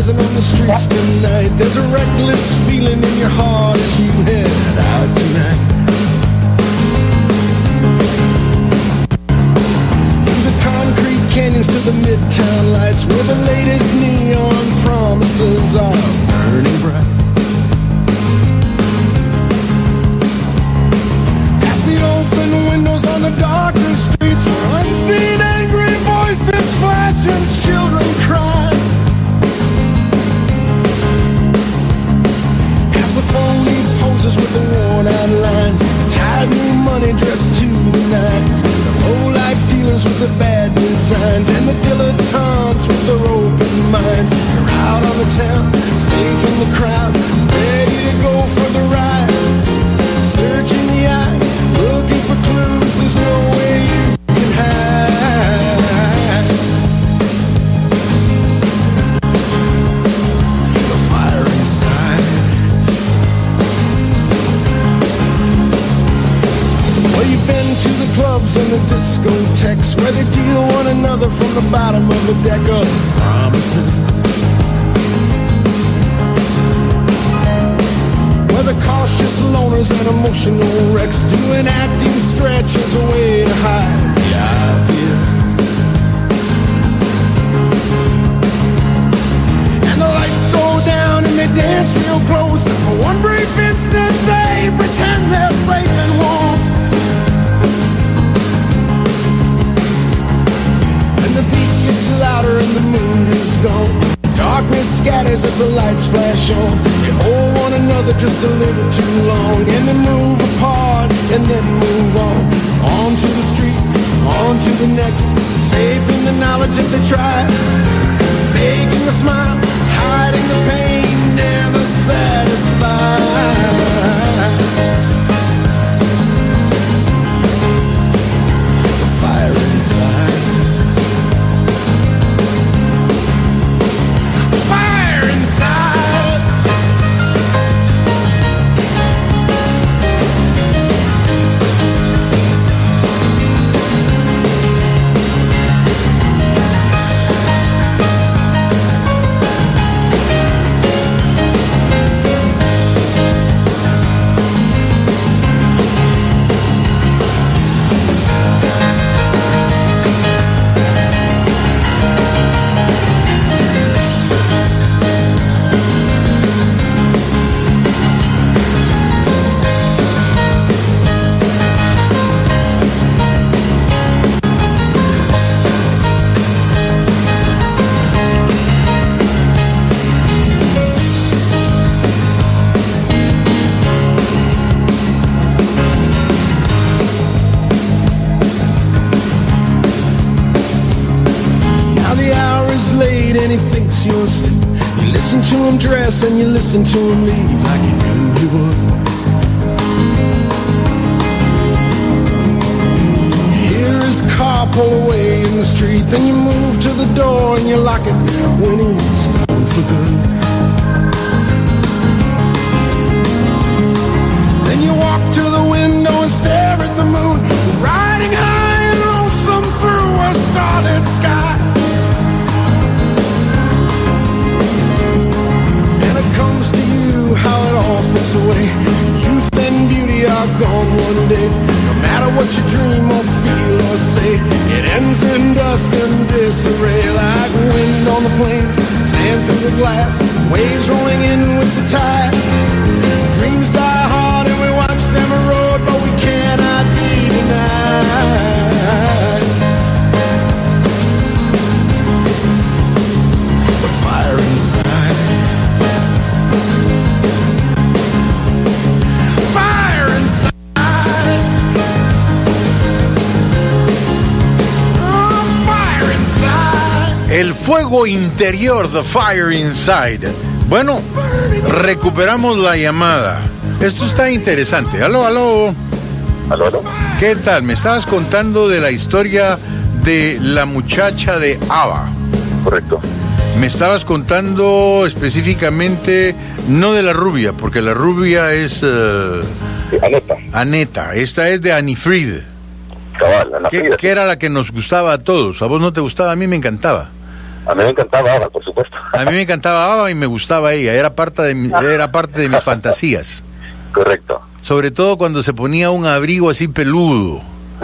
Canyons to the midtown lights, where the latest neon promises are burning bright. Past the open windows on the darkened streets, where unseen angry voices flash and children cry. Past the phony poses with the worn out lines, tired new money dressed to the nines, the low life dealers with the bad designs, and the dilettantes with their open minds. You're out on the town, safe in the crowd, ready to go for the ride. Searching the eyes, looking for clues, there's no way you can hide. The fire inside. Well, you've been to the clubs and the discotheques, where they deal one another from the bottom of a deck of promises, where the cautious loners and emotional wrecks do an acting stretch as a way to hide the obvious. close, and for one brief instant they pretend they're safe and warm. And the beat gets louder and the mood is gone. Darkness scatters as the lights flash on. They hold one another just a little too long, and they move apart and then move on. On to the street, on to the next, safe in the knowledge that they tried. Making a smile, hiding the pain, never satisfied. The fire inside. The fire inside. You're asleep. You listen to him dress and you listen to him leave like you knew he would. You hear his car pull away in the street, then you move to the door and you lock it when he's gone for good. Then you walk to the window and stare at the moon, riding high and lonesome through a starlit sky. Comes to you how it all slips away. Youth and beauty are gone one day. No matter what you dream or feel or say, it ends in dust and disarray. Like wind on the plains, sand through the glass, waves rolling in with the tide. Dreams die hard and we watch them erode, but we cannot be denied. The fire inside. El fuego interior, the fire inside. Bueno, recuperamos la llamada. Esto está interesante. Aló, aló. Aló, aló. ¿Qué tal? Me estabas contando de la historia de la muchacha de ABBA. Correcto. Me estabas contando específicamente, no de la rubia, porque la rubia es... Uh, Aneta. Aneta. Esta es de Annie Fried. Cabal, Ana Frida. Que era la que nos gustaba a todos. A vos no te gustaba, a mí me encantaba. A mí me encantaba ABBA, por supuesto. A mí me encantaba ABBA y me gustaba ella. Era parte de, mi, era parte de mis fantasías. Correcto. Sobre todo cuando se ponía un abrigo así peludo.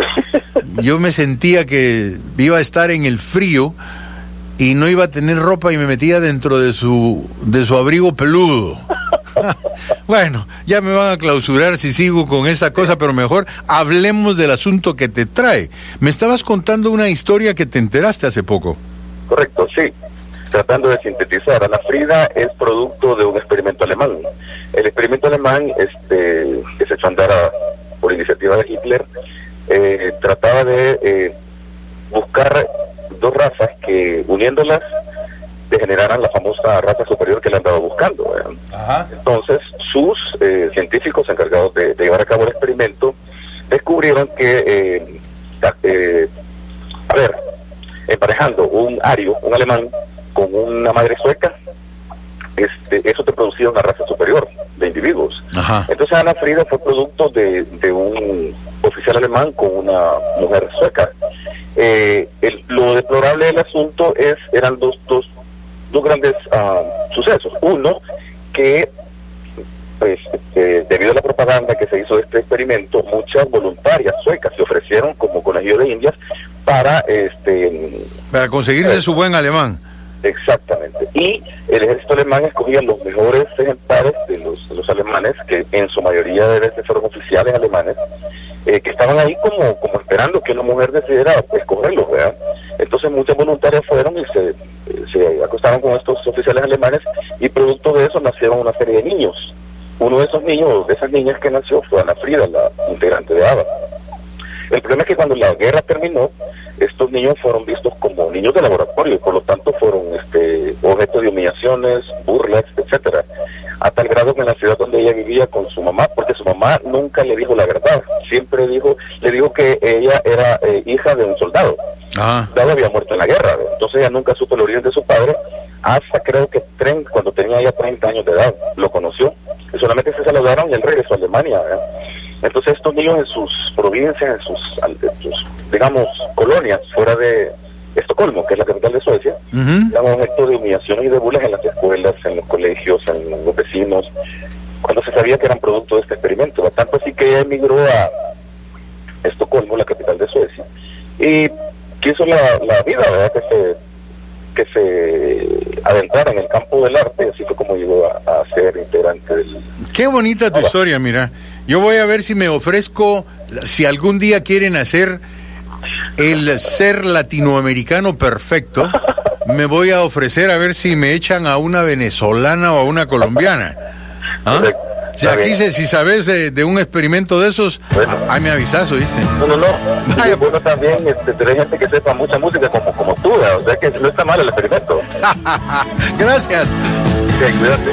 Yo me sentía que iba a estar en el frío y no iba a tener ropa y me metía dentro de su, de su abrigo peludo. Bueno, ya me van a clausurar si sigo con esta cosa, pero mejor hablemos del asunto que te trae. Me estabas contando una historia que te enteraste hace poco. Correcto, sí. Tratando de sintetizar, Ana Frida es producto de un experimento alemán. El experimento alemán, este, que se echó a andar a, por iniciativa de Hitler, eh, trataba de eh, buscar dos razas que, uniéndolas, degeneraran la famosa raza superior que le andaba buscando. ¿eh? Ajá. Entonces, sus eh, científicos encargados de, de llevar a cabo el experimento descubrieron que, eh, eh, a ver, emparejando un ario, un alemán, con una madre sueca, este, eso te producía una raza superior de individuos. Ajá. Entonces Ana Frida fue producto de, de un oficial alemán con una mujer sueca. Eh, el, lo deplorable del asunto es eran dos, dos, dos grandes uh, sucesos. Uno, que pues eh, debido a la propaganda que se hizo de este experimento, muchas voluntarias suecas se ofrecieron como conejillo de indias para este para conseguirse eh, su buen alemán. Exactamente. Y el ejército alemán escogía los mejores ejemplares de los, de los alemanes, que en su mayoría de veces fueron oficiales alemanes, eh, que estaban ahí como, como esperando que una mujer decidiera escogerlos, ¿verdad? Entonces muchas voluntarias fueron y se, se acostaron con estos oficiales alemanes, y producto de eso nacieron una serie de niños. Uno de esos niños, de esas niñas que nació, fue Ana Frida, la integrante de ABBA. El problema es que cuando la guerra terminó, estos niños fueron vistos como niños de laboratorio, y por lo tanto fueron este, objeto de humillaciones, burlas, etcétera, a tal grado que en la ciudad donde ella vivía con su mamá, porque su mamá nunca le dijo la verdad, siempre dijo, le dijo que ella era eh, hija de un soldado. Ah. Dado había muerto en la guerra, ¿verdad? Entonces ella nunca supo el origen de su padre, hasta creo que tren, cuando tenía ya treinta años de edad, lo conoció, y solamente se saludaron y él regresó a Alemania, ¿verdad? Entonces estos niños en sus provincias, en sus, en sus digamos, colonias fuera de Estocolmo, que es la capital de Suecia, uh-huh. eran objeto de humillaciones y de burlas en las escuelas, en los colegios, en los vecinos, cuando se sabía que eran producto de este experimento. Tanto así que ella emigró a Estocolmo, la capital de Suecia, y quiso la, la vida, ¿verdad? Que se, que se adentrara en el campo del arte, y así fue como llegó a, a ser integrante del... Qué bonita tu Hola. historia, mira. Yo voy a ver si me ofrezco, si algún día quieren hacer el ser latinoamericano perfecto, me voy a ofrecer a ver si me echan a una venezolana o a una colombiana. ¿Ah? Si aquí se, si sabes de, de un experimento de esos, bueno. Ahí me avisas, ¿oíste? No, no, no. Y es bueno también este, tener gente que sepa mucha música como, como tú, o sea que no está mal el experimento. Gracias. Okay, cuídate.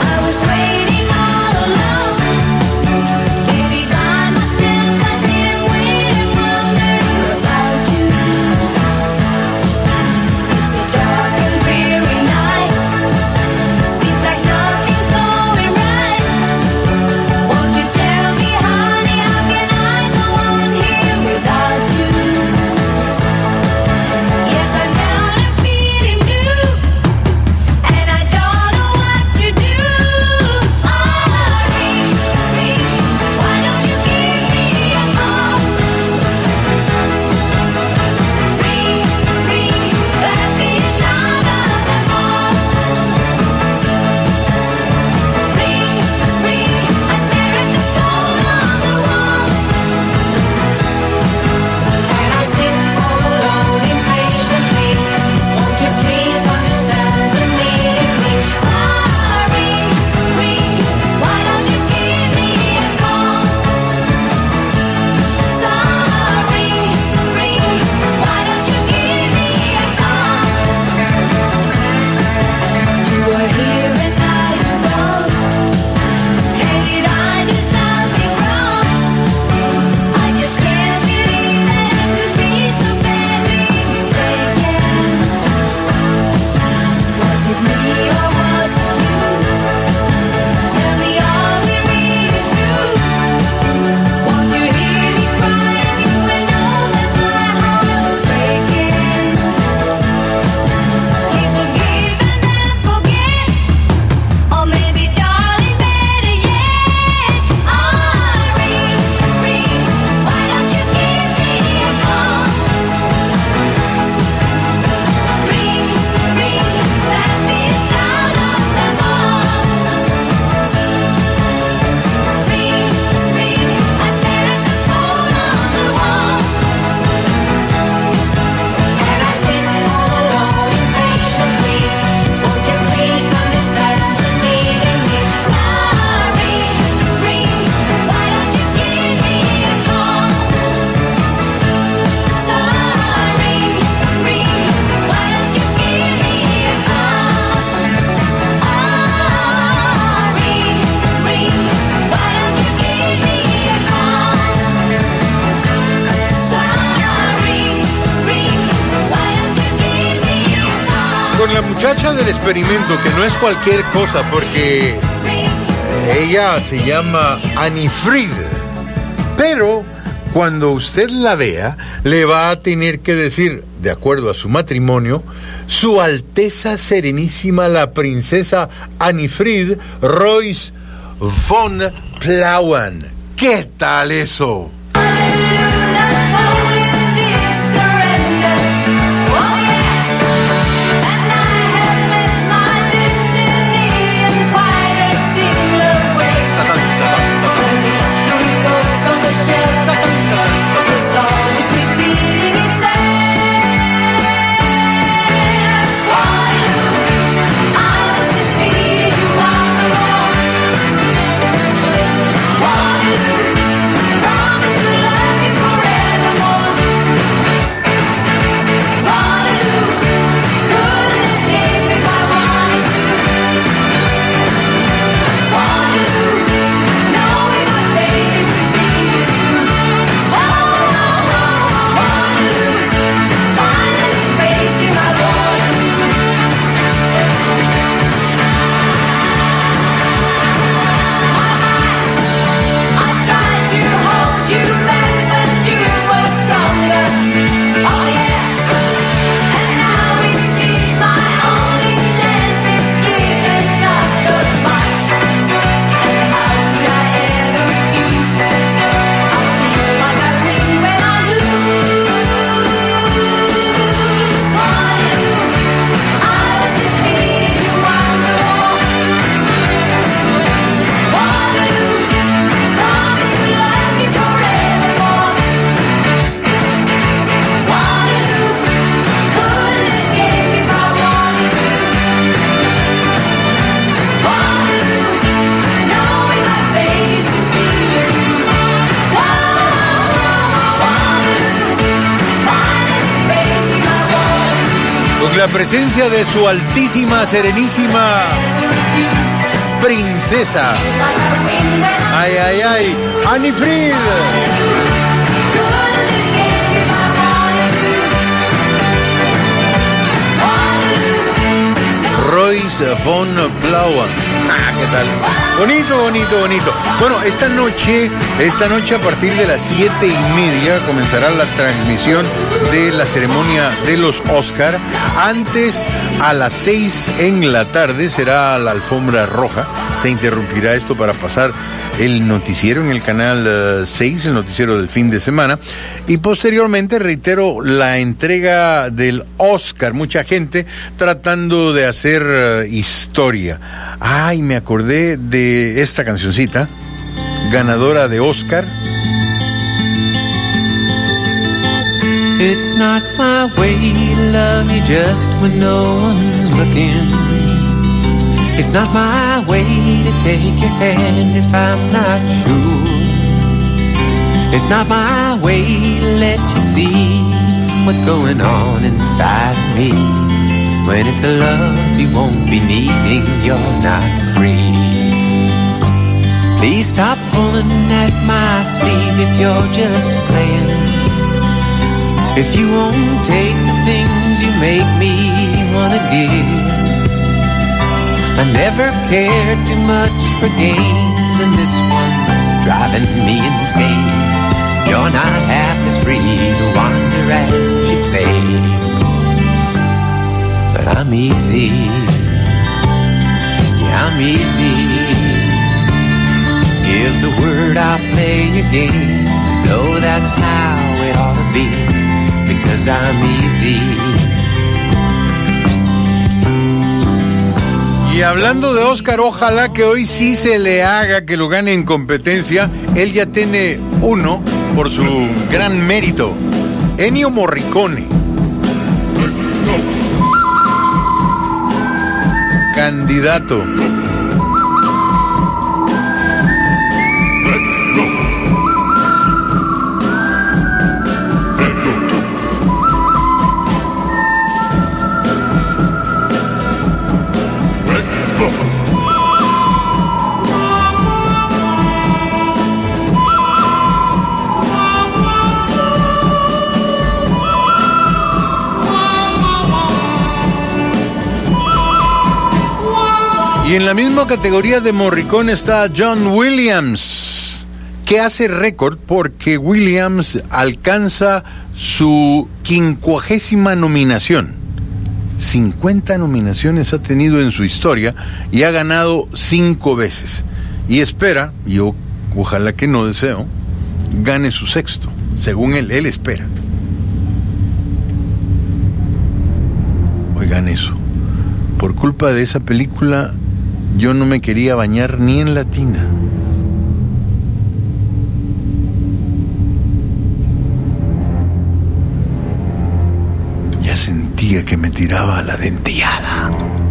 La muchacha del experimento, que no es cualquier cosa, porque ella se llama Annie Fried, pero cuando usted la vea, le va a tener que decir, de acuerdo a su matrimonio, Su Alteza Serenísima la Princesa Annie Fried Royce von Plauen. ¿Qué tal eso? Oh, yeah. And I have la presencia de su altísima, serenísima princesa. Ay, ay, ay, Annie Fried. Royce von Plauen. Ah, ¿qué tal? Bonito, bonito, bonito. Bueno, esta noche, esta noche a partir de las siete y media comenzará la transmisión de la ceremonia de los Oscar. Antes, a las seis en la tarde, será la alfombra roja. Se interrumpirá esto para pasar el noticiero en el canal uh, seis, el noticiero del fin de semana. Y posteriormente, reitero, la entrega del Oscar. Mucha gente tratando de hacer uh, historia. Ay, me acordé de esta cancioncita, ganadora de Oscar. It's not my way to love you just when no one's looking. It's not my way to take your hand if I'm not sure. It's not my way to let you see what's going on inside me. When it's a love you won't be needing, you're not free. Please stop pulling at my sleeve if you're just playing. If you won't take the things you make me wanna give. I never cared too much for games, and this one's driving me insane. You're not half as free to wander as you play. But I'm easy, yeah, I'm easy. Give the word, I'll play your game, so that's how it ought to be, because I'm easy. Y hablando de Oscar, ojalá que hoy sí se le haga que lo gane en competencia. Él ya tiene uno por su gran mérito. Ennio Morricone. Candidato. Y en la misma categoría de Morricone está John Williams, que hace récord porque Williams alcanza su quincuagésima nominación. cincuenta nominaciones ha tenido en su historia y ha ganado cinco veces. Y espera, yo ojalá que no deseo, gane su sexto, según él, él espera. Oigan eso, por culpa de esa película yo no me quería bañar ni en la tina. Ya sentía que me tiraba la dentillada.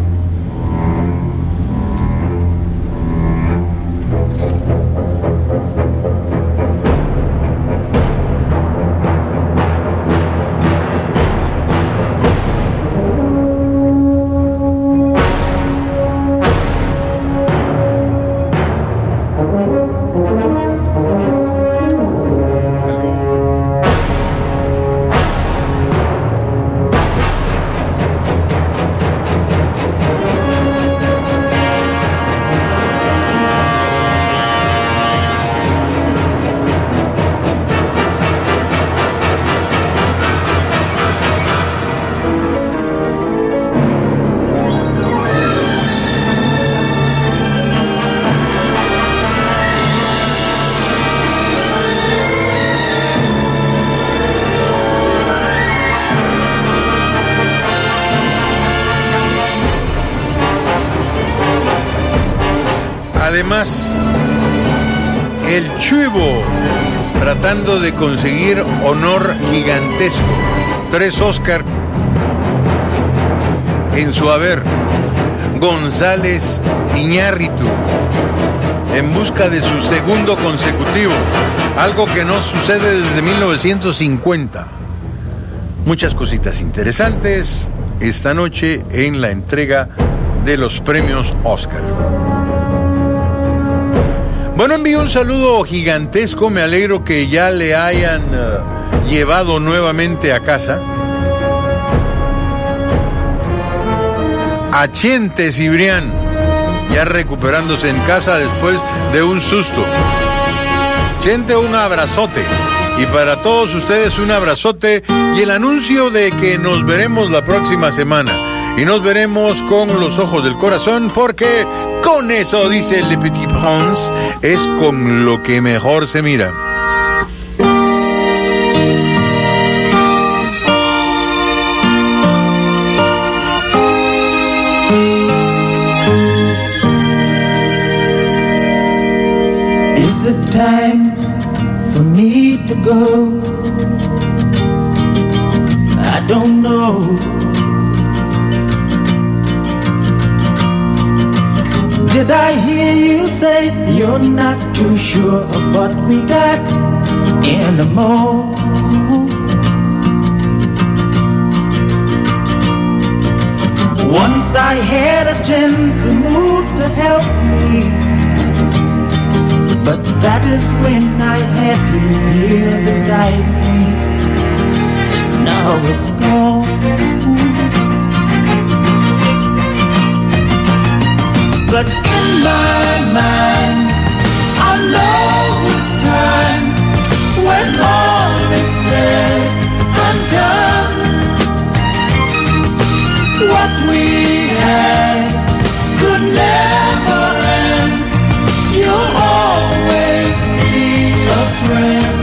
Además, el Chivo tratando de conseguir honor gigantesco. Tres Oscar en su haber. González Iñárritu en busca de su segundo consecutivo, algo que no sucede desde mil novecientos cincuenta. Muchas cositas interesantes esta noche en la entrega de los premios Oscar. Bueno, envío un saludo gigantesco, me alegro que ya le hayan uh, llevado nuevamente a casa. A Chente Cibrián, ya recuperándose en casa después de un susto. Chente, un abrazote. Y para todos ustedes un abrazote y el anuncio de que nos veremos la próxima semana. Y nos veremos con los ojos del corazón, porque con eso, dice Le Petit Prince, es con lo que mejor se mira. Is it time for me to go? I don't know. Did I hear you say you're not too sure of what we got anymore? Once I had a gentle mood to help me, but that is when I had you here beside me. Now it's gone. But in my mind, I know with time, when all is said and done, what we had could never end. You'll always be a friend.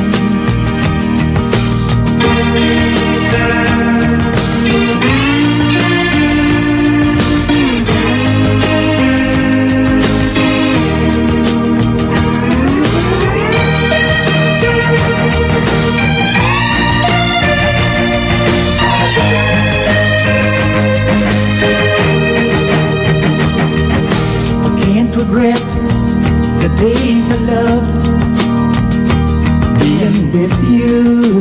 Regret the days I loved being with you.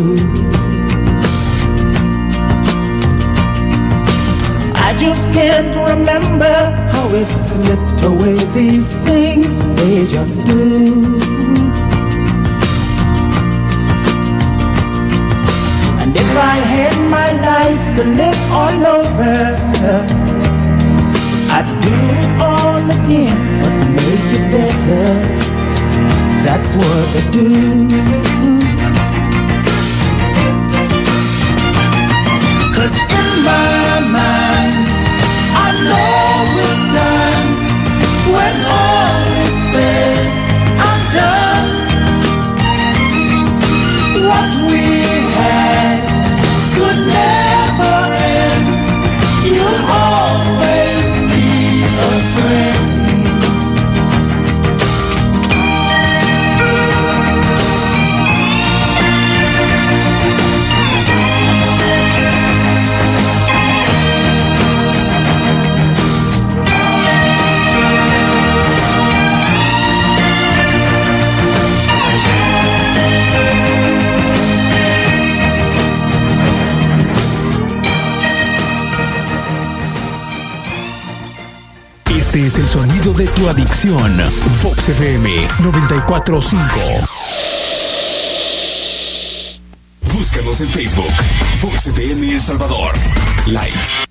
I just can't remember how it slipped away. These things, they just do. And if I had my life to live all over, I'd do it all again, but make it better. That's what I do. 'Cause in my mind, I know with time, when all is said and done, what we had could never end. You'll always be a friend. Este es el sonido de tu adicción. Vox F M noventa y cuatro punto cinco. Búscanos en Facebook. Vox F M El Salvador. Like.